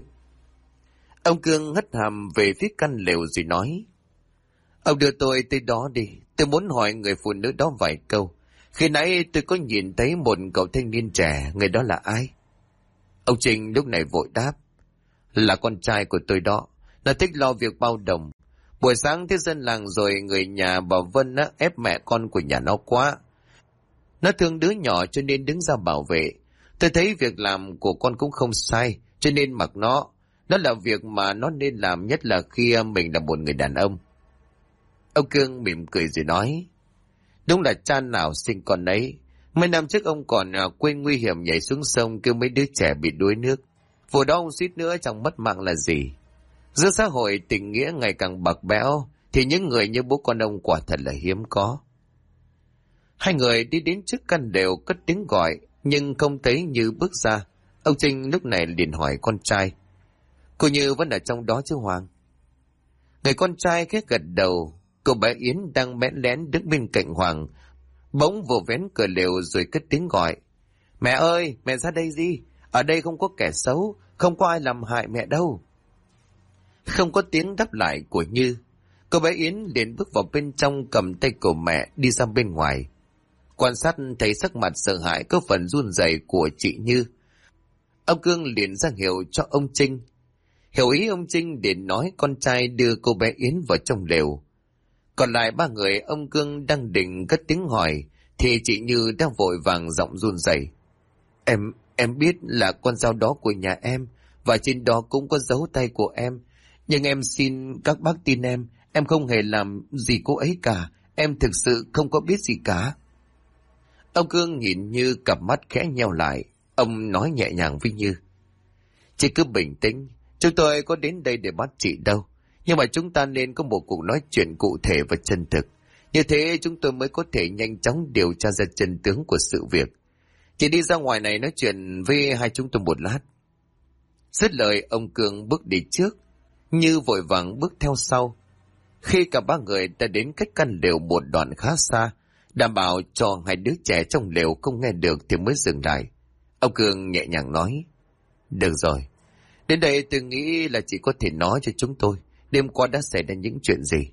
Ông Cương hất hàm về phía căn lều rồi nói: Ông đưa tôi tới đó đi, tôi muốn hỏi người phụ nữ đó vài câu. Khi nãy tôi có nhìn thấy một cậu thanh niên trẻ, người đó là ai? Ông Trình lúc này vội đáp: Là con trai của tôi đó, nó thích lo việc bao đồng. Buổi sáng thấy dân làng rồi người nhà bà Vân á, ép mẹ con của nhà nó quá. Nó thương đứa nhỏ cho nên đứng ra bảo vệ. Tôi thấy việc làm của con cũng không sai, cho nên mặc nó. Nó là việc mà nó nên làm, nhất là khi mình là một người đàn ông. Ông Cương mỉm cười rồi nói: Đúng là cha nào sinh con ấy. Mấy năm trước ông còn quên nguy hiểm nhảy xuống sông kêu mấy đứa trẻ bị đuối nước. Vụ đó ông suýt nữa chẳng mất mạng là gì. Giữa xã hội tình nghĩa ngày càng bạc bẽo thì những người như bố con ông quả thật là hiếm có. Hai người đi đến trước căn lều cất tiếng gọi nhưng không thấy Như bước ra. Ông Trinh lúc này liền hỏi con trai: Cô Như vẫn ở trong đó chứ Hoàng? Người con trai khẽ gật đầu. Cô bé Yến đang bẽn lén đứng bên cạnh Hoàng, bỗng vồ vén cửa lều rồi cất tiếng gọi: Mẹ ơi, mẹ ra đây đi. Ở đây không có kẻ xấu, không có ai làm hại mẹ đâu. Không có tiếng đáp lại của Như. Cô bé Yến liền bước vào bên trong, cầm tay của mẹ đi ra bên ngoài. Quan sát thấy sắc mặt sợ hãi có phần run rẩy của chị Như, ông Cương liền ra hiệu cho ông Trinh. Hiểu ý ông Trinh để nói con trai đưa cô bé Yến vào trong lều. Còn lại ba người ông Cương đang định cất tiếng hỏi thì chị Như đang vội vàng giọng run rẩy: Em biết là con dao đó của nhà em và trên đó cũng có dấu tay của em. Nhưng em xin các bác tin em không hề làm gì cô ấy cả. Em thực sự không có biết gì cả. Ông Cương nhìn Như, cặp mắt khẽ nheo lại. Ông nói nhẹ nhàng với Như: "Chị cứ bình tĩnh, chúng tôi có đến đây để bắt chị đâu. Nhưng mà chúng ta nên có một cuộc nói chuyện cụ thể và chân thực. Như thế chúng tôi mới có thể nhanh chóng điều tra ra chân tướng của sự việc. Chị đi ra ngoài này nói chuyện với hai chúng tôi một lát." Dứt lời, ông Cương bước đi trước, Như vội vàng bước theo sau. Khi cả ba người đã đến cách căn lều một đoạn khá xa, đảm bảo cho hai đứa trẻ trong lều không nghe được thì mới dừng lại. Ông Cương nhẹ nhàng nói: "Được rồi, đến đây tôi nghĩ là chị có thể nói cho chúng tôi đêm qua đã xảy ra những chuyện gì."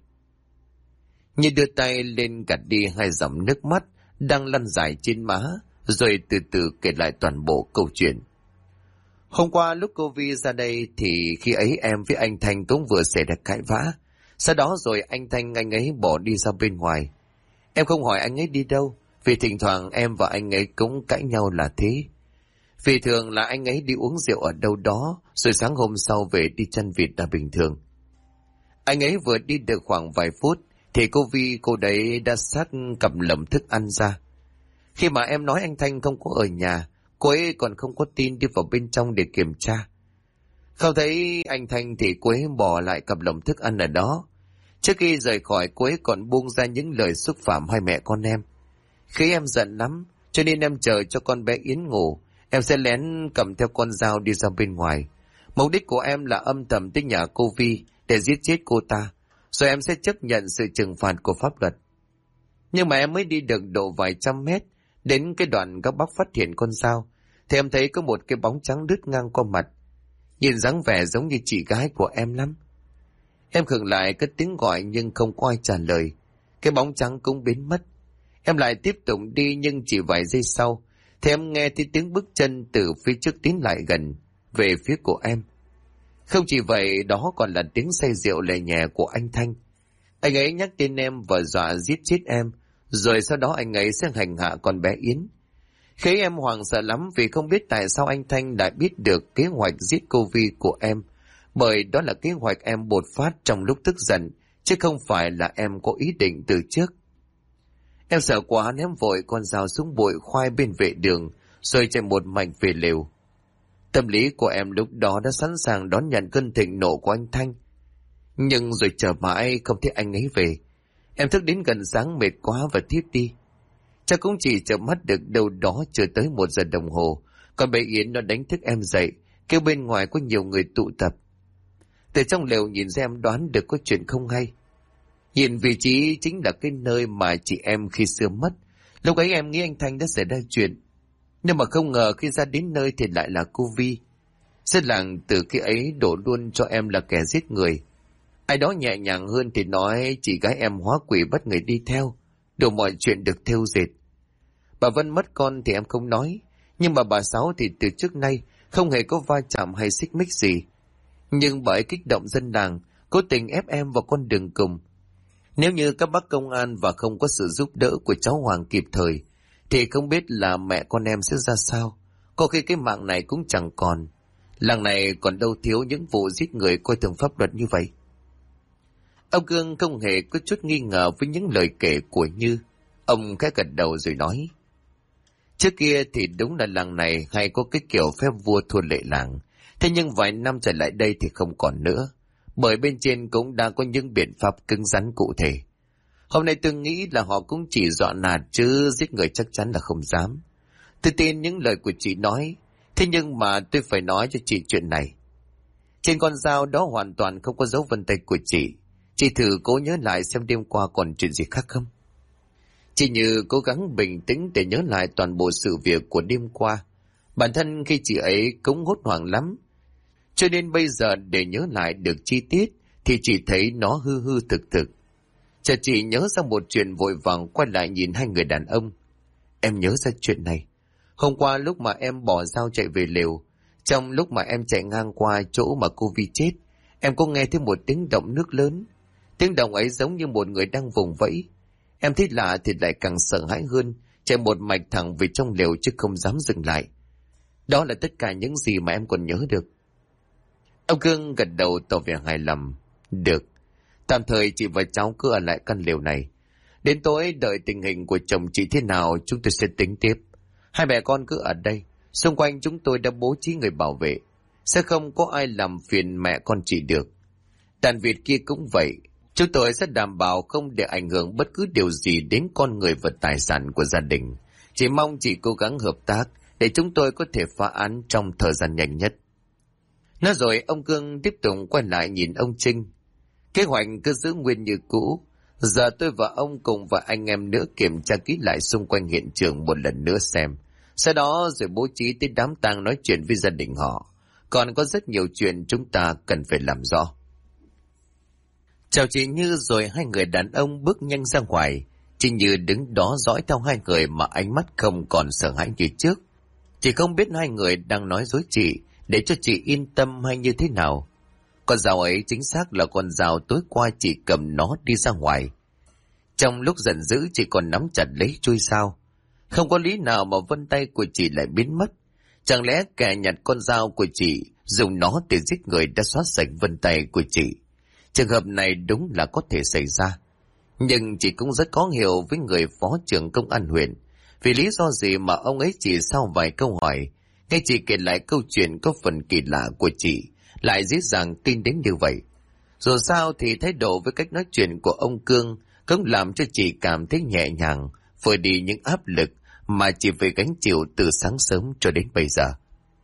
Như đưa tay lên gạt đi hai dòng nước mắt đang lăn dài trên má, rồi từ từ kể lại toàn bộ câu chuyện. Hôm qua lúc cô Vi ra đây thì khi ấy em với anh Thanh cũng vừa xảy ra cãi vã. Sau đó rồi anh ấy bỏ đi ra bên ngoài. Em không hỏi anh ấy đi đâu, vì thỉnh thoảng em và anh ấy cũng cãi nhau là thế. Vì thường là anh ấy đi uống rượu ở đâu đó, rồi sáng hôm sau về đi chăn vịt là bình thường. Anh ấy vừa đi được khoảng vài phút thì cô Vi cô đấy đã xách cầm lẩm thức ăn ra. Khi mà em nói anh Thanh không có ở nhà, cô ấy còn không có tin đi vào bên trong để kiểm tra. Không thấy anh Thanh thì cô ấy bỏ lại cặp lồng thức ăn ở đó. Trước khi rời khỏi, cô ấy còn buông ra những lời xúc phạm hai mẹ con em. Khi em giận lắm, cho nên em chờ cho con bé Yến ngủ, em sẽ lén cầm theo con dao đi ra bên ngoài. Mục đích của em là âm thầm tới nhà cô Vi để giết chết cô ta, rồi em sẽ chấp nhận sự trừng phạt của pháp luật. Nhưng mà em mới đi được độ vài trăm mét, đến cái đoạn các bác phát hiện con dao, thì em thấy có một cái bóng trắng đứt ngang qua mặt. Nhìn dáng vẻ giống như chị gái của em lắm. Em khựng lại cất tiếng gọi nhưng không có ai trả lời. Cái bóng trắng cũng biến mất. Em lại tiếp tục đi nhưng chỉ vài giây sau thì em nghe thấy tiếng bước chân từ phía trước tiến lại gần, về phía của em. Không chỉ vậy, đó còn là tiếng say rượu lè nhẹ của anh Thanh. Anh ấy nhắc tên em và dọa giết chết em, rồi sau đó anh ấy sẽ hành hạ con bé Yến. Khi em hoảng sợ lắm vì không biết tại sao anh Thanh lại biết được kế hoạch giết cô Vi của em, bởi đó là kế hoạch em bột phát trong lúc tức giận, chứ không phải là em có ý định từ trước. Em sợ quá ném vội con dao xuống bụi khoai bên vệ đường, rồi chạy một mạch về lều. Tâm lý của em lúc đó đã sẵn sàng đón nhận cơn thịnh nộ của anh Thanh. Nhưng rồi chờ mãi không thấy anh ấy về. Em thức đến gần sáng mệt quá và thiếp đi. Chắc cũng chỉ chợp mắt được đâu đó chưa tới 1 giờ đồng hồ, còn bé Yến nó đánh thức em dậy, kêu bên ngoài có nhiều người tụ tập. Từ trong lều nhìn ra em đoán được có chuyện không hay. Nhìn vị trí chính là cái nơi mà chị em khi xưa mất. Lúc ấy em nghĩ anh Thanh đã xảy ra chuyện, nhưng mà không ngờ khi ra đến nơi thì lại là cô Vi. Dân làng từ khi ấy đổ luôn cho em là kẻ giết người. Ai đó nhẹ nhàng hơn thì nói chị gái em hóa quỷ bắt người đi theo, đủ mọi chuyện được thêu dệt. Bà Vân mất con thì em không nói, nhưng mà bà Sáu thì từ trước nay không hề có va chạm hay xích mích gì. Nhưng bởi kích động dân làng, cố tình ép em vào con đường cùng. Nếu như các bác công an và không có sự giúp đỡ của cháu Hoàng kịp thời, thì không biết là mẹ con em sẽ ra sao. Có khi cái mạng này cũng chẳng còn. Làng này còn đâu thiếu những vụ giết người coi thường pháp luật như vậy. Ông Cương không hề có chút nghi ngờ với những lời kể của Như. Ông khẽ gật đầu rồi nói: Trước kia thì đúng là làng này hay có cái kiểu phép vua thua lệ làng. Thế nhưng vài năm trở lại đây thì không còn nữa. Bởi bên trên cũng đã có những biện pháp cứng rắn cụ thể. Hôm nay tôi nghĩ là họ cũng chỉ dọa nạt chứ giết người chắc chắn là không dám. Tôi tin những lời của chị nói. Thế nhưng mà tôi phải nói cho chị chuyện này. Trên con dao đó hoàn toàn không có dấu vân tay của chị. Chị thử cố nhớ lại xem đêm qua còn chuyện gì khác không. Chị Như cố gắng bình tĩnh để nhớ lại toàn bộ sự việc của đêm qua. Bản thân khi chị ấy cũng hốt hoảng lắm. Cho nên bây giờ để nhớ lại được chi tiết thì chị thấy nó hư hư thực thực. Chợt chị nhớ ra một chuyện, vội vàng quay lại nhìn hai người đàn ông. Em nhớ ra chuyện này. Hôm qua lúc mà em bỏ dao chạy về lều, trong lúc mà em chạy ngang qua chỗ mà cô Vi chết, em có nghe thấy một tiếng động nước lớn. Tiếng động ấy giống như một người đang vùng vẫy. Em thấy lạ thì lại càng sợ hãi hơn, chạy một mạch thẳng về trong lều chứ không dám dừng lại. Đó là tất cả những gì mà em còn nhớ được. Ông Cương gật đầu tỏ vẻ hài lòng. Được, tạm thời chị và cháu cứ ở lại căn lều này. Đến tối đợi tình hình của chồng chị thế nào chúng tôi sẽ tính tiếp. Hai mẹ con cứ ở đây, xung quanh chúng tôi đã bố trí người bảo vệ. Sẽ không có ai làm phiền mẹ con chị được. Đàn vịt kia cũng vậy, chúng tôi sẽ đảm bảo không để ảnh hưởng bất cứ điều gì đến con người và tài sản của gia đình. Chỉ mong chị cố gắng hợp tác để chúng tôi có thể phá án trong thời gian nhanh nhất. Nói rồi ông Cương tiếp tục quay lại nhìn ông Trinh. Kế hoạch cứ giữ nguyên như cũ. Giờ tôi và ông cùng và anh em nữa kiểm tra kỹ lại xung quanh hiện trường một lần nữa xem. Sau đó rồi bố trí tới đám tang nói chuyện với gia đình họ. Còn có rất nhiều chuyện chúng ta cần phải làm rõ. Chào chị Như rồi hai người đàn ông bước nhanh ra ngoài. Chị Như đứng đó dõi theo hai người mà ánh mắt không còn sợ hãi như trước. Chị không biết hai người đang nói dối chị để cho chị yên tâm hay như thế nào. Con dao ấy chính xác là con dao tối qua chị cầm nó đi ra ngoài. Trong lúc giận dữ chị còn nắm chặt lấy chuôi dao. Không có lý nào mà vân tay của chị lại biến mất. Chẳng lẽ kẻ nhặt con dao của chị dùng nó để giết người đã xóa sạch vân tay của chị? Trường hợp này đúng là có thể xảy ra. Nhưng chị cũng rất khó hiểu với người phó trưởng công an huyện. Vì lý do gì mà ông ấy chỉ sau vài câu hỏi, nghe chị kể lại câu chuyện có phần kỳ lạ của chị, lại dễ dàng tin đến như vậy. Dù sao thì thái độ với cách nói chuyện của ông Cương cũng làm cho chị cảm thấy nhẹ nhàng, vơi đi những áp lực mà chị phải gánh chịu từ sáng sớm cho đến bây giờ.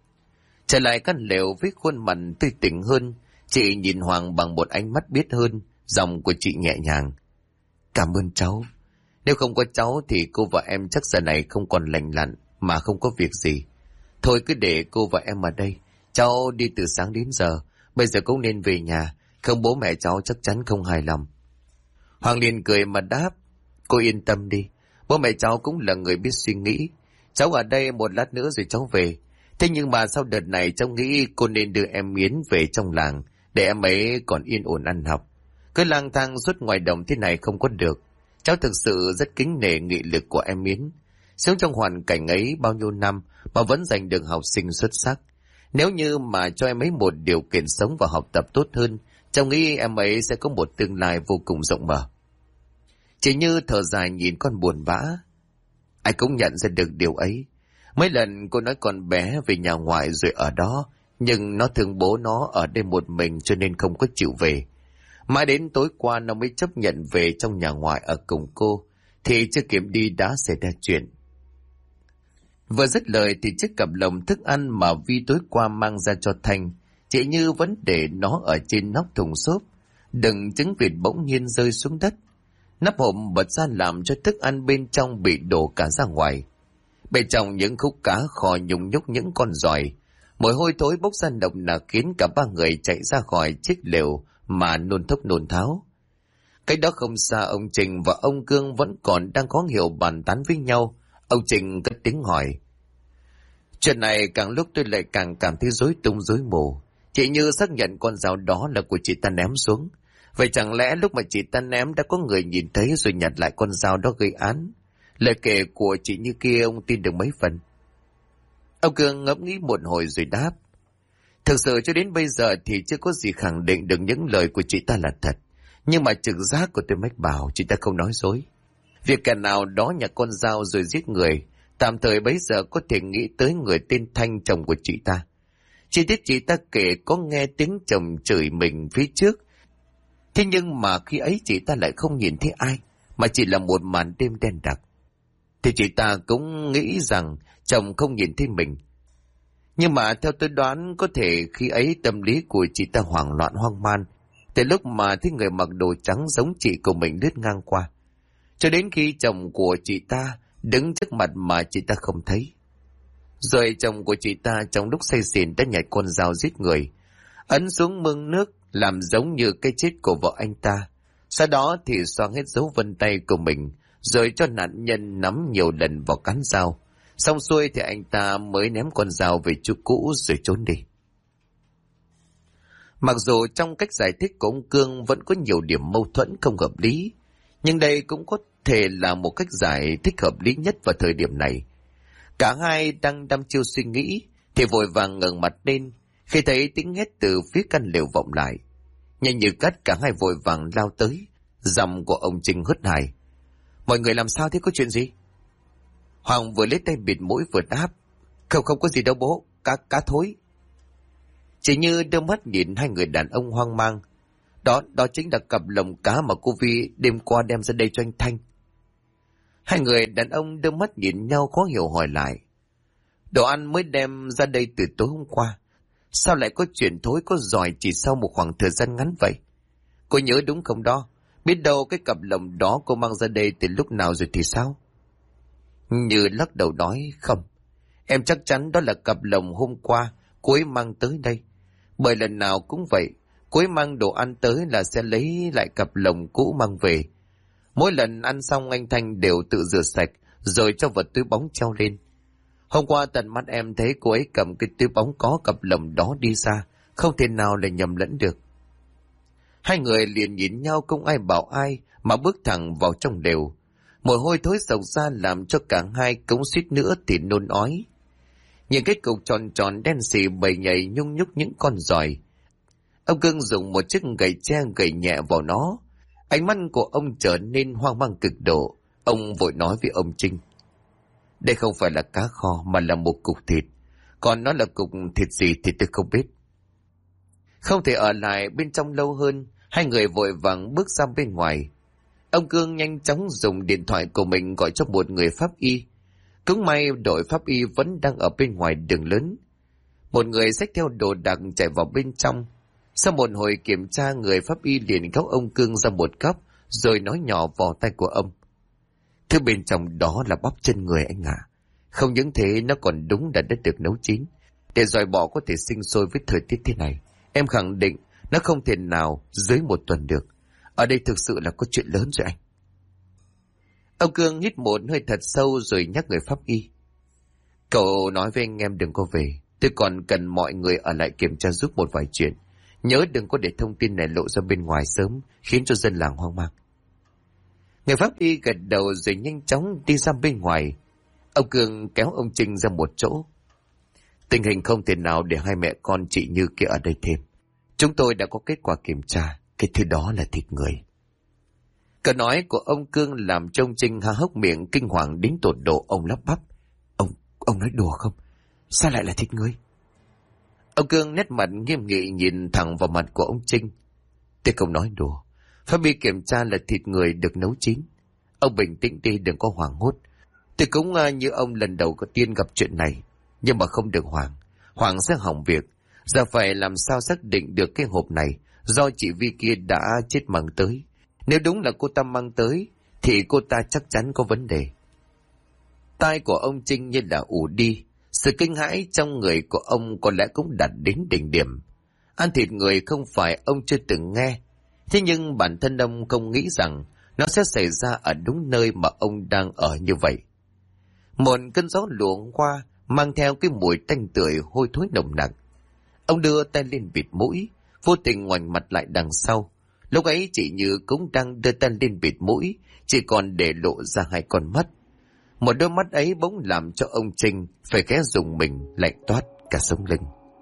Trở lại căn lều với khuôn mặt tươi tỉnh hơn, chị nhìn Hoàng bằng một ánh mắt biết hơn, giọng của chị nhẹ nhàng. Cảm ơn cháu. Nếu không có cháu thì cô và em chắc giờ này không còn lành lặn mà không có việc gì. Thôi cứ để cô và em ở đây. Cháu đi từ sáng đến giờ, bây giờ cũng nên về nhà, không bố mẹ cháu chắc chắn không hài lòng. Hoàng liền cười mà đáp, cô yên tâm đi, bố mẹ cháu cũng là người biết suy nghĩ. Cháu ở đây một lát nữa rồi cháu về. Thế nhưng mà sau đợt này cháu nghĩ cô nên đưa em Yến về trong làng để em ấy còn yên ổn ăn học. Cứ lang thang suốt ngoài đồng thế này không có được. Cháu thực sự rất kính nể nghị lực của em Yến. Sống trong hoàn cảnh ấy bao nhiêu năm mà vẫn giành được học sinh xuất sắc. Nếu như mà cho em ấy một điều kiện sống và học tập tốt hơn, cháu nghĩ em ấy sẽ có một tương lai vô cùng rộng mở. Chỉ Như thở dài nhìn con buồn bã. Ai cũng nhận ra được điều ấy. Mấy lần cô nói con bé về nhà ngoại rồi ở đó, nhưng nó thương bố nó ở đây một mình cho nên không có chịu về. Mãi đến tối qua nó mới chấp nhận về trong nhà ngoại ở cùng cô, thì chưa kịp đi đã xảy ra chuyện. Vừa dứt lời thì chiếc cặp lồng thức ăn mà Vi tối qua mang ra cho Thanh, chị Như vẫn để nó ở trên nóc thùng xốp. Đừng trứng vịt bỗng nhiên rơi xuống đất. Nắp hộp bật ra làm cho thức ăn bên trong bị đổ cả ra ngoài. Bên trong những khúc cá kho nhung nhúc những con giòi. Mùi hôi thối bốc ra nồng nặc khiến cả ba người chạy ra khỏi chiếc lều mà nôn thốc nôn tháo. Cách đó không xa ông Trình và ông Cương vẫn còn đang có hiểu bàn tán với nhau. Ông Trình cất tiếng hỏi. Chuyện này càng lúc tôi lại càng cảm thấy rối tung rối mù. Chị Như xác nhận con dao đó là của chị ta ném xuống. Vậy chẳng lẽ lúc mà chị ta ném đã có người nhìn thấy rồi nhặt lại con dao đó gây án? Lời kể của chị Như kia ông tin được mấy phần? Ông Cương ngẫm nghĩ một hồi rồi đáp. Thực sự cho đến bây giờ thì chưa có gì khẳng định được những lời của chị ta là thật. Nhưng mà trực giác của tôi mách bảo chị ta không nói dối. Việc kẻ nào đó nhặt con dao rồi giết người, tạm thời bấy giờ có thể nghĩ tới người tên Thanh, chồng của chị ta. Chi tiết chị ta kể có nghe tiếng chồng chửi mình phía trước. Thế nhưng mà khi ấy chị ta lại không nhìn thấy ai, mà chỉ là một màn đêm đen đặc. Thì chị ta cũng nghĩ rằng chồng không nhìn thấy mình. Nhưng mà theo tôi đoán có thể khi ấy tâm lý của chị ta hoảng loạn hoang man, từ lúc mà thấy người mặc đồ trắng giống chị của mình lướt ngang qua, cho đến khi chồng của chị ta đứng trước mặt mà chị ta không thấy. Rồi chồng của chị ta trong lúc say xỉn đã nhảy con dao giết người, ấn xuống mương nước làm giống như cái chết của vợ anh ta. Sau đó thì xoa hết dấu vân tay của mình, rồi cho nạn nhân nắm nhiều lần vào cán dao. Xong xuôi thì anh ta mới ném con dao về chỗ cũ rồi trốn đi. Mặc dù trong cách giải thích của ông Cương vẫn có nhiều điểm mâu thuẫn không hợp lý, nhưng đây cũng có thể là một cách giải thích hợp lý nhất vào thời điểm này. Cả hai đang đăm chiêu suy nghĩ thì vội vàng ngẩng mặt lên khi thấy tiếng hét từ phía căn lều vọng lại. Nhanh như cắt cả hai vội vàng lao tới. Giọng của ông Trinh hớt hải. Mọi người làm sao thế, có chuyện gì? Hoàng vừa lấy tay bịt mũi vừa đáp. Không có gì đâu bố, cá thối. Chỉ Như đưa mắt nhìn hai người đàn ông hoang mang. Đó chính là cặp lồng cá mà cô Vi đêm qua đem ra đây cho anh Thanh. Hai người đàn ông đưa mắt nhìn nhau khó hiểu hỏi lại. Đồ ăn mới đem ra đây từ tối hôm qua. Sao lại có chuyện thối có giỏi chỉ sau một khoảng thời gian ngắn vậy? Cô nhớ đúng không đó? Biết đâu cái cặp lồng đó cô mang ra đây từ lúc nào rồi thì sao? Như lắc đầu nói không. Em chắc chắn đó là cặp lồng hôm qua cô ấy mang tới đây. Bởi lần nào cũng vậy, cô ấy mang đồ ăn tới là sẽ lấy lại cặp lồng cũ mang về. Mỗi lần ăn xong anh Thanh đều tự rửa sạch rồi cho vào túi bóng treo lên. Hôm qua tận mắt em thấy cô ấy cầm cái túi bóng có cặp lồng đó đi ra, không thể nào là nhầm lẫn được. Hai người liền nhìn nhau không ai bảo ai mà bước thẳng vào trong lều. Mùi hôi thối sộc ra làm cho cả hai cũng suýt nữa thì nôn ói. Những cái cục tròn tròn đen xì bầy nhảy nhung nhúc những con giòi. Ông Cương dùng một chiếc gậy tre gậy nhẹ vào nó. Ánh mắt của ông trở nên hoang mang cực độ. Ông vội nói với ông Trinh. Đây không phải là cá kho mà là một cục thịt. Còn nó là cục thịt gì thì tôi không biết. Không thể ở lại bên trong lâu hơn. Hai người vội vàng bước ra bên ngoài. Ông Cương nhanh chóng dùng điện thoại của mình gọi cho một người pháp y. Cũng may đội pháp y vẫn đang ở bên ngoài đường lớn. Một người xách theo đồ đạc chạy vào bên trong. Sau một hồi kiểm tra, người pháp y liền kéo ông Cương ra một góc rồi nói nhỏ vào tay của ông. Thứ bên trong đó là bắp chân người anh ạ. Không những thế nó còn đúng là đã được nấu chín. Để giòi bọ có thể sinh sôi với thời tiết thế này, em khẳng định nó không thể nào dưới 1 tuần được. Ở đây thực sự là có chuyện lớn rồi anh. Ông Cương hít một hơi thật sâu rồi nhắc người pháp y. Cậu nói với anh em đừng có về. Tôi còn cần mọi người ở lại kiểm tra giúp một vài chuyện. Nhớ đừng có để thông tin này lộ ra bên ngoài sớm, khiến cho dân làng hoang mang. Người pháp y gật đầu rồi nhanh chóng đi ra bên ngoài. Ông Cương kéo ông Trinh ra một chỗ. Tình hình không thể nào để hai mẹ con chị Như kia ở đây thêm. Chúng tôi đã có kết quả kiểm tra. Cái thứ đó là thịt người. Câu nói của ông Cương làm cho ông Trinh há hốc miệng kinh hoàng đến tột độ. Ông lắp bắp. Ông nói đùa không? Sao lại là thịt người? Ông Cương nét mặt nghiêm nghị nhìn thẳng vào mặt của ông Trinh. Tôi không nói đùa. Pháp y kiểm tra là thịt người được nấu chín. Ông bình tĩnh đi, đừng có hoảng hốt. Tôi cũng như ông lần đầu có tiên gặp chuyện này. Nhưng mà không được hoảng. Hoảng sẽ hỏng việc. Giờ phải làm sao xác định được cái hộp này do chị Vi kia đã chết mang tới. Nếu đúng là cô ta mang tới thì cô ta chắc chắn có vấn đề. Tai của ông Trinh như là ù đi. Sự kinh hãi trong người của ông có lẽ cũng đạt đến đỉnh điểm. Ăn thịt người không phải ông chưa từng nghe. Thế nhưng bản thân ông không nghĩ rằng nó sẽ xảy ra ở đúng nơi mà ông đang ở như vậy. Một cơn gió luồng qua mang theo cái mùi tanh tưởi hôi thối nồng nặc. Ông đưa tay lên bịt mũi, vô tình ngoảnh mặt lại đằng sau. Lúc ấy chị Như cũng đang đưa tay lên bịt mũi, chỉ còn để lộ ra 2 con mắt. Một đôi mắt ấy bỗng làm cho ông Trinh phải khẽ dùng mình lạnh toát cả sống lưng.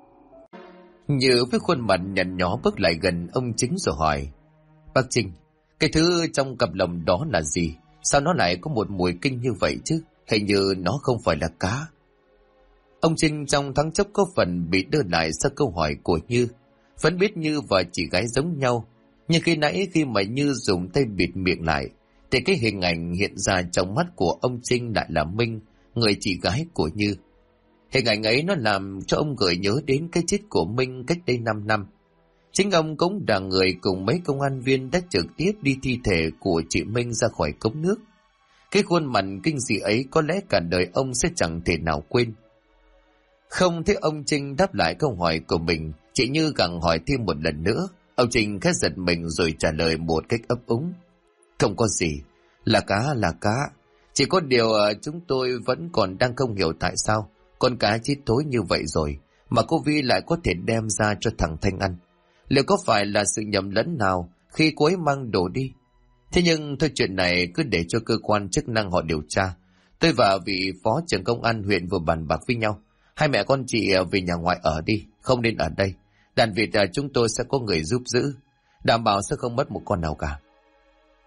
Như với khuôn mặt nhăn nhó bước lại gần ông Chính rồi hỏi. Bác Trinh, cái thứ trong cặp lồng đó là gì? Sao nó lại có một mùi kinh như vậy chứ? Hình như nó không phải là cá. Ông Trinh trong thoáng chốc có phần bị đưa lại sau câu hỏi của Như. Vẫn biết Như và chị gái giống nhau. Nhưng khi nãy khi mà Như dùng tay bịt miệng lại, thì cái hình ảnh hiện ra trong mắt của ông Trinh lại là Minh, người chị gái của Như. Hình ảnh ấy nó làm cho ông gợi nhớ đến cái chết của Minh cách đây 5 năm. Chính ông cũng là người cùng mấy công an viên đã trực tiếp đi thi thể của chị Minh ra khỏi cống nước. Cái khuôn mặt kinh dị ấy có lẽ cả đời ông sẽ chẳng thể nào quên. Không thấy ông Trinh đáp lại câu hỏi của mình, chị Như gặng hỏi thêm một lần nữa. Ông Trinh khẽ giật mình rồi trả lời một cách ấp úng. Không có gì, là cá. Chỉ có điều chúng tôi vẫn còn đang không hiểu tại sao con cá chết thối như vậy rồi mà cô Vi lại có thể đem ra cho thằng Thanh ăn. Liệu có phải là sự nhầm lẫn nào khi cô ấy mang đồ đi? Thế nhưng thôi, chuyện này cứ để cho cơ quan chức năng họ điều tra. Tôi và vị phó trưởng công an huyện vừa bàn bạc với nhau. Hai mẹ con chị về nhà ngoại ở đi, không nên ở đây. Đàn vịt chúng tôi sẽ có người giúp giữ, đảm bảo sẽ không mất một con nào cả.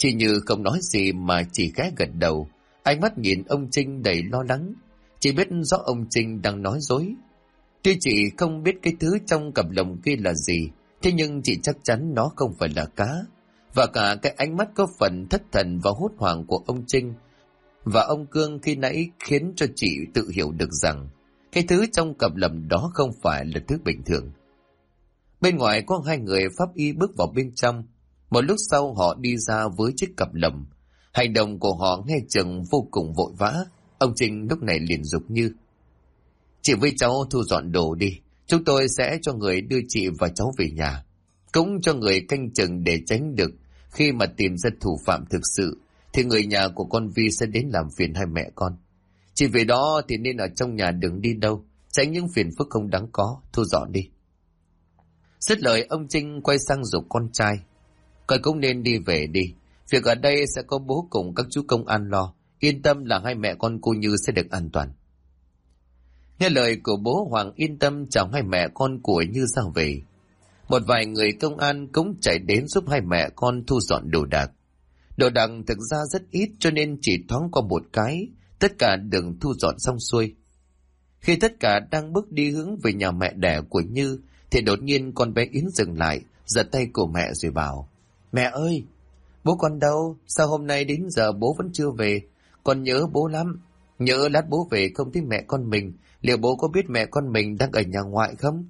Chị Như không nói gì mà chỉ khẽ gật đầu, ánh mắt nhìn ông Trinh đầy lo lắng. Chị biết rõ ông Trinh đang nói dối. Tuy chị không biết cái thứ trong cặp lồng kia là gì, thế nhưng chị chắc chắn nó không phải là cá. Và cả cái ánh mắt có phần thất thần và hốt hoảng của ông Trinh và ông Cương khi nãy khiến cho chị tự hiểu được rằng cái thứ trong cặp lồng đó không phải là thứ bình thường. Bên ngoài có hai người pháp y bước vào bên trong. Một lúc sau họ đi ra với chiếc cặp lồng. Hành động của họ nghe chừng vô cùng vội vã. Ông Trinh lúc này liền giục Như: chị với cháu thu dọn đồ đi. Chúng tôi sẽ cho người đưa chị và cháu về nhà. Cũng cho người canh chừng để tránh được khi mà tìm ra thủ phạm thực sự thì người nhà của con Vi sẽ đến làm phiền hai mẹ con. Chị về đó thì nên ở trong nhà, đừng đi đâu, tránh những phiền phức không đáng có. Thu dọn đi. Dứt lời, ông Trinh quay sang giục con trai: con cũng nên đi về đi. Việc ở đây sẽ có bố cùng các chú công an lo. Yên tâm là hai mẹ con cô Như sẽ được an toàn. Nghe lời của bố, Hoàng yên tâm chào hai mẹ con của Như ra về. Một vài người công an cũng chạy đến giúp hai mẹ con thu dọn đồ đạc. Đồ đạc thực ra rất ít cho nên chỉ thoáng qua một cái, tất cả được thu dọn xong xuôi. Khi tất cả đang bước đi hướng về nhà mẹ đẻ của Như thì đột nhiên con bé Yến dừng lại, giật tay của mẹ rồi bảo: mẹ ơi, bố con đâu? Sao hôm nay đến giờ bố vẫn chưa về? Con nhớ bố lắm. Nhớ lát bố về không thấy mẹ con mình, liệu bố có biết mẹ con mình đang ở nhà ngoại không?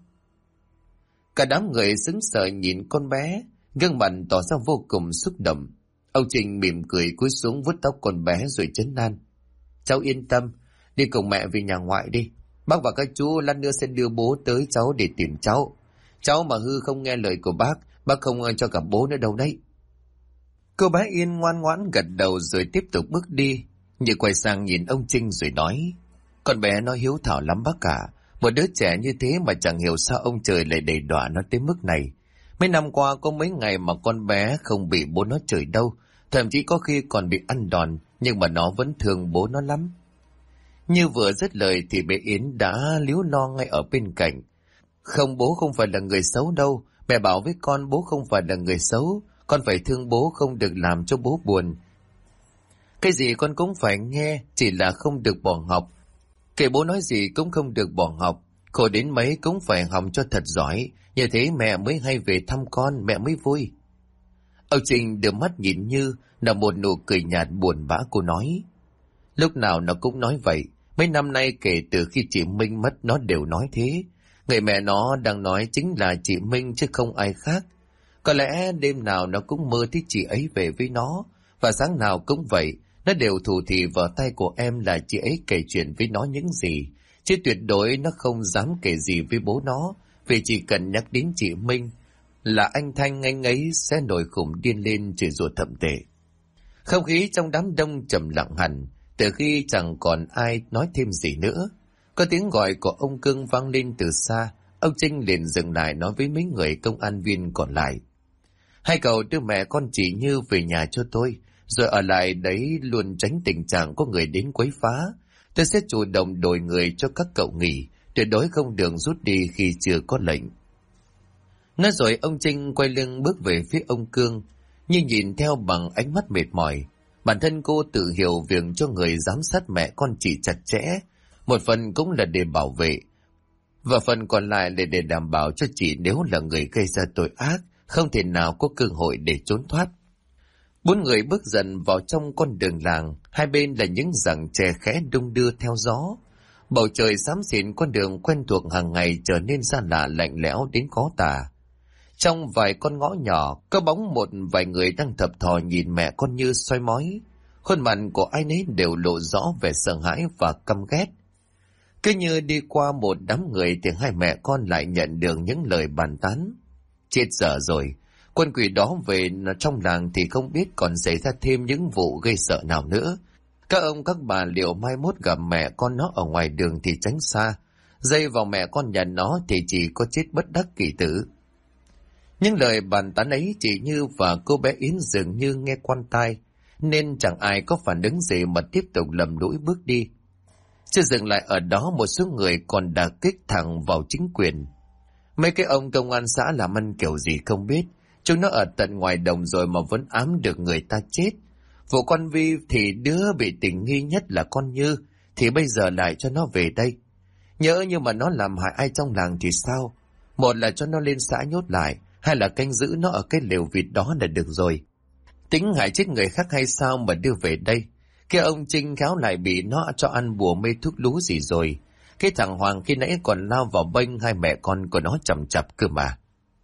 Cả đám người sững sờ nhìn con bé, gương mặt tỏ ra vô cùng xúc động. Ông Trình mỉm cười cúi xuống vuốt tóc con bé rồi trấn an: cháu yên tâm, đi cùng mẹ về nhà ngoại đi. Bác và các chú lát nữa sẽ đưa bố tới cháu để tìm cháu. Cháu mà hư không nghe lời của bác không cho gặp bố nữa đâu đấy. Cô bé Yên ngoan ngoãn gật đầu rồi tiếp tục bước đi. Như quay sang nhìn ông Trinh rồi nói: con bé nó hiếu thảo lắm bác cả. Một đứa trẻ như thế mà chẳng hiểu sao ông trời lại đầy đọa nó tới mức này. Mấy năm qua có mấy ngày mà con bé không bị bố nó chửi đâu, thậm chí có khi còn bị ăn đòn, nhưng mà nó vẫn thương bố nó lắm. Như vừa dứt lời thì bé Yến đã líu lo ngay ở bên cạnh: không, bố không phải là người xấu đâu. Mẹ bảo với con bố không phải là người xấu. Con phải thương bố, không được làm cho bố buồn. Cái gì con cũng phải nghe, chỉ là không được bỏ học. Kể bố nói gì cũng không được bỏ học. Khổ đến mấy cũng phải học cho thật giỏi. Như thế mẹ mới hay về thăm con, mẹ mới vui. Ông Trình đưa mắt nhìn Như, là một nụ cười nhạt buồn bã. Cô nói: lúc nào nó cũng nói vậy. Mấy năm nay kể từ khi chị Minh mất nó đều nói thế. Người mẹ nó đang nói chính là chị Minh chứ không ai khác. Có lẽ đêm nào nó cũng mơ thấy chị ấy về với nó. Và sáng nào cũng vậy, nó đều thủ thỉ vào tay của em là chị ấy kể chuyện với nó những gì. Chứ tuyệt đối nó không dám kể gì với bố nó. Vì chỉ cần nhắc đến chị Minh là anh ấy sẽ nổi khủng điên lên chửi rủa thậm tệ. Không khí trong đám đông trầm lặng hẳn. Từ khi chẳng còn ai nói thêm gì nữa, có tiếng gọi của ông Cưng vang lên từ xa. Ông Trinh liền dừng lại nói với mấy người công an viên còn lại: hai cậu đưa mẹ con chị Như về nhà cho tôi, rồi ở lại đấy luôn, tránh tình trạng có người đến quấy phá. Tôi sẽ chủ động đổi người cho các cậu nghỉ, tuyệt đối không được rút đi khi chưa có lệnh. Nói rồi ông Trinh quay lưng bước về phía ông Cương, nhưng nhìn theo bằng ánh mắt mệt mỏi. Bản thân cô tự hiểu việc cho người giám sát mẹ con chị chặt chẽ, một phần cũng là để bảo vệ, và phần còn lại là để đảm bảo cho chị nếu là người gây ra tội ác, không thể nào có cơ hội để trốn thoát. Bốn người bước dần vào trong con đường làng, hai bên là những rặng tre khẽ đung đưa theo gió. Bầu trời xám xịn, con đường quen thuộc hàng ngày trở nên xa lạ, lạnh lẽo đến khó tả. Trong vài con ngõ nhỏ, có bóng một vài người đang thập thò nhìn mẹ con Như soi mói. Khuôn mặt của ai nấy đều lộ rõ vẻ sợ hãi và căm ghét. Cứ như đi qua một đám người thì hai mẹ con lại nhận được những lời bàn tán: chết dở rồi, quân quỷ đó về trong làng thì không biết còn xảy ra thêm những vụ gây sợ nào nữa. Các ông các bà liệu mai mốt gặp mẹ con nó ở ngoài đường thì tránh xa, dây vào mẹ con nhà nó thì chỉ có chết bất đắc kỳ tử. Những lời bàn tán ấy chị Như và cô bé Yến dường như nghe quan tai, nên chẳng ai có phản ứng gì mà tiếp tục lầm lũi bước đi. Chưa dừng lại ở đó, một số người còn đả kích thẳng vào chính quyền. Mấy cái ông công an xã làm ăn kiểu gì không biết, Chúng nó ở tận ngoài đồng rồi mà vẫn ám được người ta chết. Vụ con Vi thì đứa bị tình nghi nhất là con Như, thì bây giờ lại cho nó về đây. Nhỡ như mà nó làm hại ai trong làng thì sao? Một là cho nó lên xã nhốt lại, hay là canh giữ nó ở cái lều vịt đó là được rồi. Tính hại chết người khác hay sao mà đưa về đây? Cái ông Trinh khéo lại bị nó cho ăn bùa mê thuốc lú gì rồi. Cái thằng Hoàng khi nãy còn lao vào bênh hai mẹ con của nó chằm chặp cơ mà.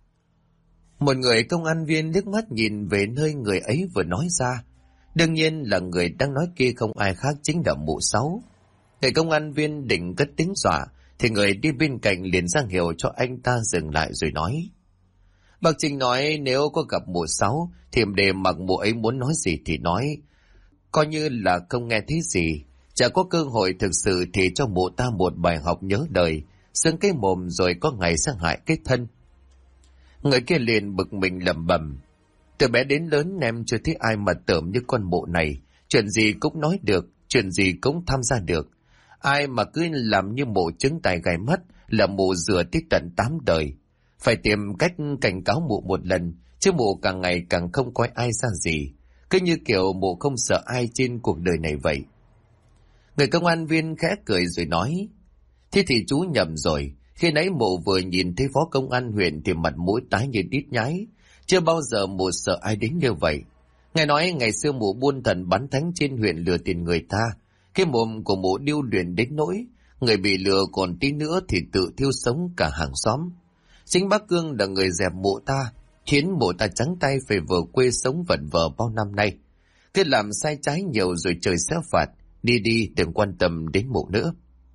Một người công an viên liếc mắt nhìn về nơi người ấy vừa nói ra. Đương nhiên là người đang nói kia không ai khác chính là mụ Sáu. Người công an viên định cất tiếng dọa, thì người đi bên cạnh liền ra hiệu cho anh ta dừng lại rồi nói. Bác Trinh nói nếu có gặp mụ Sáu thì để mặc mụ ấy muốn nói gì thì nói. Coi như là không nghe thấy gì. Chả có cơ hội thực sự thì cho mụ ta một bài học nhớ đời. Xưng cái mồm rồi có ngày sẽ hại cái thân. Người kia liền bực mình lẩm bẩm. Từ bé đến lớn em chưa thấy ai mà tởm như con mụ này. Chuyện gì cũng nói được, chuyện gì cũng tham gia được. Ai mà cứ làm như mụ trứng tài gai mắt là mụ rửa tới tận 8 đời. Phải tìm cách cảnh cáo mụ một lần, chứ mụ càng ngày càng không coi ai ra gì. Cứ như kiểu mụ không sợ ai trên cuộc đời này vậy. Người công an viên khẽ cười rồi nói. Thế thì chú nhầm rồi. Khi nãy mụ vừa nhìn thấy phó công an huyện thì mặt mũi tái như đít nhái. Chưa bao giờ mụ sợ ai đến như vậy. Nghe nói ngày xưa mụ buôn thần bán thánh trên huyện lừa tiền người ta. Cái mồm của mụ điêu luyện đến nỗi người bị lừa còn tí nữa thì tự thiêu sống cả hàng xóm. Chính bác Cương là người dẹp mụ ta, khiến mụ ta trắng tay về vợ quê sống vẩn vờ bao năm nay. Cứ làm sai trái nhiều rồi trời sẽ phạt, đi đi đừng quan tâm đến mụ nữa.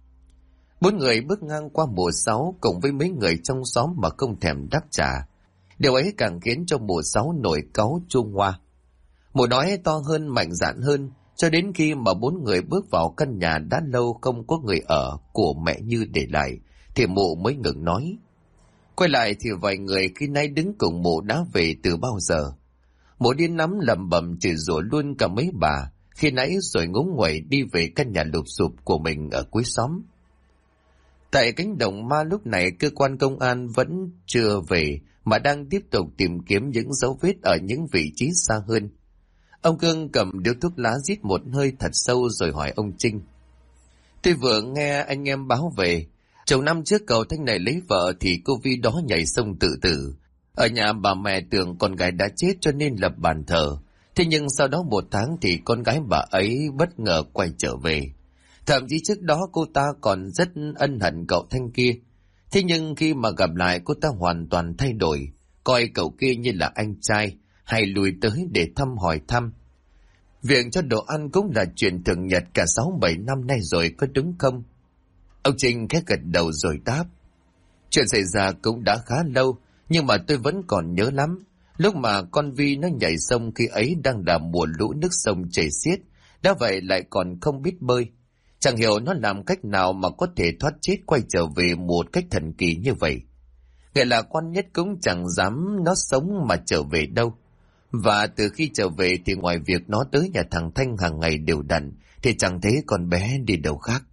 4 người bước ngang qua mụ Sáu cùng với mấy người trong xóm mà không thèm đáp trả. Điều ấy càng khiến cho mụ Sáu nổi cáu chuông hoa. Mụ nói to hơn mạnh dạn hơn, cho đến khi mà 4 người bước vào căn nhà đã lâu không có người ở của mẹ Như để lại, thì mụ mới ngừng nói. Quay lại thì vài người khi nay đứng cùng mụ đã về từ bao giờ. Mụ điên lắm lẩm bẩm chửi rủa luôn cả mấy bà khi nãy rồi ngúng nguẩy đi về căn nhà lụp xụp của mình ở cuối xóm. Tại cánh đồng ma lúc này cơ quan công an vẫn chưa về mà đang tiếp tục tìm kiếm những dấu vết ở những vị trí xa hơn. Ông Cương cầm điếu thuốc lá rít một hơi thật sâu rồi hỏi ông Trinh. Tôi vừa nghe anh em báo về, chồng năm trước cậu Thanh này lấy vợ thì cô Vi đó nhảy sông tự tử. Ở nhà bà mẹ tưởng con gái đã chết cho nên lập bàn thờ. Thế nhưng sau đó 1 tháng thì con gái bà ấy bất ngờ quay trở về. Thậm chí trước đó cô ta còn rất ân hận cậu Thanh kia. Thế nhưng khi mà gặp lại cô ta hoàn toàn thay đổi, coi cậu kia như là anh trai, hay lùi tới để thăm hỏi thăm. Việc cho đồ ăn cũng là chuyện thường nhật cả 6-7 năm nay rồi, có đúng không? Ông Trinh khẽ gật đầu rồi đáp. Chuyện xảy ra cũng đã khá lâu, nhưng mà tôi vẫn còn nhớ lắm. Lúc mà con Vi nó nhảy sông khi ấy đang là mùa lũ nước sông chảy xiết, đã vậy lại còn không biết bơi. Chẳng hiểu nó làm cách nào mà có thể thoát chết quay trở về một cách thần kỳ như vậy. Nghĩa là quan nhất cũng chẳng dám nó sống mà trở về đâu. Và từ khi trở về thì ngoài việc nó tới nhà thằng Thanh hàng ngày đều đặn, thì chẳng thấy con bé đi đâu khác.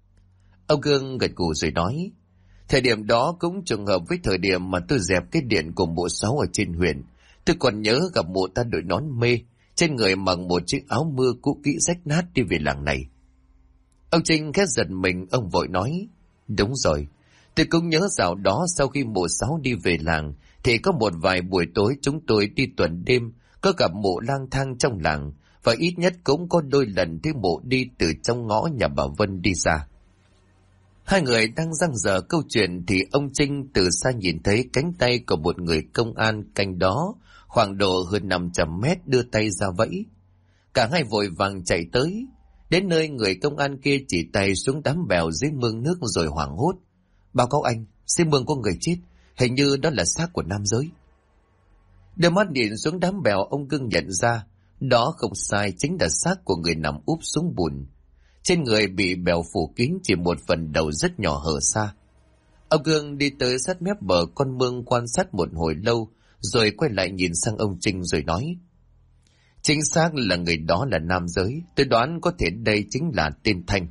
Ông Cương gật gù rồi nói. Thời điểm đó cũng trùng hợp với thời điểm mà tôi dẹp cái điện của mụ Sáu ở trên huyện. Tôi còn nhớ gặp mụ ta đội nón mê, trên người mặc một chiếc áo mưa cũ kỹ rách nát đi về làng này. Ông Trinh khẽ giật mình, ông vội nói. Đúng rồi, tôi cũng nhớ dạo đó sau khi mụ Sáu đi về làng, thì có một vài buổi tối chúng tôi đi tuần đêm, có gặp mụ lang thang trong làng, và ít nhất cũng có đôi lần thấy mụ đi từ trong ngõ nhà bà Vân đi ra. Hai người đang dang dở câu chuyện thì ông Trinh từ xa nhìn thấy cánh tay của một người công an canh đó, khoảng độ hơn 500 mét đưa tay ra vẫy. Cả hai vội vàng chạy tới. Đến nơi người công an kia chỉ tay xuống đám bèo dưới mương nước rồi hoảng hốt. Báo cáo anh, dưới mương có người chết, hình như đó là xác của nam giới. Đưa mắt nhìn xuống đám bèo, ông Cương nhận ra, đó không sai, chính là xác của người nằm úp xuống bùn. Trên người bị bèo phủ kín, chỉ một phần đầu rất nhỏ hở ra. Ông Cương đi tới sát mép bờ con mương quan sát một hồi lâu, rồi quay lại nhìn sang ông Trinh rồi nói. Chính xác là người đó là nam giới, tôi đoán có thể đây chính là tên Thanh.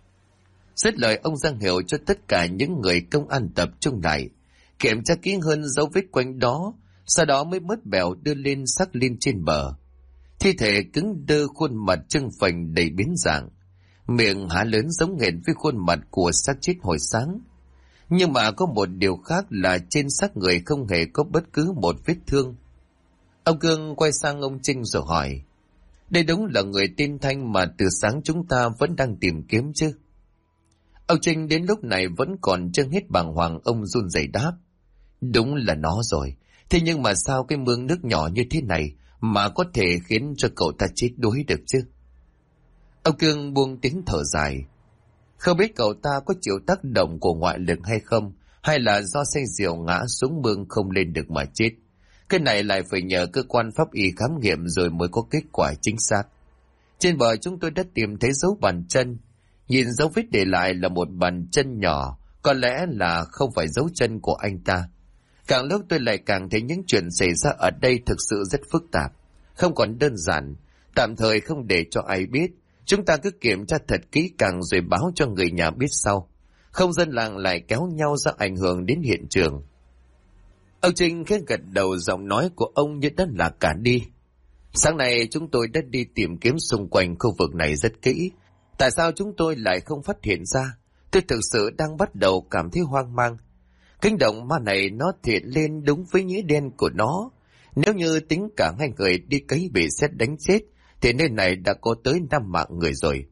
Dứt lời ông giang hiệu cho tất cả những người công an tập trung lại, kiểm tra kỹ hơn dấu vết quanh đó, Sau đó mới mớt bèo đưa lên xác lên trên bờ. Thi thể cứng đơ, khuôn mặt trưng phình đầy biến dạng, miệng há lớn giống hệt với khuôn mặt của xác chết hồi sáng. Nhưng mà có một điều khác là trên xác người không hề có bất cứ một vết thương. Ông Cương quay sang ông Trinh rồi hỏi: đây đúng là người tên Thanh mà từ sáng chúng ta vẫn đang tìm kiếm chứ? Ông Trinh đến lúc này vẫn còn chưa hết bàng hoàng, ông run rẩy đáp: đúng là nó rồi. Thế nhưng mà sao cái mương nước nhỏ như thế này mà có thể khiến cho cậu ta chết đuối được chứ? Ông Cương buông tiếng thở dài. Không biết cậu ta có chịu tác động của ngoại lực hay không, hay là do say rượu ngã xuống mương không lên được mà chết. Cái này lại phải nhờ cơ quan pháp y khám nghiệm rồi mới có kết quả chính xác. Trên bờ chúng tôi đã tìm thấy dấu bàn chân. Nhìn dấu vết để lại là một bàn chân nhỏ, có lẽ là không phải dấu chân của anh ta. Càng lúc tôi lại càng thấy những chuyện xảy ra ở đây thực sự rất phức tạp, không còn đơn giản. Tạm thời không để cho ai biết, chúng ta cứ kiểm tra thật kỹ càng rồi báo cho người nhà biết sau. Không dân làng lại kéo nhau ra ảnh hưởng đến hiện trường. Ông Trinh khẽ gật đầu, giọng nói của ông như đã là cả đi. Sáng nay chúng tôi đã đi tìm kiếm xung quanh khu vực này rất kỹ. Tại sao chúng tôi lại không phát hiện ra? Tôi thực sự đang bắt đầu cảm thấy hoang mang. Cánh đồng ma này nó thiện lên đúng với nghĩa đen của nó. Nếu như tính cả hai người đi cấy bị sét đánh chết, thì nơi này đã có tới 5 mạng người rồi.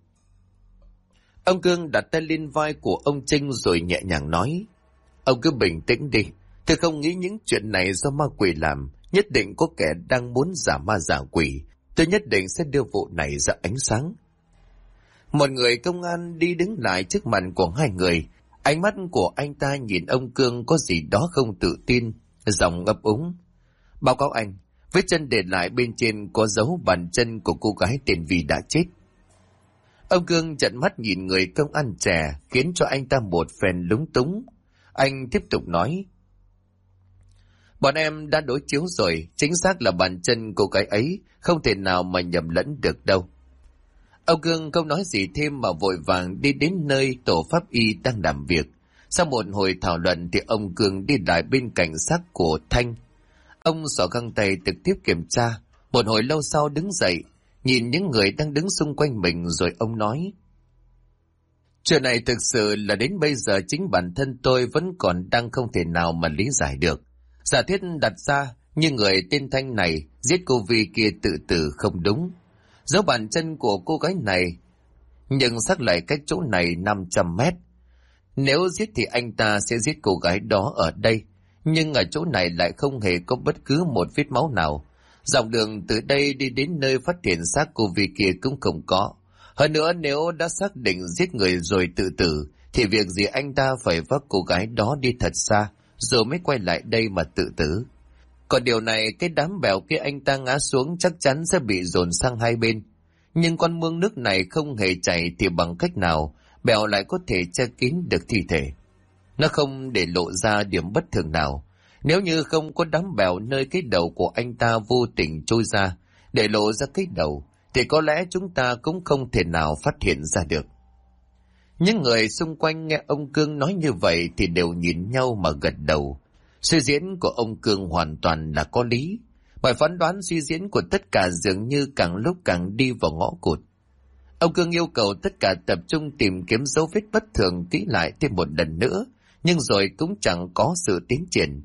Ông Cương đặt tay lên vai của ông Trinh rồi nhẹ nhàng nói: ông cứ bình tĩnh đi. Tôi không nghĩ những chuyện này do ma quỷ làm. Nhất định có kẻ đang muốn giả ma giả quỷ. Tôi nhất định sẽ đưa vụ này ra ánh sáng. Một người công an đi đứng lại trước mặt của hai người. Ánh mắt của anh ta nhìn ông Cương có gì đó không tự tin, giọng ấp úng: báo cáo anh, vết chân để lại bên trên có dấu bàn chân của cô gái tên Vi đã chết. Ông Cương trợn mắt nhìn người công an trẻ, khiến cho anh ta một phen lúng túng. Anh tiếp tục nói: bọn em đã đối chiếu rồi, chính xác là bàn chân cô gái ấy, không thể nào mà nhầm lẫn được đâu. Ông Cương không nói gì thêm mà vội vàng đi đến nơi tổ pháp y đang làm việc. Sau một hồi thảo luận thì ông Cương đi lại bên cạnh xác của Thanh. Ông xỏ găng tay trực tiếp kiểm tra. Một hồi lâu sau đứng dậy, nhìn những người đang đứng xung quanh mình rồi ông nói: chuyện này thực sự là đến bây giờ chính bản thân tôi vẫn còn đang không thể nào mà lý giải được. Giả thiết đặt ra như người tên Thanh này giết cô Vi kia tự tử không đúng. Dấu bàn chân của cô gái này nhưng xác lại cách chỗ này 500 mét. Nếu giết thì anh ta sẽ giết cô gái đó ở đây, nhưng ở chỗ này lại không hề có bất cứ một vết máu nào. Dọc đường từ đây đi đến nơi phát hiện xác cô Vi kia cũng không có. Hơn nữa nếu đã xác định giết người rồi tự tử thì việc gì anh ta phải vác cô gái đó đi thật xa rồi mới quay lại đây mà tự tử. Còn điều này, cái đám bèo kia anh ta ngã xuống chắc chắn sẽ bị dồn sang hai bên. Nhưng con mương nước này không hề chảy thì bằng cách nào bèo lại có thể che kín được thi thể. Nó không để lộ ra điểm bất thường nào. Nếu như không có đám bèo nơi cái đầu của anh ta vô tình trôi ra, để lộ ra cái đầu, thì có lẽ chúng ta cũng không thể nào phát hiện ra được. Những người xung quanh nghe ông Cương nói như vậy thì đều nhìn nhau mà gật đầu. Suy diễn của ông Cương hoàn toàn là có lý. Mọi phán đoán suy diễn của tất cả dường như càng lúc càng đi vào ngõ cụt. Ông Cương yêu cầu tất cả tập trung tìm kiếm dấu vết bất thường kỹ lại thêm một lần nữa, nhưng rồi cũng chẳng có sự tiến triển.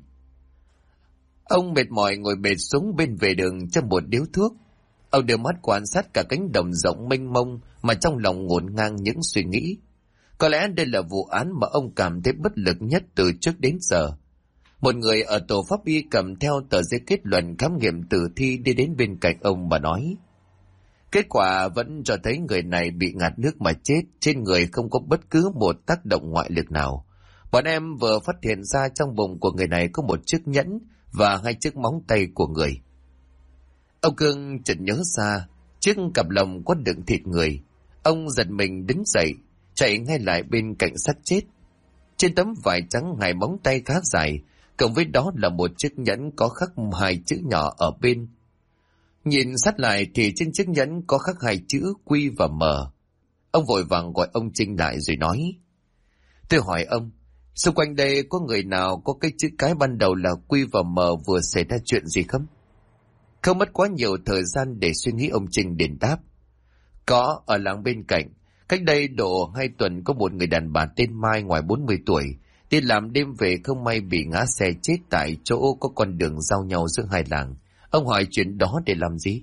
Ông mệt mỏi ngồi bệt xuống bên vệ đường trong một điếu thuốc. Ông đưa mắt quan sát cả cánh đồng rộng mênh mông mà trong lòng ngổn ngang những suy nghĩ. Có lẽ đây là vụ án mà ông cảm thấy bất lực nhất từ trước đến giờ. Một người ở tổ pháp y cầm theo tờ giấy kết luận khám nghiệm tử thi đi đến bên cạnh ông và nói: kết quả vẫn cho thấy người này bị ngạt nước mà chết, trên người không có bất cứ một tác động ngoại lực nào. Bọn em vừa phát hiện ra trong bụng của người này có một chiếc nhẫn và 2 chiếc móng tay của người. Ông Cương chợt nhớ ra chiếc cặp lồng có đựng thịt người. Ông giật mình đứng dậy, chạy ngay lại bên cạnh xác chết. Trên tấm vải trắng 2 móng tay khá dài, cộng với đó là một chiếc nhẫn có khắc 2 chữ nhỏ ở bên. Nhìn sát lại thì trên chiếc nhẫn có khắc 2 chữ Q và M. Ông vội vàng gọi ông Trinh lại rồi nói: tôi hỏi ông, Xung quanh đây có người nào có cái chữ cái ban đầu là Quy và M vừa xảy ra chuyện gì không? Không mất quá nhiều thời gian để suy nghĩ, ông Trinh đền đáp. Có, ở làng bên cạnh. Cách đây độ 2 tuần có một người đàn bà tên Mai ngoài 40 tuổi. Đi làm đêm về không may bị ngã xe chết tại chỗ có con đường giao nhau giữa hai làng. Ông hỏi chuyện đó để làm gì?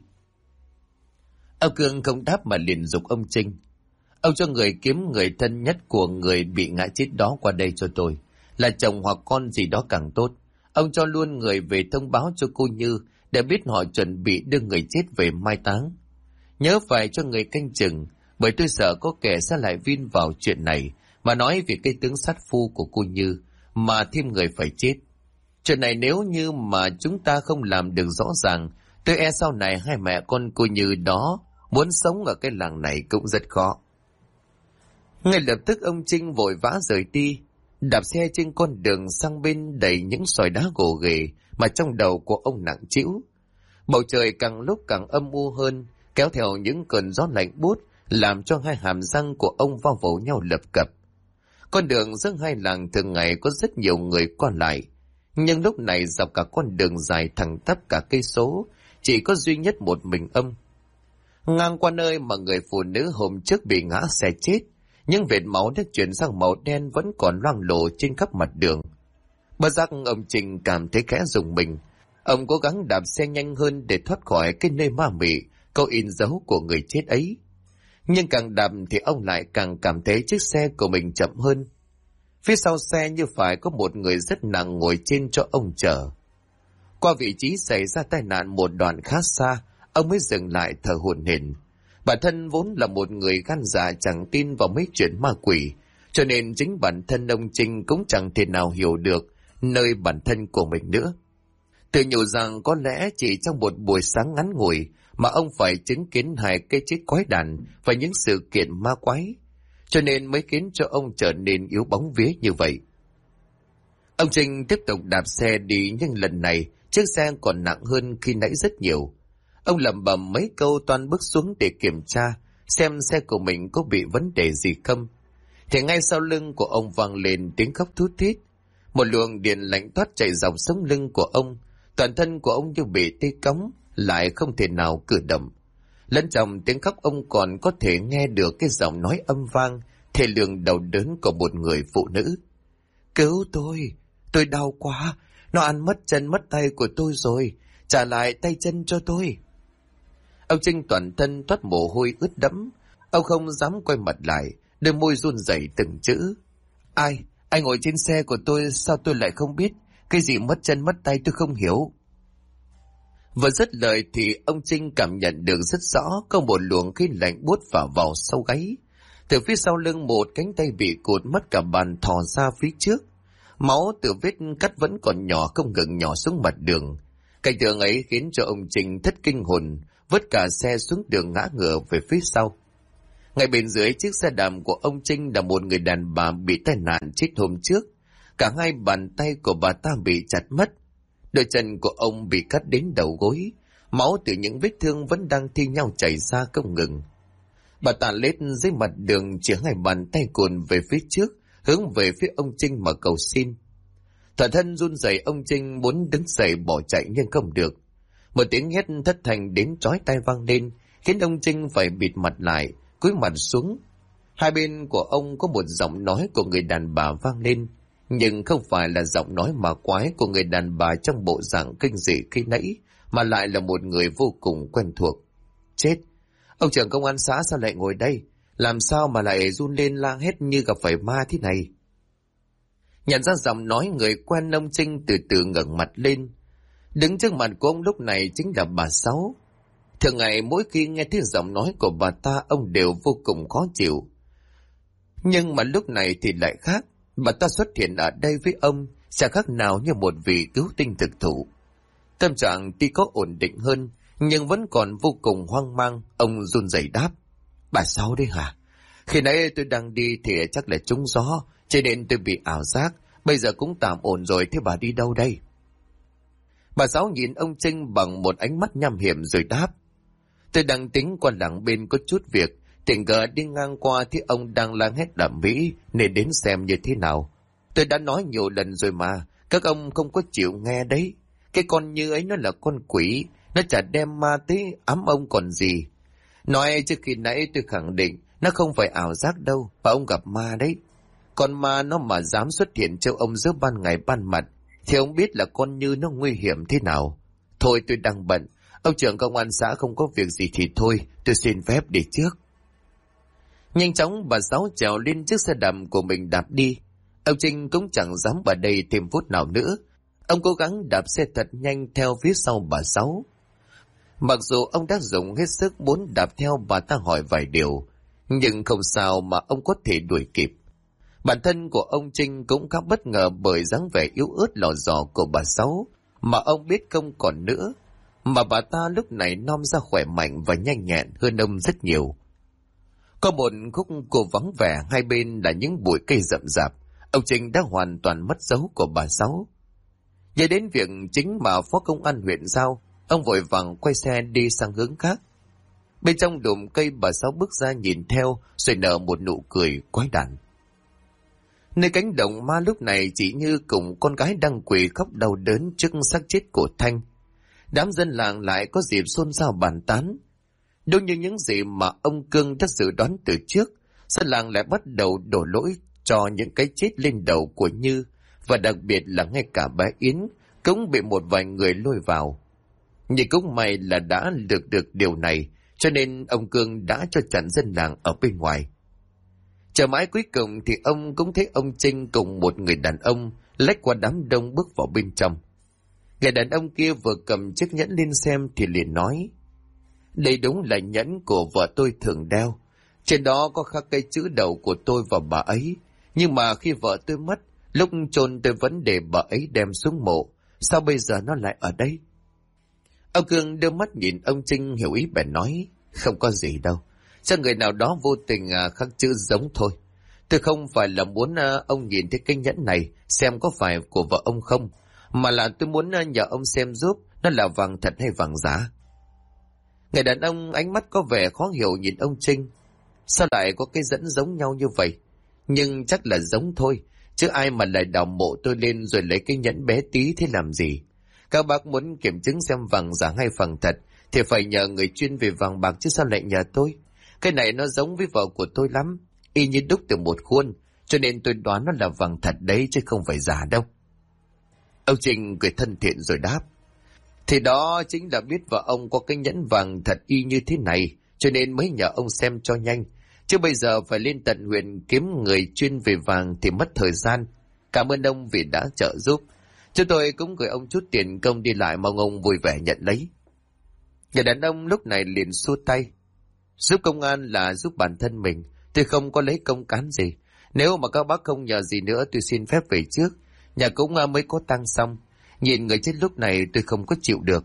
Ông Cương không đáp mà liền giục ông Trinh. Ông cho người kiếm người thân nhất của người bị ngã chết đó qua đây cho tôi. Là chồng hoặc con gì đó càng tốt. Ông cho luôn người về thông báo cho cô Như để biết họ chuẩn bị đưa người chết về mai táng. Nhớ phải cho người canh chừng, bởi tôi sợ có kẻ sẽ lại vin vào chuyện này mà nói về cái tướng sát phu của cô Như mà thêm người phải chết. Chuyện này nếu như mà chúng ta không làm được rõ ràng, tôi e sau này hai mẹ con cô Như đó muốn sống ở cái làng này cũng rất khó. Ngay lập tức ông Trinh vội vã rời đi, đạp xe trên con đường sang bên đầy những sỏi đá gồ ghề mà trong đầu của ông nặng trĩu. Bầu trời càng lúc càng âm u hơn, kéo theo những cơn gió lạnh buốt làm cho hai hàm răng của ông va vỗ nhau lập cập. Con đường giữa hai làng thường ngày có rất nhiều người qua lại, nhưng lúc này dọc cả con đường dài thẳng tắp cả cây số, chỉ có duy nhất một mình ông. Ngang qua nơi mà người phụ nữ hôm trước bị ngã xe chết, những vệt máu đã chuyển sang màu đen vẫn còn loang lổ trên khắp mặt đường. Bất giác ông Trình cảm thấy khẽ rùng mình. Ông cố gắng đạp xe nhanh hơn để thoát khỏi cái nơi ma mị có in dấu của người chết ấy. Nhưng càng đạp thì ông lại càng cảm thấy chiếc xe của mình chậm hơn. Phía sau xe như phải có một người rất nặng ngồi trên cho ông chở. Qua vị trí xảy ra tai nạn một đoạn khá xa, ông mới dừng lại thở hổn hển. Bản thân vốn là một người gan dạ chẳng tin vào mấy chuyện ma quỷ, cho nên chính bản thân ông Trinh cũng chẳng thể nào hiểu được nơi bản thân của mình nữa. Tự nhủ rằng có lẽ chỉ trong một buổi sáng ngắn ngủi mà ông phải chứng kiến hai cái chết quái đản và những sự kiện ma quái, cho nên mới khiến cho ông trở nên yếu bóng vía như vậy. Ông Trinh tiếp tục đạp xe đi, nhưng lần này chiếc xe còn nặng hơn khi nãy rất nhiều. Ông lẩm bẩm mấy câu toan bước xuống để kiểm tra xem xe của mình có bị vấn đề gì không, thì ngay sau lưng của ông vang lên tiếng khóc thút thít. Một luồng điện lạnh toát chạy dọc sống lưng của ông, toàn thân của ông như bị tê cống, lại không thể nào cử động. Lẫn trong tiếng khóc ông còn có thể nghe được cái giọng nói âm vang thê lương đau đớn của một người phụ nữ. Cứu tôi đau quá, nó ăn mất chân mất tay của tôi rồi, trả lại tay chân cho tôi. Ông Trinh toàn thân toát mồ hôi ướt đẫm, ông không dám quay mặt lại, đôi môi run rẩy từng chữ. Ai ngồi trên xe của tôi, sao tôi lại không biết? Cái gì mất chân mất tay tôi không hiểu. Vừa dứt lời thì ông Trinh cảm nhận được rất rõ có một luồng khí lạnh buốt vào sau gáy. Từ phía sau lưng một cánh tay bị cụt mất cả bàn thò ra phía trước. Máu từ vết cắt vẫn còn nhỏ không ngừng nhỏ xuống mặt đường. Cảnh tượng ấy khiến cho ông Trinh thất kinh hồn, vứt cả xe xuống đường ngã ngửa về phía sau. Ngay bên dưới chiếc xe đạp của ông Trinh là một người đàn bà bị tai nạn chết hôm trước. Cả hai bàn tay của bà ta bị chặt mất. Đôi chân của ông bị cắt đến đầu gối, máu từ những vết thương vẫn đang thi nhau chảy ra không ngừng. Bà ta lết dưới mặt đường, chỉ hai bàn tay cuồn về phía trước, hướng về phía ông Trinh mà cầu xin. Toàn thân run rẩy, ông Trinh muốn đứng dậy bỏ chạy nhưng không được. Một tiếng hét thất thanh đến chói tai vang lên, khiến ông Trinh phải bịt mặt lại, cúi mặt xuống. Hai bên của ông có một giọng nói của người đàn bà vang lên, nhưng không phải là giọng nói ma quái của người đàn bà trong bộ dạng kinh dị khi nãy, mà lại là một người vô cùng quen thuộc. Chết! Ông trưởng công an xã sao lại ngồi đây? Làm sao mà lại run lên la hét như gặp phải ma thế này? Nhận ra giọng nói người quen, ông Trinh từ từ ngẩng mặt lên. Đứng trước mặt của ông lúc này chính là bà Sáu. Thường ngày mỗi khi nghe thấy giọng nói của bà ta, ông đều vô cùng khó chịu. Nhưng mà lúc này thì lại khác. Bà ta xuất hiện ở đây với ông chẳng khác nào như một vị cứu tinh thực thụ. Tâm trạng tuy có ổn định hơn, nhưng vẫn còn vô cùng hoang mang. Ông run rẩy đáp: Bà Sáu đấy hả? Khi nãy tôi đang đi thì chắc là trúng gió, cho nên tôi bị ảo giác. Bây giờ cũng tạm ổn rồi, thế bà đi đâu đây? Bà Sáu nhìn ông Trinh bằng một ánh mắt nham hiểm rồi đáp: Tôi đang tính qua làng bên có chút việc, tình cờ đi ngang qua thì ông đang la hét đầm mỹ nên đến xem như thế nào. Tôi đã nói nhiều lần rồi mà, các ông không có chịu nghe đấy. Cái con Như ấy nó là con quỷ, nó chả đem ma tới ám ông còn gì. Nói trước khi nãy tôi khẳng định nó không phải ảo giác đâu, và ông gặp ma đấy. Con ma nó mà dám xuất hiện cho ông giữa ban ngày ban mặt, thì ông biết là con Như nó nguy hiểm thế nào. Thôi tôi đang bận, ông trưởng công an xã không có việc gì thì thôi, tôi xin phép đi trước. Nhanh chóng bà Sáu trèo lên chiếc xe đạp của mình đạp đi. Ông Trinh cũng chẳng dám ở đây thêm phút nào nữa. Ông cố gắng đạp xe thật nhanh theo phía sau bà Sáu. Mặc dù ông đã dùng hết sức muốn đạp theo bà ta hỏi vài điều, nhưng không sao mà ông có thể đuổi kịp. Bản thân của ông Trinh cũng khá bất ngờ bởi dáng vẻ yếu ớt lò dò của bà Sáu, mà ông biết không còn nữa. Mà bà ta lúc này non ra khỏe mạnh và nhanh nhẹn hơn ông rất nhiều. Có một khúc cua vắng vẻ, hai bên là những bụi cây rậm rạp. Ông Trinh đã hoàn toàn mất dấu của bà Sáu. Nhớ đến việc chính mà phó công an huyện giao, ông vội vàng quay xe đi sang hướng khác. Bên trong đùm cây bà Sáu bước ra nhìn theo rồi nở một nụ cười quái đản. Nơi cánh đồng ma lúc này chỉ như cùng con gái đang quỳ khóc đau đớn trước xác chết của Thanh. Đám dân làng lại có dịp xôn xao bàn tán. Đúng như những gì mà ông Cương đã dự đoán từ trước, dân làng lại bắt đầu đổ lỗi cho những cái chết lên đầu của Như, và đặc biệt là ngay cả bé Yến cũng bị một vài người lôi vào. Nhưng cũng may là đã được điều này, cho nên ông Cương đã cho chặn dân làng ở bên ngoài. Chờ mãi cuối cùng thì ông cũng thấy ông Trinh cùng một người đàn ông lách qua đám đông bước vào bên trong. Người đàn ông kia vừa cầm chiếc nhẫn lên xem thì liền nói: "Đây đúng là nhẫn của vợ tôi thường đeo. Trên đó có khắc cái chữ đầu của tôi và bà ấy. Nhưng mà khi vợ tôi mất, lúc chôn tôi vẫn để bà ấy đem xuống mộ. Sao bây giờ nó lại ở đây?" Ông Cương đưa mắt nhìn ông Trinh hiểu ý bèn nói: "Không có gì đâu. Chắc người nào đó vô tình khắc chữ giống thôi. Tôi không phải là muốn ông nhìn thấy cái nhẫn này xem có phải của vợ ông không, mà là tôi muốn nhờ ông xem giúp nó là vàng thật hay vàng giả." Người đàn ông ánh mắt có vẻ khó hiểu nhìn ông Trinh. Sao lại có cái dẫn giống nhau như vậy? Nhưng chắc là giống thôi, chứ ai mà lại đào mộ tôi lên rồi lấy cái nhẫn bé tí thế làm gì? Các bác muốn kiểm chứng xem vàng giả hay vàng thật thì phải nhờ người chuyên về vàng bạc, chứ sao lại nhờ tôi? Cái này nó giống với vợ của tôi lắm, y như đúc từ một khuôn, cho nên tôi đoán nó là vàng thật đấy chứ không phải giả đâu. Ông Trinh cười thân thiện rồi đáp: "Thì đó chính là biết vợ ông có cái nhẫn vàng thật y như thế này, cho nên mới nhờ ông xem cho nhanh. Chứ bây giờ phải lên tận huyện kiếm người chuyên về vàng thì mất thời gian. Cảm ơn ông vì đã trợ giúp. Chúng tôi cũng gửi ông chút tiền công đi lại, mong ông vui vẻ nhận lấy." Người đàn ông lúc này liền xua tay: "Giúp công an là giúp bản thân mình, tôi không có lấy công cán gì. Nếu mà các bác không nhờ gì nữa tôi xin phép về trước, nhà cũng mới có tang xong. Nhìn người chết lúc này tôi không có chịu được."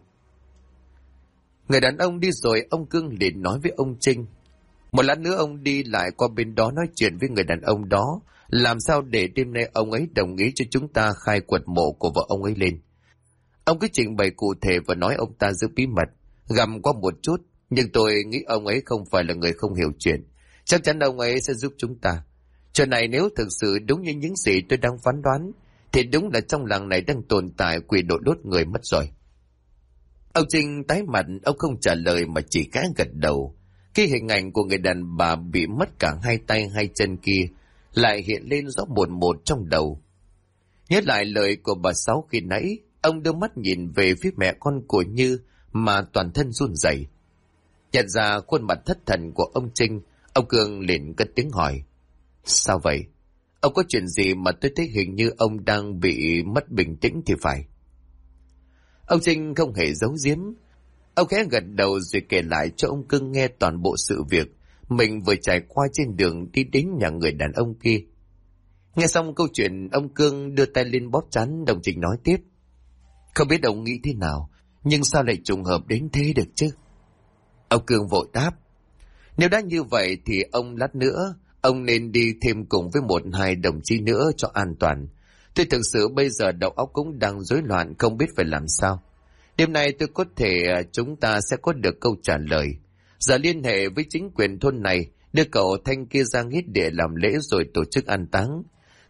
Người đàn ông đi rồi, ông Cương liền nói với ông Trinh: "Một lát nữa ông đi lại qua bên đó nói chuyện với người đàn ông đó, làm sao để đêm nay ông ấy đồng ý cho chúng ta khai quật mộ của vợ ông ấy lên. Ông cứ trình bày cụ thể và nói ông ta giữ bí mật, gặm qua một chút, nhưng tôi nghĩ ông ấy không phải là người không hiểu chuyện. Chắc chắn ông ấy sẽ giúp chúng ta. Chuyện này nếu thực sự đúng như những gì tôi đang phán đoán, thì đúng là trong làng này đang tồn tại quỷ độ đốt người mất rồi." Ông Trinh tái mặt, ông không trả lời mà chỉ khẽ gật đầu. Cái hình ảnh của người đàn bà bị mất cả hai tay hai chân kia lại hiện lên rõ một trong đầu. Nhớ lại lời của bà Sáu khi nãy, ông đưa mắt nhìn về phía mẹ con của Như mà toàn thân run rẩy. Nhận ra khuôn mặt thất thần của ông Trinh, ông Cương liền cất tiếng hỏi: "Sao vậy? Ông có chuyện gì mà tôi thấy hình như ông đang bị mất bình tĩnh thì phải?" Ông Trinh không hề giấu giếm. Ông khẽ gật đầu rồi kể lại cho ông Cương nghe toàn bộ sự việc mình vừa trải qua trên đường đi đến nhà người đàn ông kia. Nghe xong câu chuyện, ông Cương đưa tay lên bóp trán. Đồng Trinh nói tiếp: "Không biết ông nghĩ thế nào, nhưng sao lại trùng hợp đến thế được chứ?" Ông Cương vội đáp: "Nếu đã như vậy thì ông lát nữa ông nên đi thêm cùng với một hai đồng chí nữa cho an toàn. Tôi thực sự bây giờ đầu óc cũng đang rối loạn, không biết phải làm sao. Đêm nay tôi có thể chúng ta sẽ có được câu trả lời. Giờ liên hệ với chính quyền thôn này, đưa cậu Thanh kia ra nghĩa địa làm lễ rồi tổ chức an táng.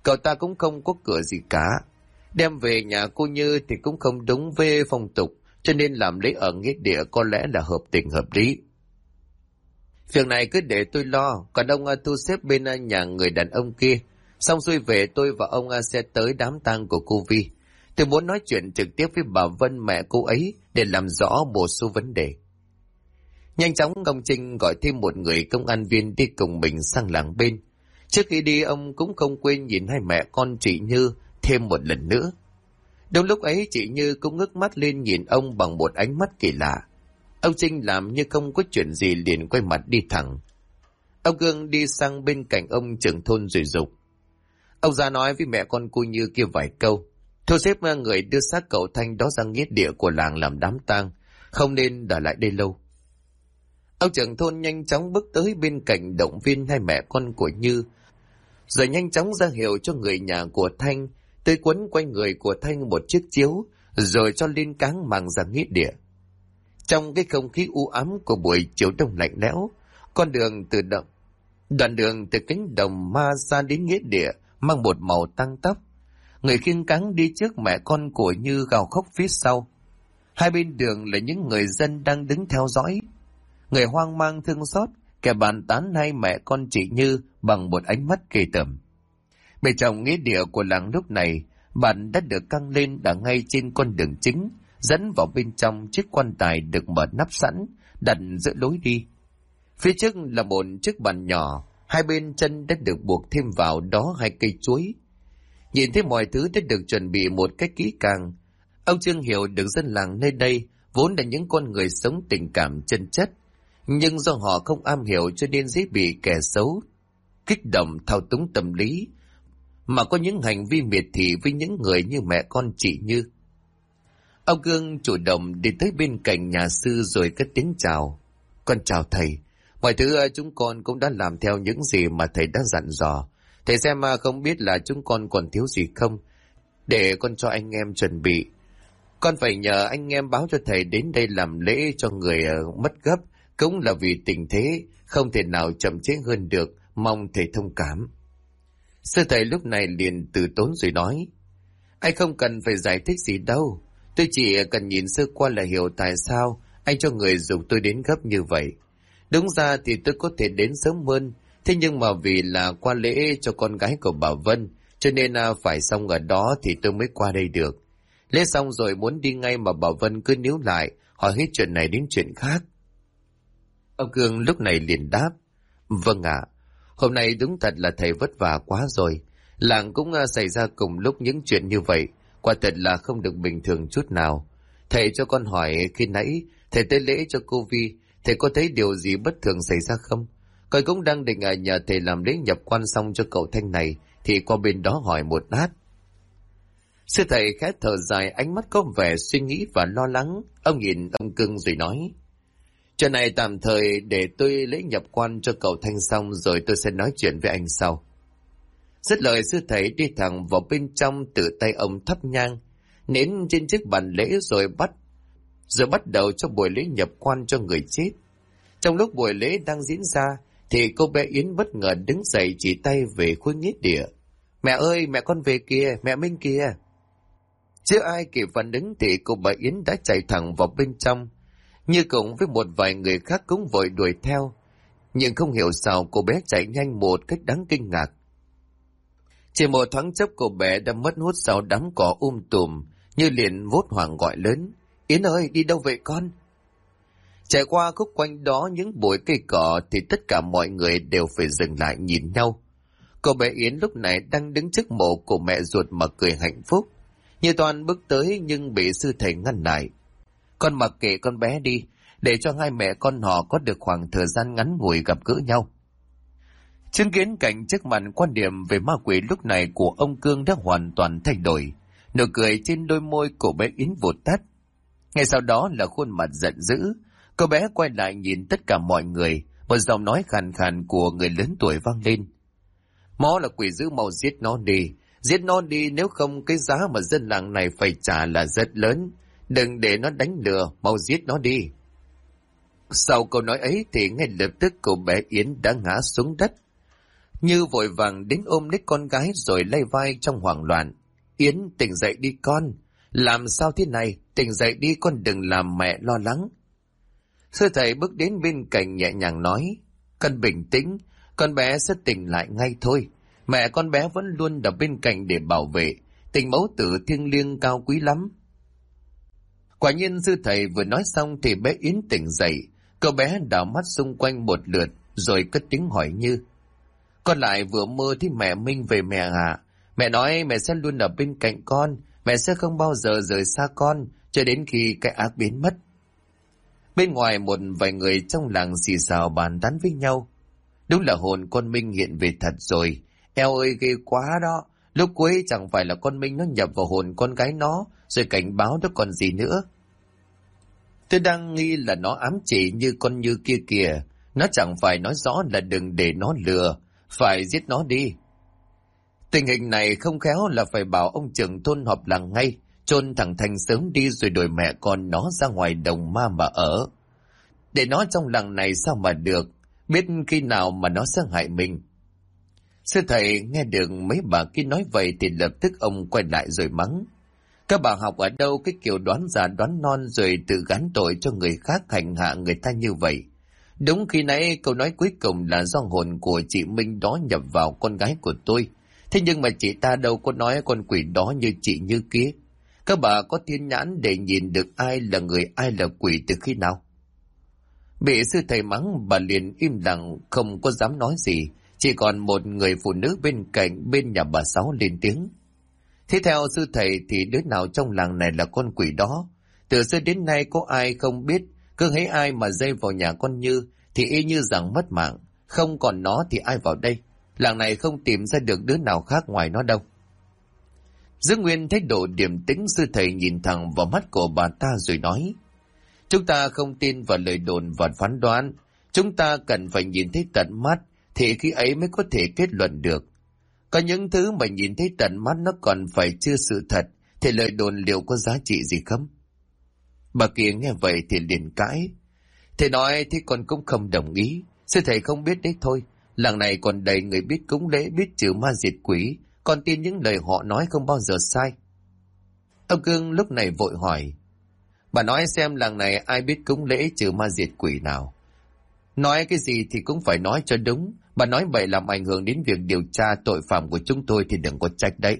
Cậu ta cũng không có cửa gì cả. Đem về nhà cô Như thì cũng không đúng với phong tục, cho nên làm lễ ở nghĩa địa có lẽ là hợp tình hợp lý. Việc này cứ để tôi lo, còn ông thu xếp bên nhà người đàn ông kia. Xong xuôi về tôi và ông sẽ tới đám tang của cô Vi. Tôi muốn nói chuyện trực tiếp với bà Vân mẹ cô ấy để làm rõ một số vấn đề. Nhanh chóng ông Trinh gọi thêm một người công an viên đi cùng mình sang làng bên. Trước khi đi ông cũng không quên nhìn hai mẹ con chị Như thêm một lần nữa. Đúng lúc ấy chị Như cũng ngước mắt lên nhìn ông bằng một ánh mắt kỳ lạ. Ông Trinh làm như không có chuyện gì liền quay mặt đi thẳng. Ông Cương đi sang bên cạnh ông trưởng thôn rồi dục. Ông ra nói với mẹ con cô Như kia vài câu. Thu xếp người đưa xác cậu Thanh đó ra nghĩa địa của làng làm đám tang, không nên ở lại đây lâu. Ông trưởng thôn nhanh chóng bước tới bên cạnh động viên hai mẹ con của Như, rồi nhanh chóng ra hiệu cho người nhà của Thanh tới quấn quanh người của Thanh một chiếc chiếu, rồi cho lên cáng màng ra nghĩa địa. Trong cái không khí u ám của buổi chiều đông lạnh lẽo, đoạn đường từ cánh đồng ma ra đến nghĩa địa mang một màu tang tóc. Người khiêng cáng đi trước, mẹ con của Như gào khóc phía sau. Hai bên đường là những người dân đang đứng theo dõi. Người hoang mang thương xót, kẻ bàn tán hai mẹ con chị Như bằng một ánh mắt kỳ tởm. Bên trong nghĩa địa của làng lúc này, bàn đã được căng lên ở ngay trên con đường chính, dẫn vào bên trong chiếc quan tài được mở nắp sẵn, đặt giữa lối đi. Phía trước là một chiếc bàn nhỏ, hai bên chân đã được buộc thêm vào đó hai cây chuối. Nhìn thấy mọi thứ đã được chuẩn bị một cách kỹ càng, ông Trương hiểu được dân làng nơi đây vốn là những con người sống tình cảm chân chất, nhưng do họ không am hiểu cho nên dễ bị kẻ xấu kích động thao túng tâm lý, mà có những hành vi miệt thị với những người như mẹ con chị Như. Ông Cương chủ động đi tới bên cạnh nhà sư rồi cất tiếng chào. Con chào thầy, mọi thứ chúng con cũng đã làm theo những gì mà thầy đã dặn dò. Thầy xem mà không biết là chúng con còn thiếu gì không, để con cho anh em chuẩn bị. Con phải nhờ anh em báo cho thầy đến đây làm lễ cho người mất gấp, cũng là vì tình thế không thể nào chậm trễ hơn được, mong thầy thông cảm. Sư thầy lúc này liền từ tốn rồi nói, anh không cần phải giải thích gì đâu, tôi chỉ cần nhìn sơ qua là hiểu tại sao anh cho người dục tôi đến gấp như vậy. Đúng ra thì tôi có thể đến sớm hơn, thế nhưng mà vì là qua lễ cho con gái của bà Vân, cho nên phải xong ở đó thì tôi mới qua đây được. Lễ xong rồi muốn đi ngay mà bà Vân cứ níu lại, hỏi hết chuyện này đến chuyện khác. Ông Cương lúc này liền đáp, vâng ạ, hôm nay đúng thật là thầy vất vả quá rồi. Làng cũng xảy ra cùng lúc những chuyện như vậy, quả thật là không được bình thường chút nào. Thầy cho con hỏi, khi nãy thầy tới lễ cho cô Vi, thầy có thấy điều gì bất thường xảy ra không? Con cũng đang định nhờ thầy làm lễ nhập quan xong cho cậu Thanh này, thì qua bên đó hỏi một lát. Sư thầy khẽ thở dài, ánh mắt có vẻ suy nghĩ và lo lắng. Ông nhìn ông Cưng rồi nói, chuyện này tạm thời để tôi lễ nhập quan cho cậu Thanh xong rồi tôi sẽ nói chuyện với anh sau. Dứt lời sư thầy đi thẳng vào bên trong, tự tay ông thắp nhang nến trên chiếc bàn lễ rồi bắt đầu cho buổi lễ nhập quan cho người chết. Trong lúc buổi lễ đang diễn ra thì cô bé Yến bất ngờ đứng dậy chỉ tay về khối nghĩa địa. Mẹ ơi, mẹ con về kìa, mẹ Minh kìa. Chưa ai kịp phản ứng thì cô bé Yến đã chạy thẳng vào bên trong. Như cùng với một vài người khác cũng vội đuổi theo, nhưng không hiểu sao cô bé chạy nhanh một cách đáng kinh ngạc. Chỉ một thoáng chốc cô bé đã mất hút sau đám cỏ tùm, Như liền vốt hoảng gọi lớn, Yến ơi, đi đâu vậy con? Chạy qua khúc quanh đó những bụi cây cỏ thì tất cả mọi người đều phải dừng lại nhìn nhau. Cô bé Yến lúc này đang đứng trước mộ của mẹ ruột mà cười hạnh phúc. Như Toàn bước tới nhưng bị sư thầy ngăn lại. Con mặc kệ con bé đi, để cho hai mẹ con họ có được khoảng thời gian ngắn ngủi gặp gỡ nhau. Chứng kiến cảnh trước mặt, quan điểm về ma quỷ lúc này của ông Cương đã hoàn toàn thay đổi. Nụ cười trên đôi môi của bé Yến vụt tắt. Ngay sau đó là khuôn mặt giận dữ. Cô bé quay lại nhìn tất cả mọi người, một giọng nói khàn khàn của người lớn tuổi vang lên. Nó là quỷ dữ, mau giết nó đi, nếu không cái giá mà dân làng này phải trả là rất lớn. Đừng để nó đánh lừa, mau giết nó đi. Sau câu nói ấy thì ngay lập tức cô bé Yến đã ngã xuống đất. Như vội vàng đến ôm lấy con gái rồi lay vai trong hoảng loạn. Yến, tỉnh dậy đi con. Làm sao thế này? Tỉnh dậy đi con, đừng làm mẹ lo lắng. Sư thầy bước đến bên cạnh nhẹ nhàng nói, con bình tĩnh, con bé sẽ tỉnh lại ngay thôi. Mẹ con bé vẫn luôn ở bên cạnh để bảo vệ, tình mẫu tử thiêng liêng cao quý lắm. Quả nhiên sư thầy vừa nói xong thì bé Yến tỉnh dậy, cậu bé đảo mắt xung quanh một lượt rồi cất tiếng hỏi Như. Con lại vừa mơ thấy mẹ Minh về mẹ à? Mẹ nói mẹ sẽ luôn ở bên cạnh con, mẹ sẽ không bao giờ rời xa con cho đến khi cái ác biến mất. Bên ngoài một vài người trong làng xì xào bàn tán với nhau. Đúng là hồn con Minh hiện về thật rồi. Eo ơi ghê quá đó. Lúc cuối chẳng phải là con Minh nó nhập vào hồn con gái nó rồi cảnh báo đó còn gì nữa. Tôi đang nghi là nó ám chỉ Như con Như kia kìa. Nó chẳng phải nói rõ là đừng để nó lừa, phải giết nó đi. Tình hình này không khéo là phải bảo ông trưởng thôn họp làng ngay, chôn thằng Thành sớm đi rồi đuổi mẹ con nó ra ngoài đồng ma mà ở. Để nó trong làng này sao mà được, biết khi nào mà nó sẽ hại mình. Sư thầy nghe được mấy bà kia nói vậy thì lập tức ông quay lại rồi mắng. Các bà học ở đâu cái kiểu đoán già đoán non rồi tự gán tội cho người khác hành hạ người ta như vậy. Đúng khi nãy câu nói cuối cùng là do hồn của chị Minh đó nhập vào con gái của tôi. Thế nhưng mà chị ta đâu có nói con quỷ đó như chị Như kia. Các bà có thiên nhãn để nhìn được ai là người ai là quỷ từ khi nào? Bị sư thầy mắng, bà liền im lặng không có dám nói gì. Chỉ còn một người phụ nữ bên cạnh bên nhà bà Sáu lên tiếng. Thế theo sư thầy thì đứa nào trong làng này là con quỷ đó? Từ xưa đến nay có ai không biết, cứ thấy ai mà dây vào nhà con Như thì y như rằng mất mạng, không còn nó thì ai vào đây? Làng này không tìm ra được đứa nào khác ngoài nó đâu. Giữ nguyên thái độ điềm tĩnh, sư thầy nhìn thẳng vào mắt của bà ta rồi nói. Chúng ta không tin vào lời đồn và phán đoán. Chúng ta cần phải nhìn thấy tận mắt thì khi ấy mới có thể kết luận được. Có những thứ mà nhìn thấy tận mắt nó còn phải chưa sự thật thì lời đồn liệu có giá trị gì không? Bà kia nghe vậy thì liền cãi. Thầy nói thì con cũng không đồng ý. Sư thầy không biết đấy thôi. Làng này còn đầy người biết cúng lễ, biết trừ ma diệt quỷ, còn tin những lời họ nói không bao giờ sai. Ông Cương lúc này vội hỏi. Bà nói xem làng này ai biết cúng lễ trừ ma diệt quỷ nào? Nói cái gì thì cũng phải nói cho đúng. Bà nói vậy làm ảnh hưởng đến việc điều tra tội phạm của chúng tôi thì đừng có trách đấy.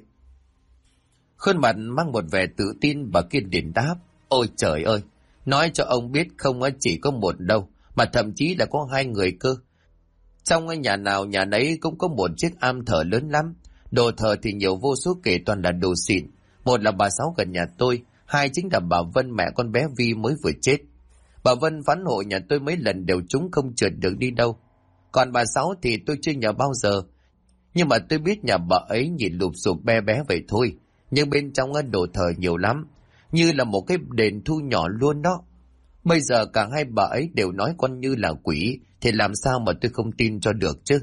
Khuôn mặt mang một vẻ tự tin, bà kia liền đáp. Ôi trời ơi, nói cho ông biết không chỉ có một đâu, mà thậm chí là có 2 người cơ. Trong nhà nào nhà nấy cũng có một chiếc am thờ lớn lắm. Đồ thờ thì nhiều vô số kể, toàn là đồ xịn. Một là bà Sáu gần nhà tôi, 2 chính là bà Vân mẹ con bé Vi mới vừa chết. Bà Vân phán hộ nhà tôi mấy lần đều trúng không trượt được đi đâu. Còn bà Sáu thì tôi chưa nhờ bao giờ. Nhưng mà tôi biết nhà bà ấy nhìn lụp xụp bé bé vậy thôi. Nhưng bên trong đồ thờ nhiều lắm. Như là một cái đền thu nhỏ luôn đó. Bây giờ cả 2 bà ấy đều nói con Như là quỷ, thì làm sao mà tôi không tin cho được chứ?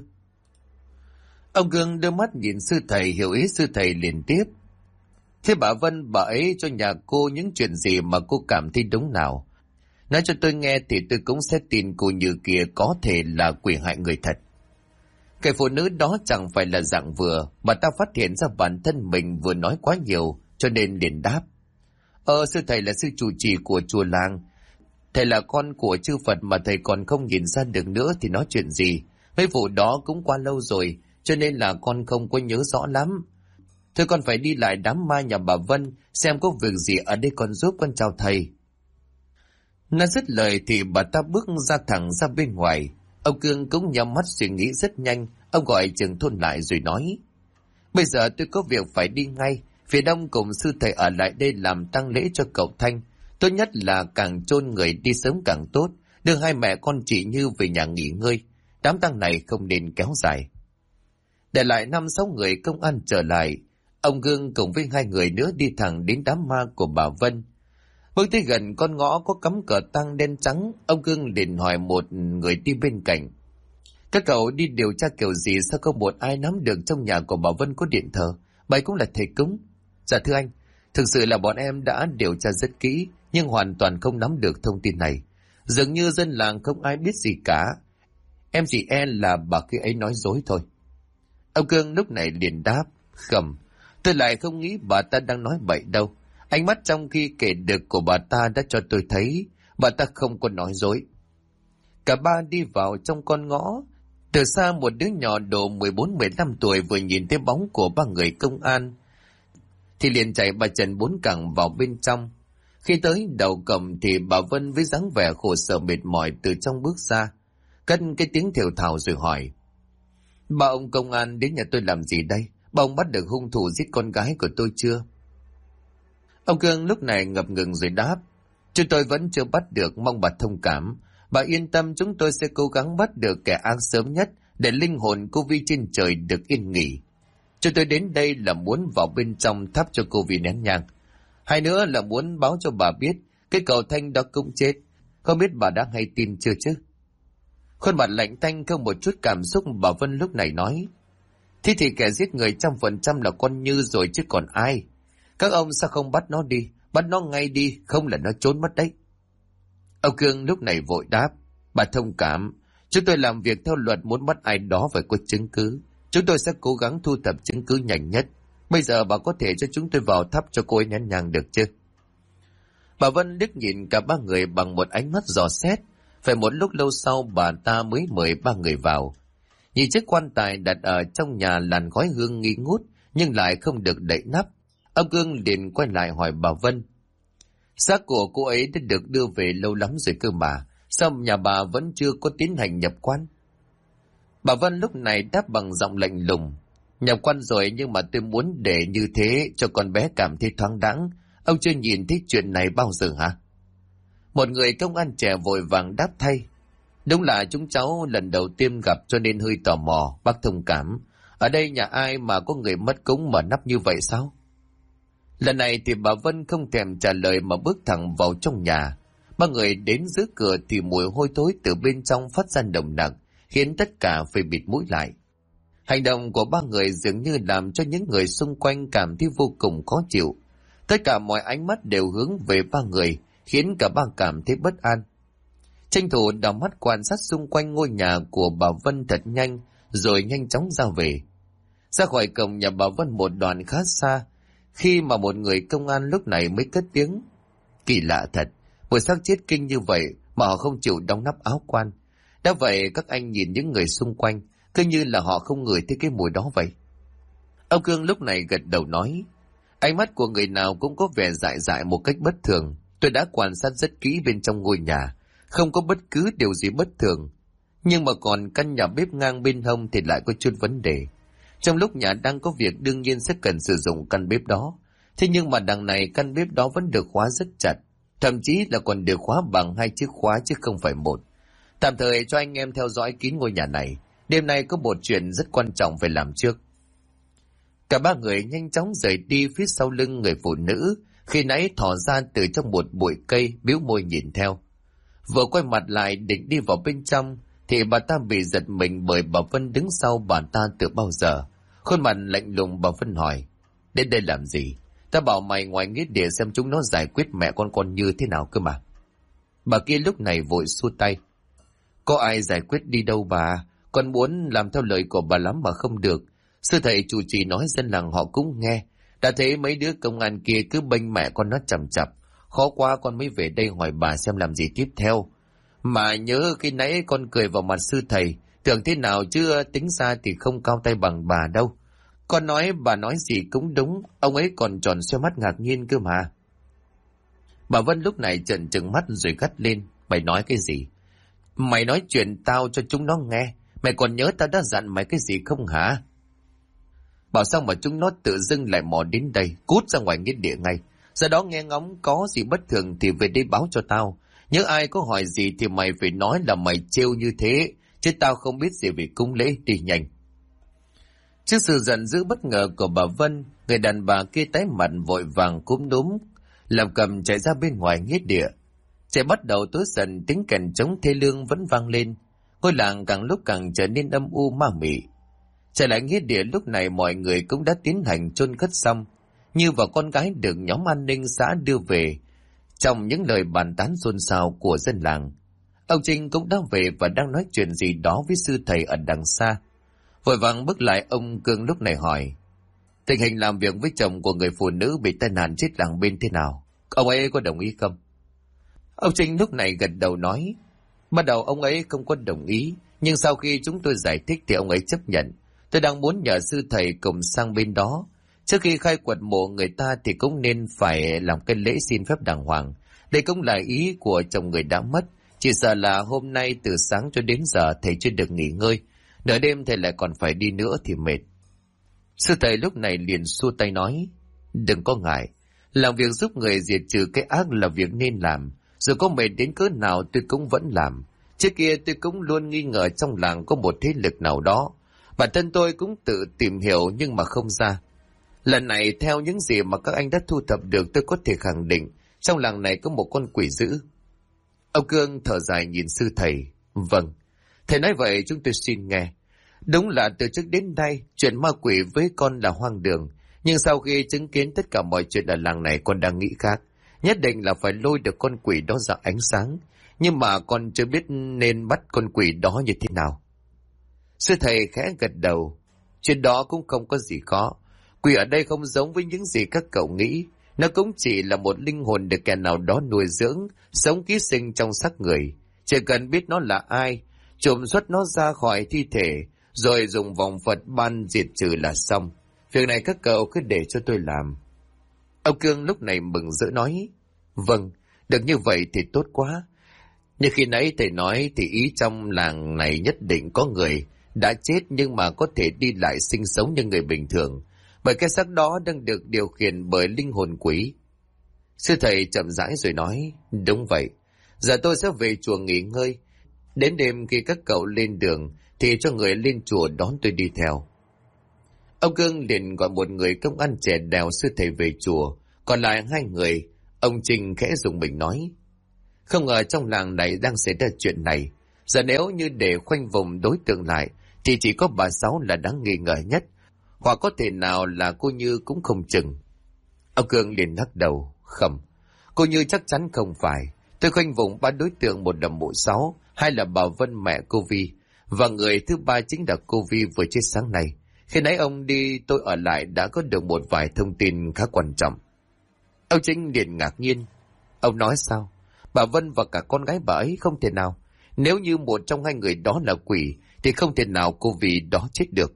Ông Gương đưa mắt nhìn sư thầy, hiểu ý sư thầy liền tiếp. Thế bà Vân bà ấy cho nhà cô những chuyện gì mà cô cảm thấy đúng nào? Nói cho tôi nghe thì tôi cũng sẽ tin cô Như kia có thể là quỷ hại người thật. Cái phụ nữ đó chẳng phải là dạng vừa, bà ta phát hiện ra bản thân mình vừa nói quá nhiều, cho nên liền đáp. Sư thầy là sư trụ trì của chùa làng. Thầy là con của chư Phật mà thầy còn không nhìn ra được nữa thì nói chuyện gì. Mấy vụ đó cũng qua lâu rồi, cho nên là con không có nhớ rõ lắm. Thôi con phải đi lại đám ma nhà bà Vân, xem có việc gì ở đây con giúp con chào thầy. Nói dứt lời thì bà ta bước ra thẳng ra bên ngoài. Ông Cương cũng nhắm mắt suy nghĩ rất nhanh. Ông gọi trưởng thôn lại rồi nói. Bây giờ tôi có việc phải đi ngay. Phía đông cùng sư thầy ở lại đây làm tang lễ cho cậu Thanh. Tốt nhất là càng chôn người đi sớm càng tốt. Đưa 2 mẹ con chị Như về nhà nghỉ ngơi. Đám tang này không nên kéo dài. Để lại 5-6 người công an trở lại. Ông Gương cùng với 2 người nữa đi thẳng đến đám ma của bà Vân. Bước tới gần con ngõ có cắm cờ tang đen trắng, ông Gương liền hỏi một người đi bên cạnh. Các cậu đi điều tra kiểu gì sao không một ai nắm được trong nhà của bà Vân có điện thờ, bà ấy cũng là thầy cúng. Dạ thưa anh, thực sự là bọn em đã điều tra rất kỹ, nhưng hoàn toàn không nắm được thông tin này. Dường như dân làng không ai biết gì cả. Em chỉ là bà kia ấy nói dối thôi. Ông Cương lúc này liền đáp, không, tôi lại không nghĩ bà ta đang nói bậy đâu. Ánh mắt trong khi kể được của bà ta đã cho tôi thấy bà ta không có nói dối. Cả ba đi vào trong con ngõ. Từ xa một đứa nhỏ độ 14-15 tuổi vừa nhìn thấy bóng của ba người công an thì liền chạy ba chân bốn cẳng vào bên trong. Khi tới đầu cổng thì bà Vân với dáng vẻ khổ sở mệt mỏi từ trong bước ra, cất cái tiếng thều thào rồi hỏi: Bà ông công an đến nhà tôi làm gì đây? Bà ông bắt được hung thủ giết con gái của tôi chưa? Ông Cương lúc này ngập ngừng rồi đáp: Chúng tôi vẫn chưa bắt được, mong bà thông cảm. Bà yên tâm, chúng tôi sẽ cố gắng bắt được kẻ ác sớm nhất để linh hồn cô Vi trên trời được yên nghỉ. Chúng tôi đến đây là muốn vào bên trong thắp cho cô Vi nén nhang. Hai nữa là muốn báo cho bà biết cái cậu Thanh đó cũng chết. Không biết bà đã hay tin chưa chứ? Khuôn mặt lạnh tanh không một chút cảm xúc, bà Vân lúc này nói: Thế thì kẻ giết người 100% là con Như rồi chứ còn ai. Các ông sao không bắt nó đi? Bắt nó ngay đi, không là nó trốn mất đấy. Ông Cương lúc này vội đáp: Bà thông cảm, chúng tôi làm việc theo luật, muốn bắt ai đó phải có chứng cứ. Chúng tôi sẽ cố gắng thu thập chứng cứ nhanh nhất. Bây giờ bà có thể cho chúng tôi vào thắp cho cô ấy nén nhang được chứ? Bà Vân liếc nhìn cả ba người bằng một ánh mắt dò xét. Phải một lúc lâu sau bà ta mới mời ba người vào. Nhìn chiếc quan tài đặt ở trong nhà làn khói hương nghi ngút nhưng lại không được đậy nắp, ông Cương liền quay lại hỏi bà Vân: Xác của cô ấy đã được đưa về lâu lắm rồi cơ mà, sao nhà bà vẫn chưa có tiến hành nhập quan? Bà Vân lúc này đáp bằng giọng lạnh lùng: Nhập quan rồi, nhưng mà tôi muốn để như thế cho con bé cảm thấy thoáng đãng. Ông chưa nhìn thấy chuyện này bao giờ hả? Một người công an trẻ vội vàng đáp thay: Đúng là chúng cháu lần đầu tiên gặp cho nên hơi tò mò, bác thông cảm. Ở đây nhà ai mà có người mất cúng mở nắp như vậy sao? Lần này thì bà Vân không thèm trả lời mà bước thẳng vào trong nhà. Ba người đến giữa cửa thì mùi hôi thối từ bên trong phát ra nồng nặc, khiến tất cả phải bịt mũi lại. Hành động của ba người dường như làm cho những người xung quanh cảm thấy vô cùng khó chịu. Tất cả mọi ánh mắt đều hướng về ba người, khiến cả ba cảm thấy bất an. Tranh thủ đảo mắt quan sát xung quanh ngôi nhà của bà Vân thật nhanh, rồi nhanh chóng ra về. Ra khỏi cổng nhà bà Vân một đoạn khá xa, khi mà một người công an lúc này mới cất tiếng: Kỳ lạ thật, một xác chết kinh như vậy mà họ không chịu đóng nắp áo quan. Đã vậy các anh nhìn những người xung quanh, cứ như là họ không ngửi thấy cái mùi đó vậy. Ông Cương lúc này gật đầu nói: Ánh mắt của người nào cũng có vẻ dại dại một cách bất thường. Tôi đã quan sát rất kỹ bên trong ngôi nhà, không có bất cứ điều gì bất thường. Nhưng mà còn căn nhà bếp ngang bên hông thì lại có chút vấn đề. Trong lúc nhà đang có việc đương nhiên sẽ cần sử dụng căn bếp đó. Thế nhưng mà đằng này căn bếp đó vẫn được khóa rất chặt. Thậm chí là còn được khóa bằng 2 chiếc khóa chứ không phải một. Tạm thời cho anh em theo dõi kín ngôi nhà này. Đêm nay có một chuyện rất quan trọng phải làm trước. Cả ba người nhanh chóng rời đi phía sau lưng người phụ nữ, khi nãy thò ra từ trong một bụi cây, bĩu môi nhìn theo. Vừa quay mặt lại định đi vào bên trong thì bà ta bị giật mình bởi bà Vân đứng sau bà ta từ bao giờ. Khuôn mặt lạnh lùng bà Vân hỏi: Đến đây làm gì? Ta bảo mày ngoài nghĩa địa xem chúng nó giải quyết mẹ con như thế nào cơ mà. Bà kia lúc này vội xua tay: Có ai giải quyết đi đâu bà, con muốn làm theo lời của bà lắm mà không được. Sư thầy chủ trì nói dân làng họ cũng nghe. Đã thấy mấy đứa công an kia cứ bênh mẹ con nó chằm chặp. Khó quá con mới về đây hỏi bà xem làm gì tiếp theo. Mà nhớ khi nãy con cười vào mặt sư thầy, tưởng thế nào chứ tính ra thì không cao tay bằng bà đâu. Con nói bà nói gì cũng đúng, ông ấy còn tròn xoe mắt ngạc nhiên cơ mà. Bà Vân lúc này trợn trừng mắt rồi gắt lên: Mày nói cái gì? Mày nói chuyện tao cho chúng nó nghe. Mày còn nhớ tao đã dặn mày cái gì không hả? Bảo sao mà chúng nó tự dưng lại mò đến đây, cút ra ngoài nghĩa địa ngay. Giờ đó nghe ngóng có gì bất thường thì về đây báo cho tao. Nhớ ai có hỏi gì thì mày phải nói là mày trêu như thế, chứ tao không biết gì về cúng lễ, đi nhanh. Trước sự giận dữ bất ngờ của bà Vân, người đàn bà kia tái mặt vội vàng cúm núm, làm cầm chạy ra bên ngoài nghĩa địa. Chạy bắt đầu tối dần, tiếng kèn trống thê lương vẫn vang lên. Ngôi làng càng lúc càng trở nên âm u ma mị. Trở lại nghĩa địa lúc này mọi người cũng đã tiến hành chôn cất xong. Như và con gái được nhóm an ninh xã đưa về. Trong những lời bàn tán xôn xao của dân làng, ông Trinh cũng đã về và đang nói chuyện gì đó với sư thầy ở đằng xa. Vội vàng bước lại, ông Cương lúc này hỏi: tình hình làm việc với chồng của người phụ nữ bị tai nạn chết làng bên thế nào? Ông ấy có đồng ý không? Ông Trinh lúc này gật đầu nói: ban đầu ông ấy không có đồng ý, nhưng sau khi chúng tôi giải thích thì ông ấy chấp nhận. Tôi đang muốn nhờ sư thầy cùng sang bên đó. Trước khi khai quật mộ người ta thì cũng nên phải làm cái lễ xin phép đàng hoàng. Đây cũng là ý của chồng người đã mất. Chỉ sợ là hôm nay từ sáng cho đến giờ thầy chưa được nghỉ ngơi. Nửa đêm thầy lại còn phải đi nữa thì mệt. Sư thầy lúc này liền xua tay nói: đừng có ngại. Làm việc giúp người diệt trừ cái ác là việc nên làm. Dù có mệt đến cỡ nào tôi cũng vẫn làm. Trước kia tôi cũng luôn nghi ngờ trong làng có một thế lực nào đó. Bản thân tôi cũng tự tìm hiểu nhưng mà không ra. Lần này theo những gì mà các anh đã thu thập được, tôi có thể khẳng định trong làng này có một con quỷ dữ. Ông Cương thở dài nhìn sư thầy: vâng, thầy nói vậy chúng tôi xin nghe. Đúng là từ trước đến nay chuyện ma quỷ với con là hoang đường. Nhưng sau khi chứng kiến tất cả mọi chuyện ở làng này, con đang nghĩ khác. Nhất định là phải lôi được con quỷ đó ra ánh sáng. Nhưng mà con chưa biết nên bắt con quỷ đó như thế nào. Sư thầy khẽ gật đầu: chuyện đó cũng không có gì khó. Quỷ ở đây không giống với những gì các cậu nghĩ. Nó cũng chỉ là một linh hồn được kẻ nào đó nuôi dưỡng, sống ký sinh trong xác người. Chỉ cần biết nó là ai, trộm xuất nó ra khỏi thi thể, rồi dùng vòng Phật ban diệt trừ là xong. Việc này các cậu cứ để cho tôi làm. Ông Cương lúc này mừng rỡ nói: vâng, được như vậy thì tốt quá. Như khi nãy thầy nói thì ý trong làng này nhất định có người đã chết nhưng mà có thể đi lại sinh sống như người bình thường, bởi cái xác đó đang được điều khiển bởi linh hồn quỷ. Sư thầy chậm rãi rồi nói: đúng vậy, giờ tôi sẽ về chùa nghỉ ngơi. Đến đêm khi các cậu lên đường thì cho người lên chùa đón tôi đi theo. Ông Cương liền gọi một người công an trẻ đèo sư thầy về chùa, còn lại hai người. Ông Trinh khẽ dùng mình nói: không ngờ trong làng này đang xảy ra chuyện này. Giờ nếu như để khoanh vùng đối tượng lại thì chỉ có bà Sáu là đáng nghi ngờ nhất, hoặc có thể nào là cô Như cũng không chừng. Ông Cương liền lắc đầu: không, cô Như chắc chắn không phải. Tôi khoanh vùng ba đối tượng, một là mụ Sáu, hai là bà Vân mẹ cô Vi, và người thứ ba chính là cô Vi vừa chết sáng nay. Khi nãy ông đi tôi ở lại đã có được một vài thông tin khá quan trọng. Ông Chính liền ngạc nhiên: ông nói sao? Bà Vân và cả con gái bà ấy không thể nào. Nếu như một trong hai người đó là quỷ thì không thể nào cô Vi đó chết được.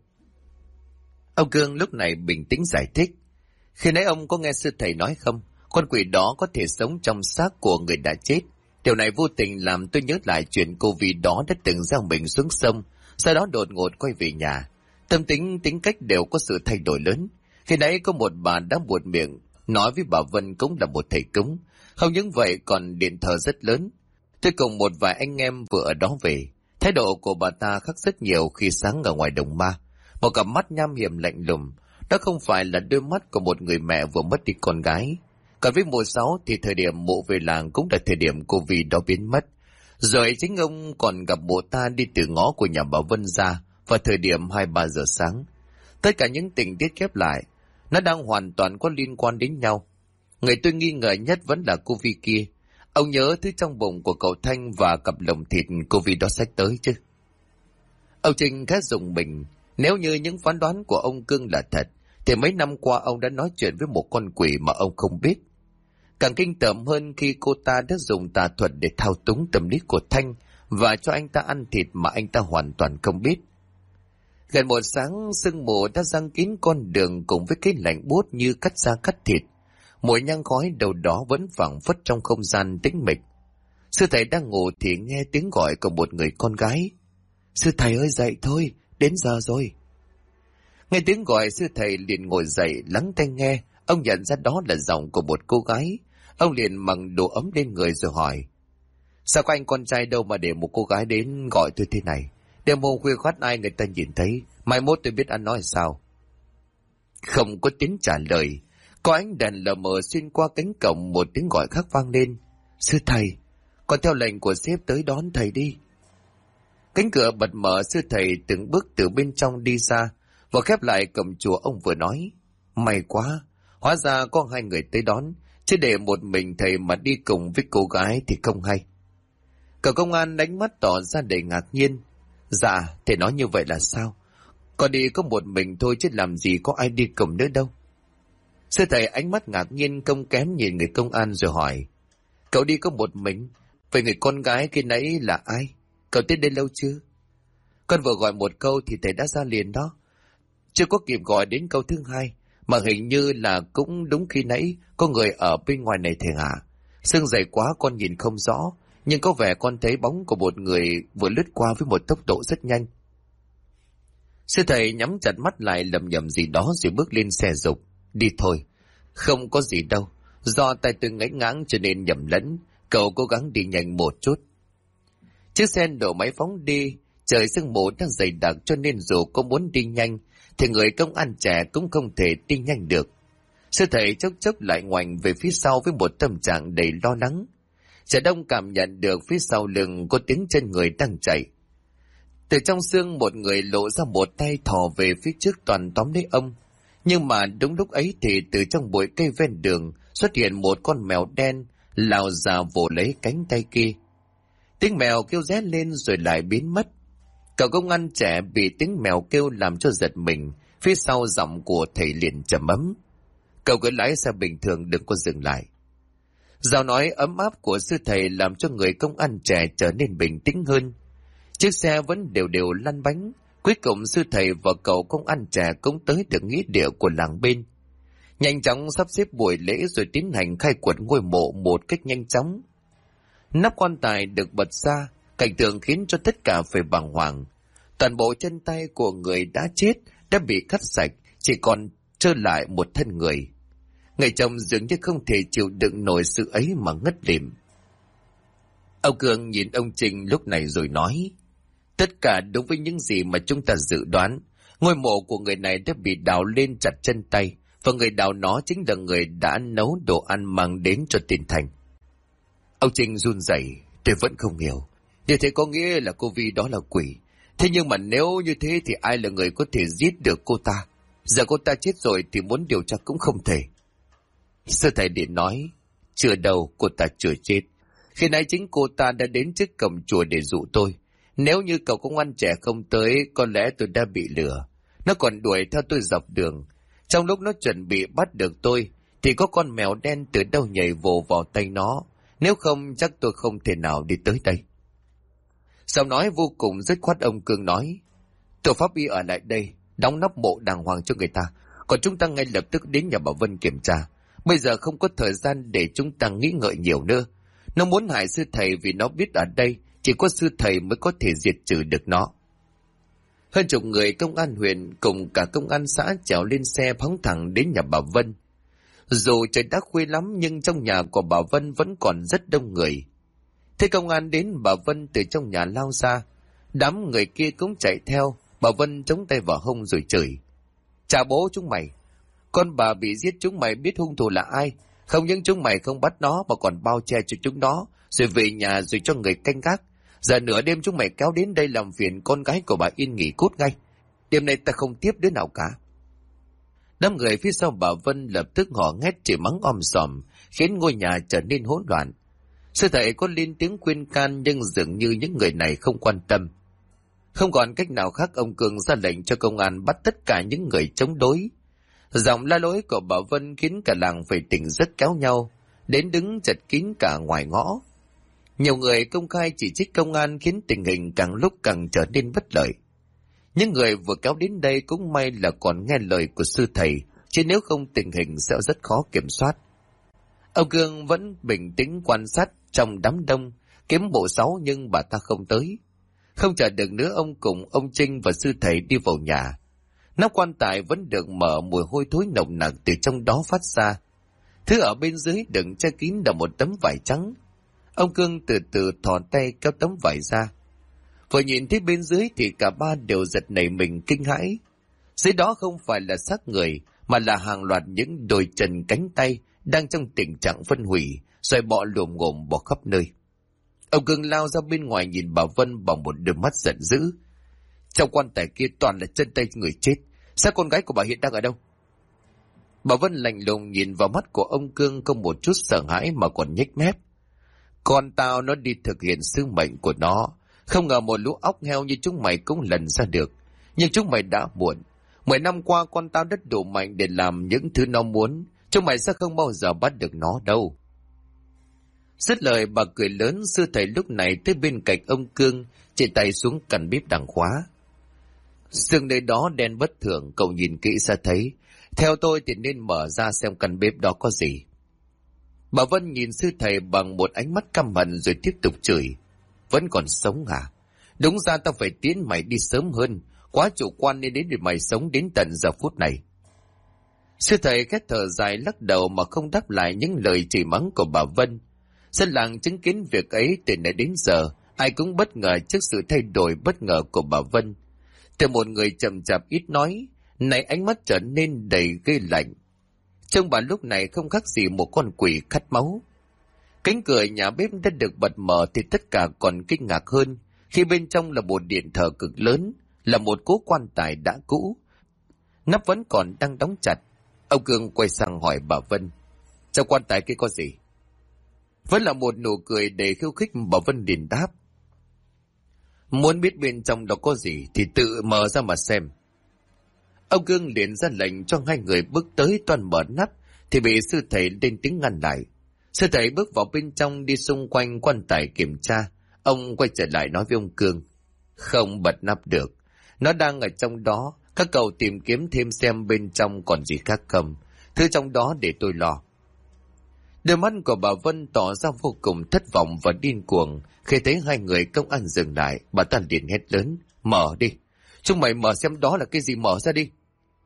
Ông Cương lúc này bình tĩnh giải thích: khi nãy ông có nghe sư thầy nói không? Con quỷ đó có thể sống trong xác của người đã chết. Điều này vô tình làm tôi nhớ lại chuyện cô Vi đó đã từng gieo mình xuống sông, sau đó đột ngột quay về nhà. Tâm tính, tính cách đều có sự thay đổi lớn. Khi nãy có một bà đã buột miệng nói với bà Vân cũng là một thầy cúng. Không những vậy còn điện thờ rất lớn. Tôi cùng một vài anh em vừa ở đó về. Thái độ của bà ta khác rất nhiều khi sáng ở ngoài đồng ma. Một cặp mắt nham hiểm lạnh lùng. Đó không phải là đôi mắt của một người mẹ vừa mất đi con gái. Còn với mùa 6 thì thời điểm mụ về làng cũng là thời điểm cô Vi đó biến mất. Rồi chính ông còn gặp mụ ta đi từ ngõ của nhà bà Vân ra vào thời điểm 2-3 giờ sáng. Tất cả những tình tiết khép lại, nó đang hoàn toàn có liên quan đến nhau. Người tôi nghi ngờ nhất vẫn là cô Vi kia. Ông nhớ thứ trong bụng của cậu Thanh và cặp lồng thịt cô Vi đó xách tới chứ? Ông Trinh khá rùng mình. Nếu như những phán đoán của ông Cương là thật, thì mấy năm qua ông đã nói chuyện với một con quỷ mà ông không biết. Càng kinh tởm hơn khi cô ta đã dùng tà thuật để thao túng tâm lý của Thanh và cho anh ta ăn thịt mà anh ta hoàn toàn không biết. Gần một sáng, sương mù đã giăng kín con đường cùng với cái lạnh buốt như cắt da cắt thịt. Mùi nhang khói đầu đó vẫn phảng phất trong không gian tĩnh mịch. Sư thầy đang ngủ thì nghe tiếng gọi của một người con gái: sư thầy ơi dậy thôi, đến giờ rồi. Nghe tiếng gọi, sư thầy liền ngồi dậy lắng tai nghe. Ông nhận ra đó là giọng của một cô gái. Ông liền mặc đồ ấm lên người rồi hỏi: sao có anh con trai đâu mà để một cô gái đến gọi tôi thế này? Đêm hôm khuya khoắt ai người ta nhìn thấy, mai mốt tôi biết ăn nói sao. Không có tiếng trả lời. Có ánh đèn lờ mờ xuyên qua cánh cổng, một tiếng gọi khác vang lên: sư thầy, con theo lệnh của sếp tới đón thầy đi. Cánh cửa bật mở, sư thầy từng bước từ bên trong đi ra. Vừa khép lại cổng chùa, ông vừa nói: may quá, hóa ra có hai người tới đón, chứ để một mình thầy mà đi cùng với cô gái thì không hay. Cậu công an đánh mắt tỏ ra đầy ngạc nhiên: dạ, thầy nói như vậy là sao? Con đi có một mình thôi chứ làm gì có ai đi cùng nữa đâu. Sư thầy ánh mắt ngạc nhiên không kém nhìn người công an rồi hỏi. Cậu đi có một mình? Vậy người con gái khi nãy là ai? Cậu tới đây lâu chưa? Con vừa gọi một câu thì thầy đã ra liền đó. Chưa có kịp gọi đến câu thứ hai, mà hình như là cũng đúng khi nãy có người ở bên ngoài này thầy hả? Sương dày quá con nhìn không rõ, nhưng có vẻ con thấy bóng của một người vừa lướt qua với một tốc độ rất nhanh. Sư thầy nhắm chặt mắt lại lẩm nhẩm gì đó rồi bước lên xe dục. Đi thôi. Không có gì đâu. Do tay tôi ngấy ngáng cho nên nhầm lẫn. Cậu cố gắng đi nhanh một chút. Chiếc xe nổ máy phóng đi. Trời sương mù đang dày đặc cho nên dù có muốn đi nhanh thì người công an trẻ cũng không thể đi nhanh được. Sư thầy chốc chốc lại ngoảnh về phía sau với một tâm trạng đầy lo lắng. Trẻ đông cảm nhận được phía sau lưng có tiếng chân người đang chạy. Từ trong sương một người lộ ra một tay thò về phía trước toàn tóm lấy ông. Nhưng mà đúng lúc ấy thì từ trong bụi cây ven đường xuất hiện một con mèo đen lao ra vồ lấy cánh tay kia. Tiếng mèo kêu ré lên rồi lại biến mất. Cậu công an trẻ bị tiếng mèo kêu làm cho giật mình. Phía sau giọng của thầy liền trầm ấm. Cậu cứ lái xe bình thường, đừng có dừng lại. Giọng nói ấm áp của sư thầy làm cho người công an trẻ trở nên bình tĩnh hơn. Chiếc xe vẫn đều đều lăn bánh. Cuối cùng sư thầy và cậu công an trẻ cũng tới được nghĩa địa của làng bên. Nhanh chóng sắp xếp buổi lễ rồi tiến hành khai quật ngôi mộ một cách nhanh chóng. Nắp quan tài được bật ra, cảnh tượng khiến cho tất cả phải bàng hoàng. Toàn bộ chân tay của người đã chết đã bị cắt sạch, chỉ còn trơ lại một thân người. Người chồng dường như không thể chịu đựng nổi sự ấy mà ngất lịm. Ông Cường nhìn ông Trình lúc này rồi nói. Tất cả đúng với những gì mà chúng ta dự đoán. Ngôi mộ của người này đã bị đào lên chặt chân tay, và người đào nó chính là người đã nấu đồ ăn mang đến cho Tiên Thành. Ông Trình run rẩy, tôi vẫn không hiểu. Như thế có nghĩa là cô Vi đó là quỷ. Thế nhưng mà nếu như thế thì ai là người có thể giết được cô ta? Giờ cô ta chết rồi thì muốn điều tra cũng không thể. Sư thầy điện nói, chưa đâu, cô ta chưa chết. Khi nãy chính cô ta đã đến trước cổng chùa để dụ tôi. Nếu như cậu công an trẻ không tới, có lẽ tôi đã bị lừa. Nó còn đuổi theo tôi dọc đường. Trong lúc nó chuẩn bị bắt được tôi, thì có con mèo đen từ đâu nhảy vồ vào tay nó. Nếu không, chắc tôi không thể nào đi tới đây. Giọng nói vô cùng dứt khoát, ông Cương nói, tổ pháp y ở lại đây, đóng nắp mộ đàng hoàng cho người ta. Còn chúng ta ngay lập tức đến nhà bà Vân kiểm tra. Bây giờ không có thời gian để chúng ta nghĩ ngợi nhiều nữa. Nó muốn hại sư thầy vì nó biết ở đây chỉ có sư thầy mới có thể diệt trừ được nó. Hơn chục người công an huyện cùng cả công an xã trèo lên xe phóng thẳng đến nhà bà Vân. Dù trời đã khuya lắm nhưng trong nhà của bà Vân vẫn còn rất đông người. Thế công an đến, bà Vân từ trong nhà lao ra. Đám người kia cũng chạy theo. Bà Vân chống tay vào hông rồi chửi. Chà bố chúng mày, con bà bị giết chúng mày biết hung thủ là ai. Không những chúng mày không bắt nó mà còn bao che cho chúng nó, rồi về nhà rồi cho người canh gác. Giờ nửa đêm chúng mày kéo đến đây làm phiền con gái của bà Yên nghỉ cút ngay. Đêm nay ta không tiếp đứa nào cả. Đám người phía sau bà Vân lập tức hò hét chửi mắng om sòm, khiến ngôi nhà trở nên hỗn loạn. Sư thầy có lên tiếng khuyên can nhưng dường như những người này không quan tâm. Không còn cách nào khác, ông Cường ra lệnh cho công an bắt tất cả những người chống đối. Giọng la lối của bà Vân khiến cả làng phải tỉnh giấc kéo nhau, đến đứng chật kín cả ngoài ngõ. Nhiều người công khai chỉ trích công an khiến tình hình càng lúc càng trở nên bất lợi. Những người vừa kéo đến đây cũng may là còn nghe lời của sư thầy, chứ nếu không tình hình sẽ rất khó kiểm soát. Ông Cương vẫn bình tĩnh quan sát trong đám đông, kiếm bộ 6 nhưng bà ta không tới. Không chờ được nữa, ông cùng ông Trinh và sư thầy đi vào nhà. Nắp quan tài vẫn được mở, mùi hôi thối nồng nặc từ trong đó phát ra. Thứ ở bên dưới đựng che kín là một tấm vải trắng. Ông Cương từ từ thò tay kéo tấm vải ra. Vừa nhìn thấy bên dưới thì cả ba đều giật nảy mình kinh hãi. Dưới đó không phải là xác người, mà là hàng loạt những đôi chân cánh tay đang trong tình trạng phân hủy, rồi bọ lồm ngồm bỏ khắp nơi. Ông Cương lao ra bên ngoài nhìn bà Vân bằng một đôi mắt giận dữ. Trong quan tài kia toàn là chân tay người chết. Xác con gái của bà hiện đang ở đâu? Bà Vân lạnh lùng nhìn vào mắt của ông Cương, không một chút sợ hãi mà còn nhếch mép. Con tao nó đi thực hiện sứ mệnh của nó. Không ngờ một lũ óc heo như chúng mày cũng lần ra được. Nhưng chúng mày đã muộn. 10 năm qua con tao đất đủ mạnh để làm những thứ nó muốn. Chúng mày sẽ không bao giờ bắt được nó đâu. Dứt lời bà cười lớn. Sư thầy lúc này tới bên cạnh ông Cương, chỉ tay xuống căn bếp đang khóa. Sương nơi đó đen bất thường, cậu nhìn kỹ ra thấy. Theo tôi thì nên mở ra xem căn bếp đó có gì. Bà Vân nhìn sư thầy bằng một ánh mắt căm hận rồi tiếp tục chửi. Vẫn còn sống hả? Đúng ra tao phải tiến mày đi sớm hơn. Quá chủ quan nên đến để mày sống đến tận giờ phút này. Sư thầy khét thở dài lắc đầu mà không đáp lại những lời chửi mắng của bà Vân. Dân làng chứng kiến việc ấy từ nãy đến giờ, ai cũng bất ngờ trước sự thay đổi bất ngờ của bà Vân. Từ một người chậm chạp ít nói, nay ánh mắt trở nên đầy ghê lạnh. Trông bà lúc này không khác gì một con quỷ khát máu. Cánh cửa nhà bếp đã được bật mở thì tất cả còn kinh ngạc hơn, khi bên trong là một điện thờ cực lớn, là một cố quan tài đã cũ. Nắp vẫn còn đang đóng chặt. Ông Cương quay sang hỏi bà Vân, trong quan tài kia có gì? Vẫn là một nụ cười đầy khiêu khích. Bà Vân liền đáp, muốn biết bên trong đó có gì thì tự mở ra mà xem. Ông Cương liền ra lệnh cho hai người bước tới toàn mở nắp, thì bị sư thầy lên tiếng ngăn lại. Sư thầy bước vào bên trong, đi xung quanh quan tài kiểm tra. Ông quay trở lại nói với ông Cương, không bật nắp được, nó đang ở trong đó. Các cậu tìm kiếm thêm xem bên trong còn gì khác không, thứ trong đó để tôi lo. Đôi mắt của bà Vân tỏ ra vô cùng thất vọng và điên cuồng. Khi thấy hai người công an dừng lại, bà ta liền hét lớn, mở đi, chúng mày mở xem đó là cái gì, mở ra đi.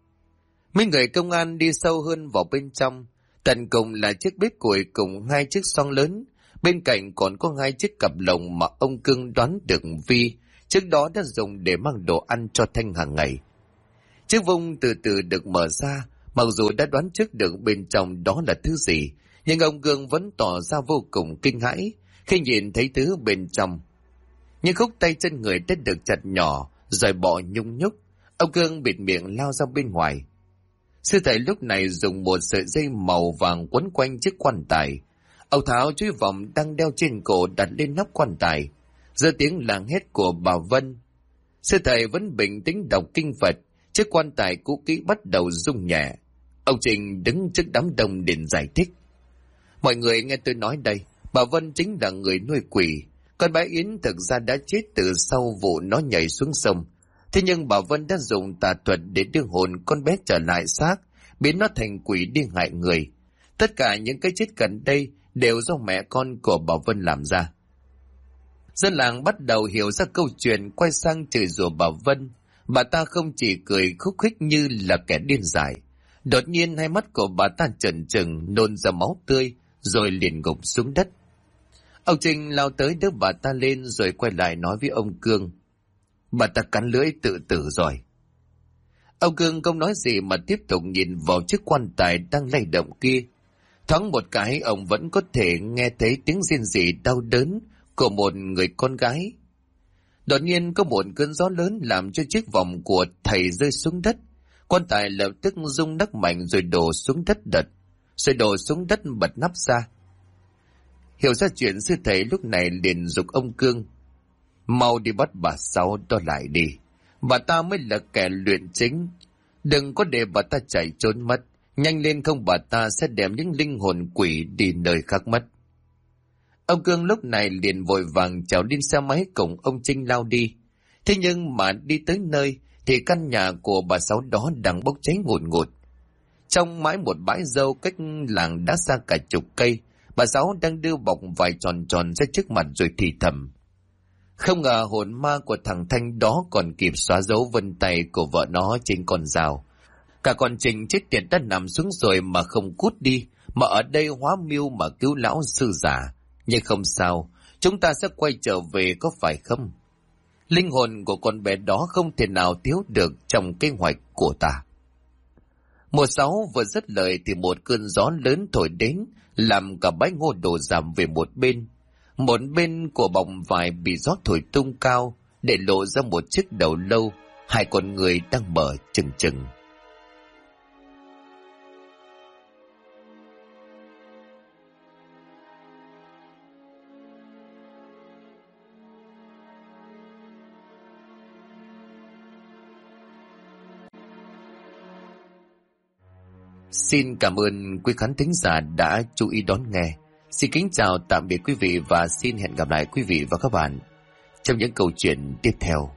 Mấy người công an đi sâu hơn vào bên trong. Tận cùng là chiếc bếp củi cùng hai chiếc xoong lớn. Bên cạnh còn có hai chiếc cặp lồng mà ông Cương đoán được Vi trước đó đã dùng để mang đồ ăn cho Thanh hàng ngày. Chiếc vung từ từ được mở ra. Mặc dù đã đoán trước được bên trong đó là thứ gì, nhưng ông Cương vẫn tỏ ra vô cùng kinh hãi khi nhìn thấy thứ bên trong. Những khúc tay chân người đã được chặt nhỏ rồi bỏ nhung nhúc. Ông Cương bịt miệng lao ra bên ngoài. Sư thầy lúc này dùng một sợi dây màu vàng quấn quanh chiếc quan tài. Ông tháo chuỗi vòng đang đeo trên cổ đặt lên nắp quan tài. Giữa tiếng làng hét của bà Vân, sư thầy vẫn bình tĩnh đọc kinh Phật. Chiếc quan tài cũ kỹ bắt đầu rung nhẹ. Ông Trình đứng trước đám đông để giải thích. Mọi người nghe tôi nói đây, bà Vân chính là người nuôi quỷ. Con bé Yến thực ra đã chết từ sau vụ nó nhảy xuống sông. Thế nhưng bà Vân đã dùng tà thuật để đưa hồn con bé trở lại xác, biến nó thành quỷ đi hại người. Tất cả những cái chết gần đây đều do mẹ con của bà Vân làm ra. Dân làng bắt đầu hiểu ra câu chuyện, quay sang chửi rủa bà Vân. Bà ta không chỉ cười khúc khích như là kẻ điên dại. Đột nhiên hai mắt của bà ta trợn trừng, nôn ra máu tươi, rồi liền gục xuống đất. Ông Trinh lao tới đỡ bà ta lên rồi quay lại nói với ông Cương, bà ta cắn lưỡi tự tử rồi. Ông Cương không nói gì mà tiếp tục nhìn vào chiếc quan tài đang lay động kia. Thoáng một cái ông vẫn có thể nghe thấy tiếng rên rỉ đau đớn của một người con gái. Đột nhiên có một cơn gió lớn làm cho chiếc vòng của thầy rơi xuống đất. Quan tài lập tức rung nấc mạnh rồi đổ xuống đất rồi đổ xuống đất bật nắp ra. Hiểu ra chuyện, sư thầy lúc này liền giục ông Cương, mau đi bắt bà Sáu đó lại đi. Bà ta mới là kẻ luyện chính. Đừng có để bà ta chạy trốn mất. Nhanh lên không bà ta sẽ đem những linh hồn quỷ đi nơi khác mất. Ông Cương lúc này liền vội vàng trèo lên xe máy cùng ông Trinh lao đi. Thế nhưng mà đi tới nơi thì căn nhà của bà Sáu đó đang bốc cháy ngùn ngụt. Trong mãi một bãi dâu cách làng đã xa cả chục cây, bà Sáu đang đưa bọc vài tròn tròn ra trước mặt rồi thì thầm. Không ngờ hồn ma của thằng Thanh đó còn kịp xóa dấu vân tay của vợ nó trên con dao. Cả con Trình chết tiệt đã nằm xuống rồi mà không cút đi, mà ở đây hóa mưu mà cứu lão sư giả. Nhưng không sao, chúng ta sẽ quay trở về có phải không? Linh hồn của con bé đó không thể nào thiếu được trong kế hoạch của ta. Mùa 6 vừa dứt lời thì một cơn gió lớn thổi đến, làm cả bãi ngô đổ giảm về một bên. Một bên của bọc vải bị gió thổi tung cao, để lộ ra một chiếc đầu lâu, hai con người đang mở chừng chừng. Xin cảm ơn quý khán thính giả đã chú ý đón nghe. Xin kính chào tạm biệt quý vị và xin hẹn gặp lại quý vị và các bạn trong những câu chuyện tiếp theo.